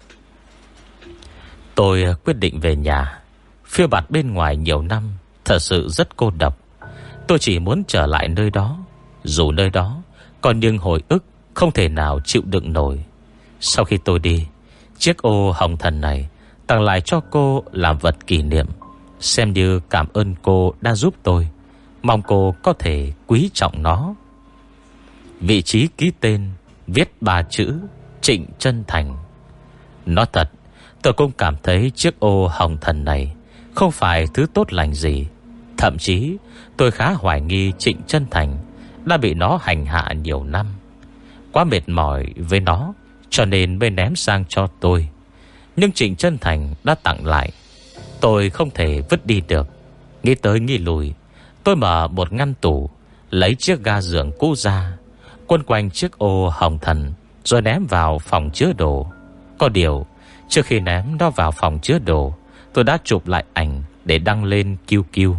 Tôi quyết định về nhà. Phiêu bạt bên ngoài nhiều năm thật sự rất cô độc. Tôi chỉ muốn trở lại nơi đó, dù nơi đó còn những hồi ức không thể nào chịu đựng nổi. Sau khi tôi đi, chiếc ô hồng thần này tặng lại cho cô làm vật kỷ niệm, xem như cảm ơn cô đã giúp tôi. Mong cô có thể quý trọng nó. Vị trí ký tên viết 3 chữ Trịnh Chân Thành. Nói thật, tôi cũng cảm thấy chiếc ô hồng thần này không phải thứ tốt lành gì. Thậm chí tôi khá hoài nghi Trịnh Chân Thành đã bị nó hành hạ nhiều năm, quá mệt mỏi với nó, cho nên mới ném sang cho tôi. Nhưng Trịnh Chân Thành đã tặng lại, tôi không thể vứt đi được. Nghĩ tới nghĩ lùi, tôi mở một ngăn tủ, lấy chiếc ga giường cũ ra, quấn quanh chiếc ô hồng thần, rồi ném vào phòng chứa đồ. Có điều, trước khi ném nó vào phòng chứa đồ, tôi đã chụp lại ảnh để đăng lên QQ.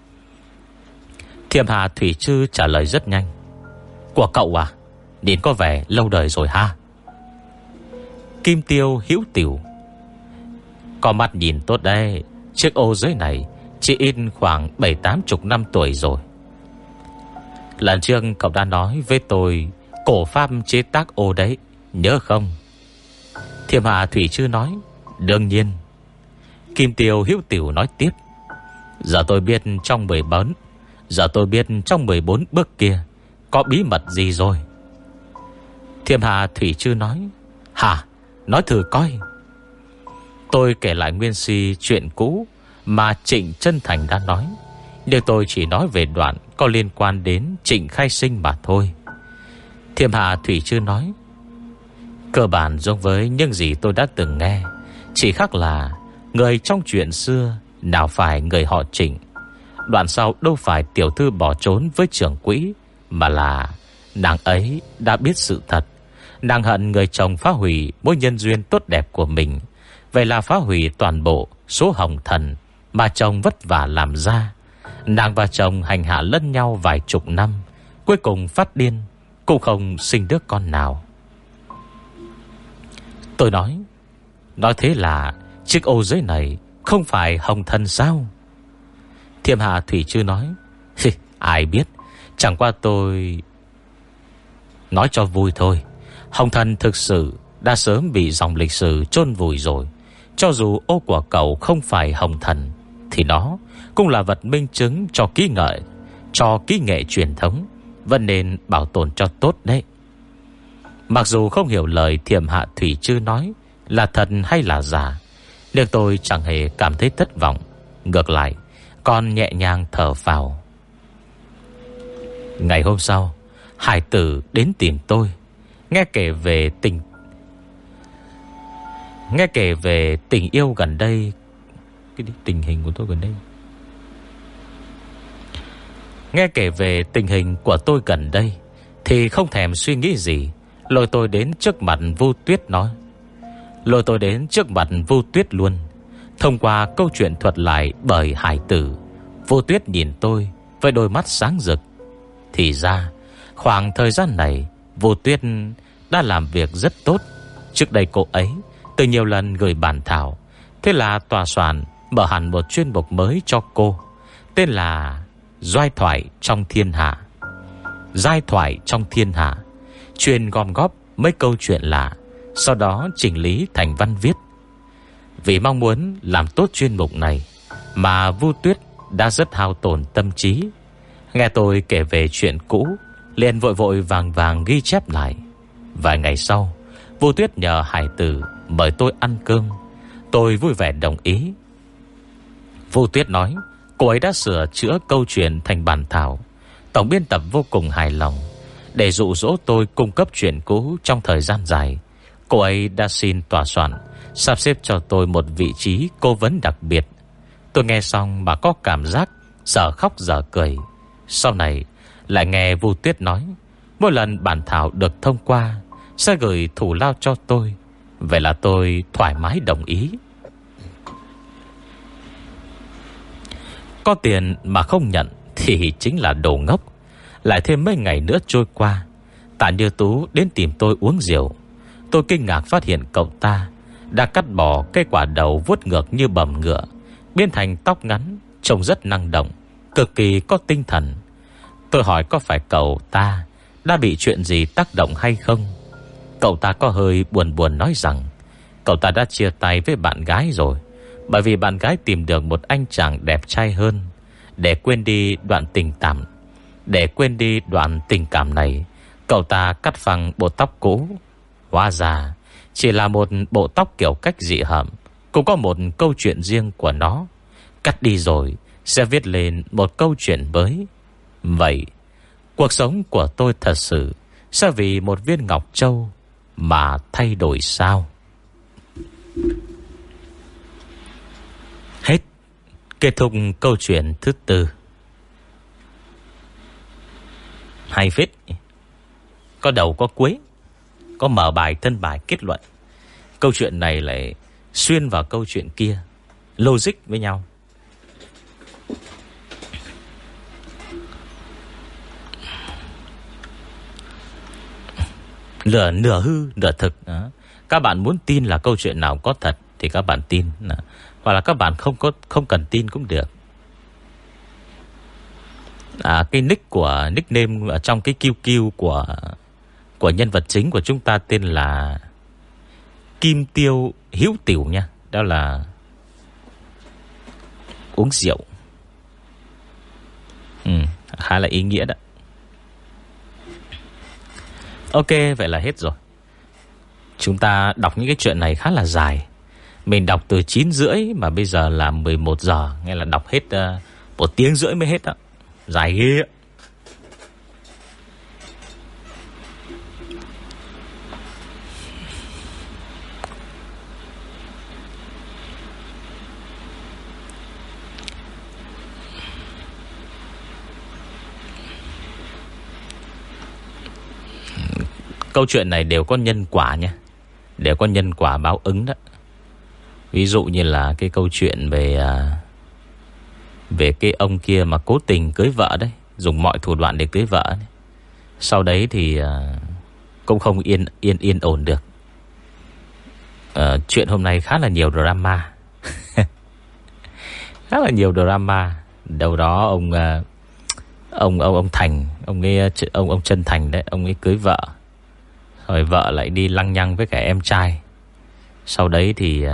Thiểm Hà Thủy Trư trả lời rất nhanh. Của cậu à? Nhìn có vẻ lâu đời rồi ha. Kim Tiêu Hữu Tiểu: có mắt nhìn tốt đấy. Chiếc ô giấy này chỉ in khoảng 7-80 năm tuổi rồi. Lần trước cậu đã nói với tôi cổ pháp chế tác ô đấy, nhớ không? Thiểm Hà Thủy Trư nói: đương nhiên. Kim Tiêu Hữu Tiểu nói tiếp: giờ tôi biết trong 14 bước kia có bí mật gì rồi. Thiểm Hà Thủy Trư nói: hả? Nói thử coi. Tôi kể lại nguyên si chuyện cũ mà Trịnh Chân Thành đã nói, nhưng tôi chỉ nói về đoạn có liên quan đến Trịnh Khai Sinh mà thôi. Thiểm Hà Thủy Trư nói: cơ bản giống với những gì tôi đã từng nghe, chỉ khác là người trong chuyện xưa nào phải người họ Trịnh. Đoạn sau đâu phải tiểu thư bỏ trốn với trưởng quỹ, mà là nàng ấy đã biết sự thật. Nàng hận người chồng phá hủy mối nhân duyên tốt đẹp của mình, vậy là phá hủy toàn bộ số hồng thần mà chồng vất vả làm ra. Nàng và chồng hành hạ lẫn nhau vài chục năm, cuối cùng phát điên, cũng không sinh đứa con nào. Tôi nói thế là chiếc ô giới này không phải hồng thần sao? Thiêm Hạ Thủy Trư nói, ai biết, chẳng qua tôi nói cho vui thôi. Hồng thần thực sự đã sớm bị dòng lịch sử chôn vùi rồi. Cho dù ô của cậu không phải hồng thần, thì nó cũng là vật minh chứng cho kỹ nghệ truyền thống, vẫn nên bảo tồn cho tốt đấy. Mặc dù không hiểu lời Thiểm Hạ Thủy Trư nói là thật hay là giả, nhưng tôi chẳng hề cảm thấy thất vọng. Ngược lại, còn nhẹ nhàng thở phào. Ngày hôm sau, Hải tử đến tìm tôi, nghe kể về tình yêu gần đây. Tình hình của tôi gần đây. Nghe kể về tình hình của tôi gần đây thì không thèm suy nghĩ gì, lôi tôi đến trước mặt Vu Tuyết luôn. Thông qua câu chuyện thuật lại bởi Hải tử, Vu Tuyết nhìn tôi với đôi mắt sáng rực. Thì ra khoảng thời gian này Vu Tuyết đã làm việc rất tốt. Trước đây cô ấy từ nhiều lần gửi bản thảo. Thế là tòa soạn mở hẳn một chuyên mục mới cho cô, tên là Giai thoại trong thiên hạ. Giai thoại trong thiên hạ, chuyên gom góp mấy câu chuyện lạ, sau đó chỉnh lý thành văn viết. Vì mong muốn làm tốt chuyên mục này mà Vu Tuyết đã rất hao tổn tâm trí. Nghe tôi kể về chuyện cũ, liền vội vàng ghi chép lại. Vài ngày sau, Vu Tuyết nhờ Hải tử mời tôi ăn cơm. Tôi vui vẻ đồng ý. Vu Tuyết nói cô ấy đã sửa chữa câu chuyện thành bản thảo. Tổng biên tập vô cùng hài lòng. Để dụ dỗ tôi cung cấp chuyện cũ trong thời gian dài, cô ấy đã xin tòa soạn sắp xếp cho tôi một vị trí cố vấn đặc biệt. Tôi nghe xong mà có cảm giác dở khóc dở cười. Sau này lại nghe Vu Tuyết nói mỗi lần bản thảo được thông qua sẽ gửi thù lao cho tôi. Vậy là tôi thoải mái đồng ý. Có tiền mà không nhận thì chính là đồ ngốc. Lại thêm mấy ngày nữa trôi qua, Tạ Như Tú đến tìm tôi uống rượu. Tôi kinh ngạc phát hiện cậu ta đã cắt bỏ cái quả đầu vuốt ngược như bầm ngựa, biến thành tóc ngắn, trông rất năng động, cực kỳ có tinh thần. Tôi hỏi có phải cậu ta đã bị chuyện gì tác động hay không. Cậu ta có hơi buồn nói rằng cậu ta đã chia tay với bạn gái rồi, bởi vì bạn gái tìm được một anh chàng đẹp trai hơn. Để quên đi đoạn tình cảm này, cậu ta cắt phăng bộ tóc cũ. Hóa ra chỉ là một bộ tóc kiểu cách dị hợm, cũng có một câu chuyện riêng của nó. Cắt đi rồi sẽ viết lên một câu chuyện mới. Vậy cuộc sống của tôi thật sự sẽ vì một viên ngọc châu mà thay đổi sao? Hết. Kết thúc câu chuyện thứ 4. Hay phết. Có đầu có cuối, có mở bài thân bài kết luận. Câu chuyện này lại xuyên vào câu chuyện kia, logic với nhau. Nửa hư nửa thực đó. Các bạn muốn tin là câu chuyện nào có thật thì các bạn tin, hoặc là các bạn không cần tin cũng được. Cái nickname ở trong cái QQ của nhân vật chính của chúng ta tên là Kim Tiêu Hiếu Tiểu nha. Đó là uống rượu. Khá là ý nghĩa đó. Ok, vậy là hết rồi. Chúng ta đọc những cái chuyện này khá là dài. Mình đọc từ 9:30 mà bây giờ là 11 giờ. Nghe là đọc hết 1 tiếng rưỡi mới hết đó. Dài ghê á. Câu chuyện này đều có nhân quả nha, đều có nhân quả báo ứng đó. Ví dụ như là cái câu chuyện về cái ông kia mà cố tình cưới vợ đấy, dùng mọi thủ đoạn để cưới vợ đấy. Sau đấy thì cũng không yên ổn được. Chuyện hôm nay khá là nhiều drama. Khá là nhiều drama. Đâu đó ông Thành, ông Trân Thành đấy, ông ấy cưới vợ, rồi vợ lại đi lăng nhăng với cả em trai. Sau đấy thì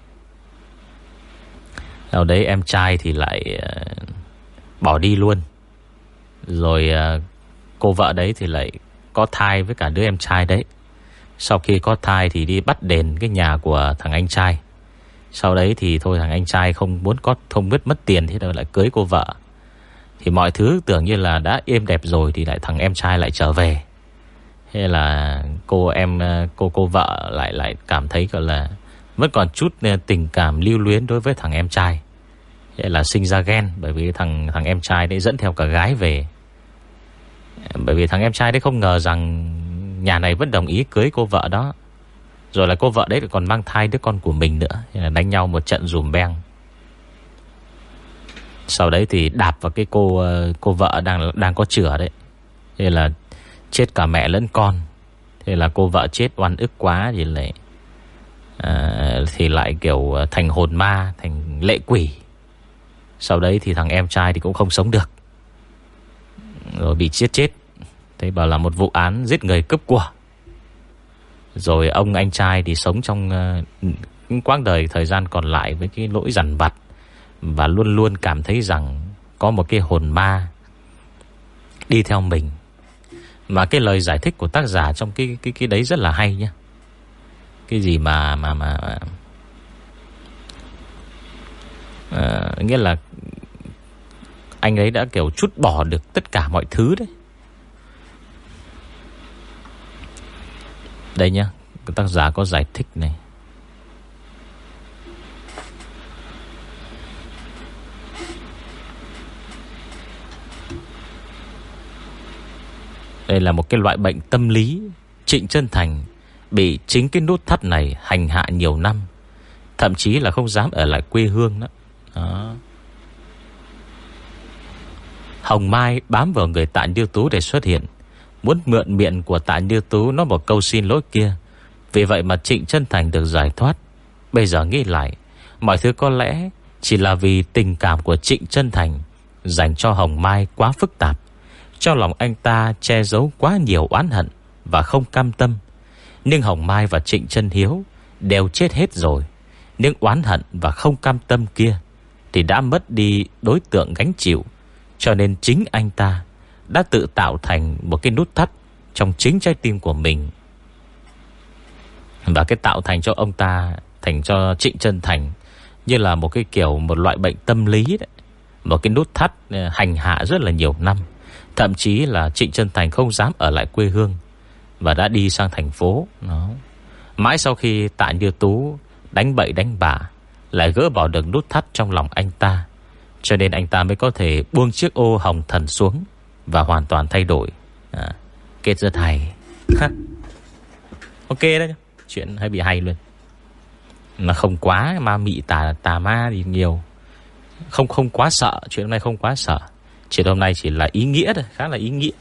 em trai thì lại bỏ đi luôn. Rồi cô vợ đấy thì lại có thai với cả đứa em trai đấy. Sau khi có thai thì đi bắt đền cái nhà của thằng anh trai. Sau đấy thì thôi, thằng anh trai không biết mất tiền, thế rồi lại cưới cô vợ. Thì mọi thứ tưởng như là đã êm đẹp rồi thì lại thằng em trai lại trở về. Thế là cô vợ lại cảm thấy gọi là vẫn còn chút tình cảm lưu luyến đối với thằng em trai. Thế là sinh ra ghen, bởi vì thằng em trai đấy dẫn theo cả gái về. Bởi vì thằng em trai đấy không ngờ rằng nhà này vẫn đồng ý cưới cô vợ đó. Rồi là cô vợ đấy còn mang thai đứa con của mình nữa. Thế là đánh nhau một trận dùm beng. Sau đấy thì đạp vào cái cô vợ đang có chửa đấy. Thế là chết cả mẹ lẫn con. Thế là cô vợ chết oan ức quá thì lại kiểu thành hồn ma, thành lệ quỷ. Sau đấy thì thằng em trai thì cũng không sống được, rồi bị chết. Thế bảo là một vụ án giết người cướp của. Rồi ông anh trai thì sống trong quãng đời thời gian còn lại với cái lỗi dằn vặt, và luôn luôn cảm thấy rằng có một cái hồn ma đi theo mình. Mà cái lời giải thích của tác giả trong cái đấy rất là hay nhá. Cái gì mà nghĩa là anh ấy đã kiểu trút bỏ được tất cả mọi thứ đấy. Đây nhá, tác giả có giải thích này. Đây là một cái loại bệnh tâm lý. Trịnh Chân Thành bị chính cái nút thắt này hành hạ nhiều năm, thậm chí là không dám ở lại quê hương đó. Hồng Mai bám vào người Tạ Như Tú để xuất hiện, muốn mượn miệng của Tạ Như Tú nói một câu xin lỗi kia. Vì vậy mà Trịnh Chân Thành được giải thoát. Bây giờ nghĩ lại, mọi thứ có lẽ chỉ là vì tình cảm của Trịnh Chân Thành dành cho Hồng Mai quá phức tạp. Trong lòng anh ta che giấu quá nhiều oán hận và không cam tâm. Nhưng Hồng Mai và Trịnh Chân Hiếu đều chết hết rồi. Nhưng oán hận và không cam tâm kia thì đã mất đi đối tượng gánh chịu. Cho nên chính anh ta đã tự tạo thành một cái nút thắt trong chính trái tim của mình. Và cái tạo thành cho ông ta, thành cho Trịnh Chân Thành như là một cái kiểu, một loại bệnh tâm lý đấy. Một cái nút thắt hành hạ rất là nhiều năm. Thậm chí là Trịnh Chân Thành không dám ở lại quê hương và đã đi sang thành phố đó. Mãi sau khi Tạ Như Tú đánh bậy đánh bạ, lại gỡ bỏ được nút thắt trong lòng anh ta, cho nên anh ta mới có thể buông chiếc ô hồng thần xuống và hoàn toàn thay đổi. Kết rất hay. Ok đấy, chuyện hơi bị hay luôn. Mà không quá ma mị tà ma thì nhiều. Không quá sợ. Chuyện hôm nay không quá sợ. Chuyện hôm nay chỉ là ý nghĩa thôi, khá là ý nghĩa.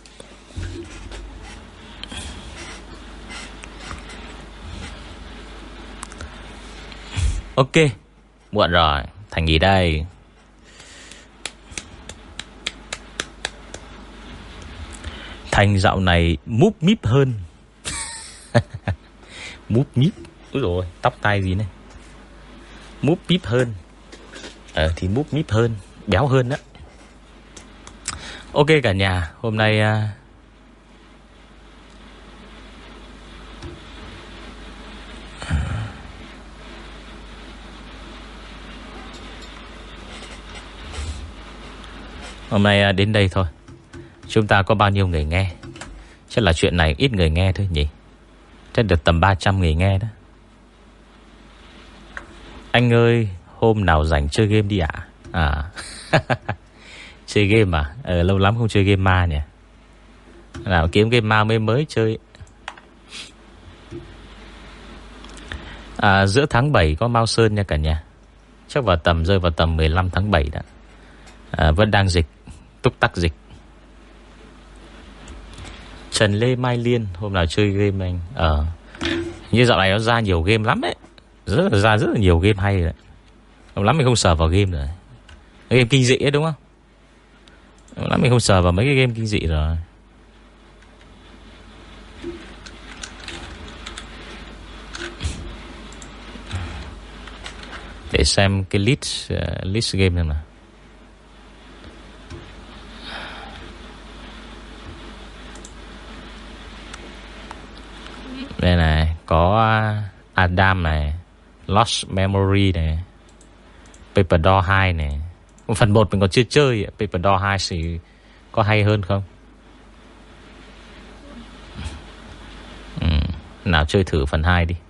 Ok, muộn rồi, Thành nghỉ đây. Thành dạo này múp míp hơn. Múp míp. Úi dồi, tóc tai gì này. Múp míp hơn. Thì múp míp hơn, béo hơn đó. Ok cả nhà, hôm nay đến đây thôi. Chúng ta có bao nhiêu người nghe? Chắc là chuyện này ít người nghe thôi nhỉ. Chắc được tầm 300 người nghe đó. Anh ơi, hôm nào rảnh chơi game đi ạ? Chơi game à? Lâu lắm không chơi game ma nhỉ. Nào kiếm game ma mới chơi. Giữa tháng 7 có Mao Sơn nha cả nhà. Chắc rơi vào tầm 15 tháng 7 đó. Vẫn đang dịch, túc tắc dịch. Trần Lê Mai Liên, hôm nào chơi game anh. Như dạo này nó ra nhiều game lắm đấy. Ra rất là nhiều game hay đấy. Lâu lắm mình không sờ vào game rồi. Game kinh dị ấy đúng không? Lâu lắm mình không sờ vào mấy cái game kinh dị rồi. Để xem cái list game này nào. Đây này, có Adam này, Lost Memory này, Paper Doll 2 này. Phần 1 mình còn chưa chơi, Paper Doll 2 thì có hay hơn không? Nào chơi thử phần 2 đi.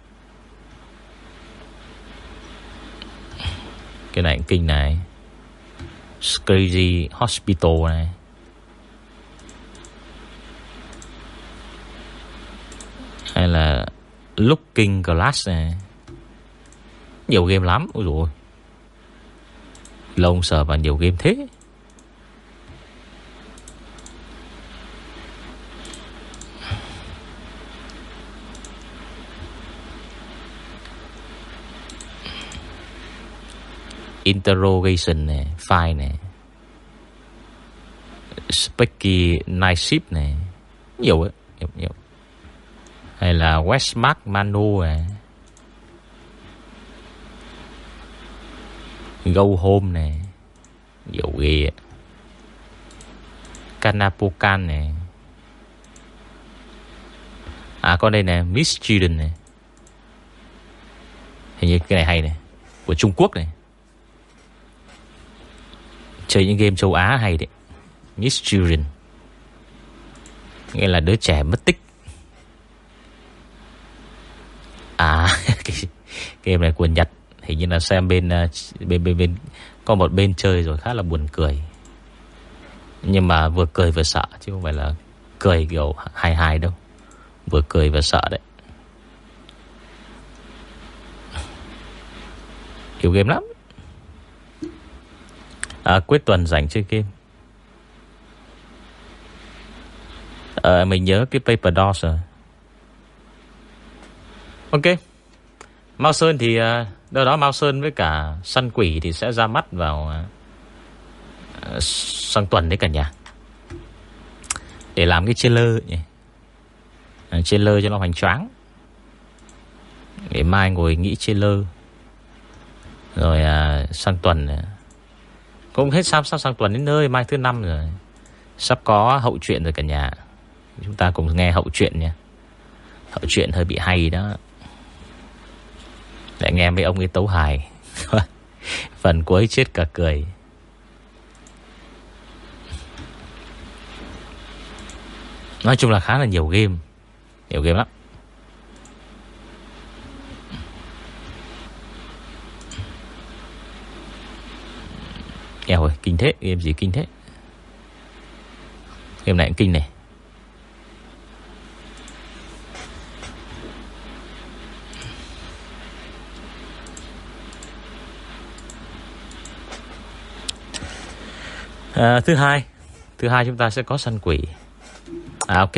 Cái này cũng kinh này, Crazy Hospital này. Hay là Looking Glass này. Nhiều game lắm. Ôi dồi ôi, lâu sờ vào nhiều game thế. Interrogation này, File này, Specky Night Ship này. Nhiều ấy, nhiều. Hay là Westmark Manu này, Go Home này. Nhiều ghê. Kanapokan này. Con đây nè, Miss Children này. Hình như cái này hay này, của Trung Quốc này. Chơi những game châu Á hay đấy. Miss Children, nghĩa là đứa trẻ mất tích. Cái game này của Nhật. Hình như là xem bên có một bên chơi rồi khá là buồn cười. Nhưng mà vừa cười vừa sợ, chứ không phải là cười kiểu hài đâu. Vừa cười vừa sợ đấy. Kiểu game lắm. Cuối tuần rảnh chơi game. Mình nhớ cái Paper Dolls rồi. Ok. Mao Sơn thì đâu đó Mao Sơn với cả Săn Quỷ thì sẽ ra mắt vào sang tuần đấy cả nhà. Để làm cái trailer nhỉ. Trailer cho nó hoành tráng. Để mai ngồi nghĩ trailer. Rồi sang tuần cũng hết sang tuần đến nơi. Mai thứ 5 rồi. Sắp có hậu truyện rồi cả nhà. Chúng ta cùng nghe hậu truyện nha. Hậu truyện hơi bị hay đó. Lại nghe mấy ông ấy tấu hài. Phần cuối chết cả cười. Nói chung là khá là nhiều game. Nhiều game lắm. Eo ơi, kinh thế. Game gì kinh thế. Game này cũng kinh này. Thứ hai chúng ta sẽ có Săn Quỷ. Ok.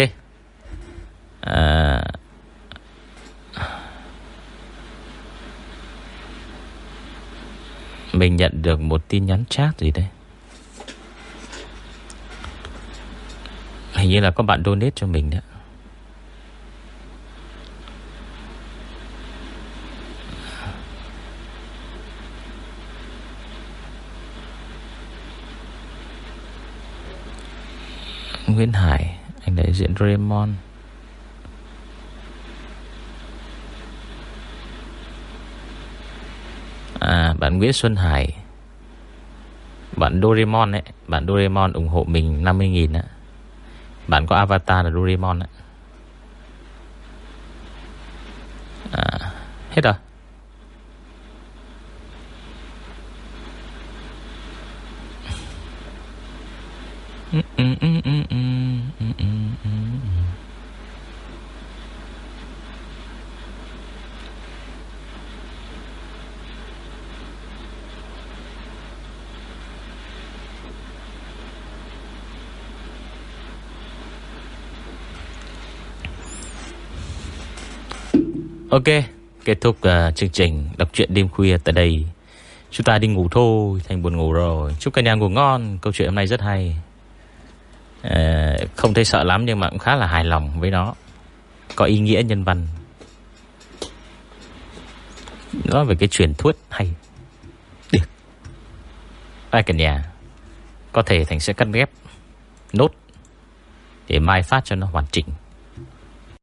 Mình nhận được một tin nhắn chat gì đây. Hình như là có bạn donate cho mình đấy. Nguyễn Hải, anh đại diện Doraemon. Bạn Nguyễn Xuân Hải, bạn Doraemon ấy, bạn Doraemon ủng hộ mình 50.000 á. Bạn có avatar là Doraemon á. Hết rồi. Ok, kết thúc chương trình đọc truyện đêm khuya tại đây. Chúng ta đi ngủ thôi, Thành buồn ngủ rồi. Chúc cả nhà ngủ ngon. Câu chuyện hôm nay rất hay. Không thấy sợ lắm nhưng mà cũng khá là hài lòng với nó. Có ý nghĩa nhân văn. Nói về cái truyền thuyết hay. Được. Ai cả nhà, có thể Thành sẽ cắt ghép nốt để mai phát cho nó hoàn chỉnh.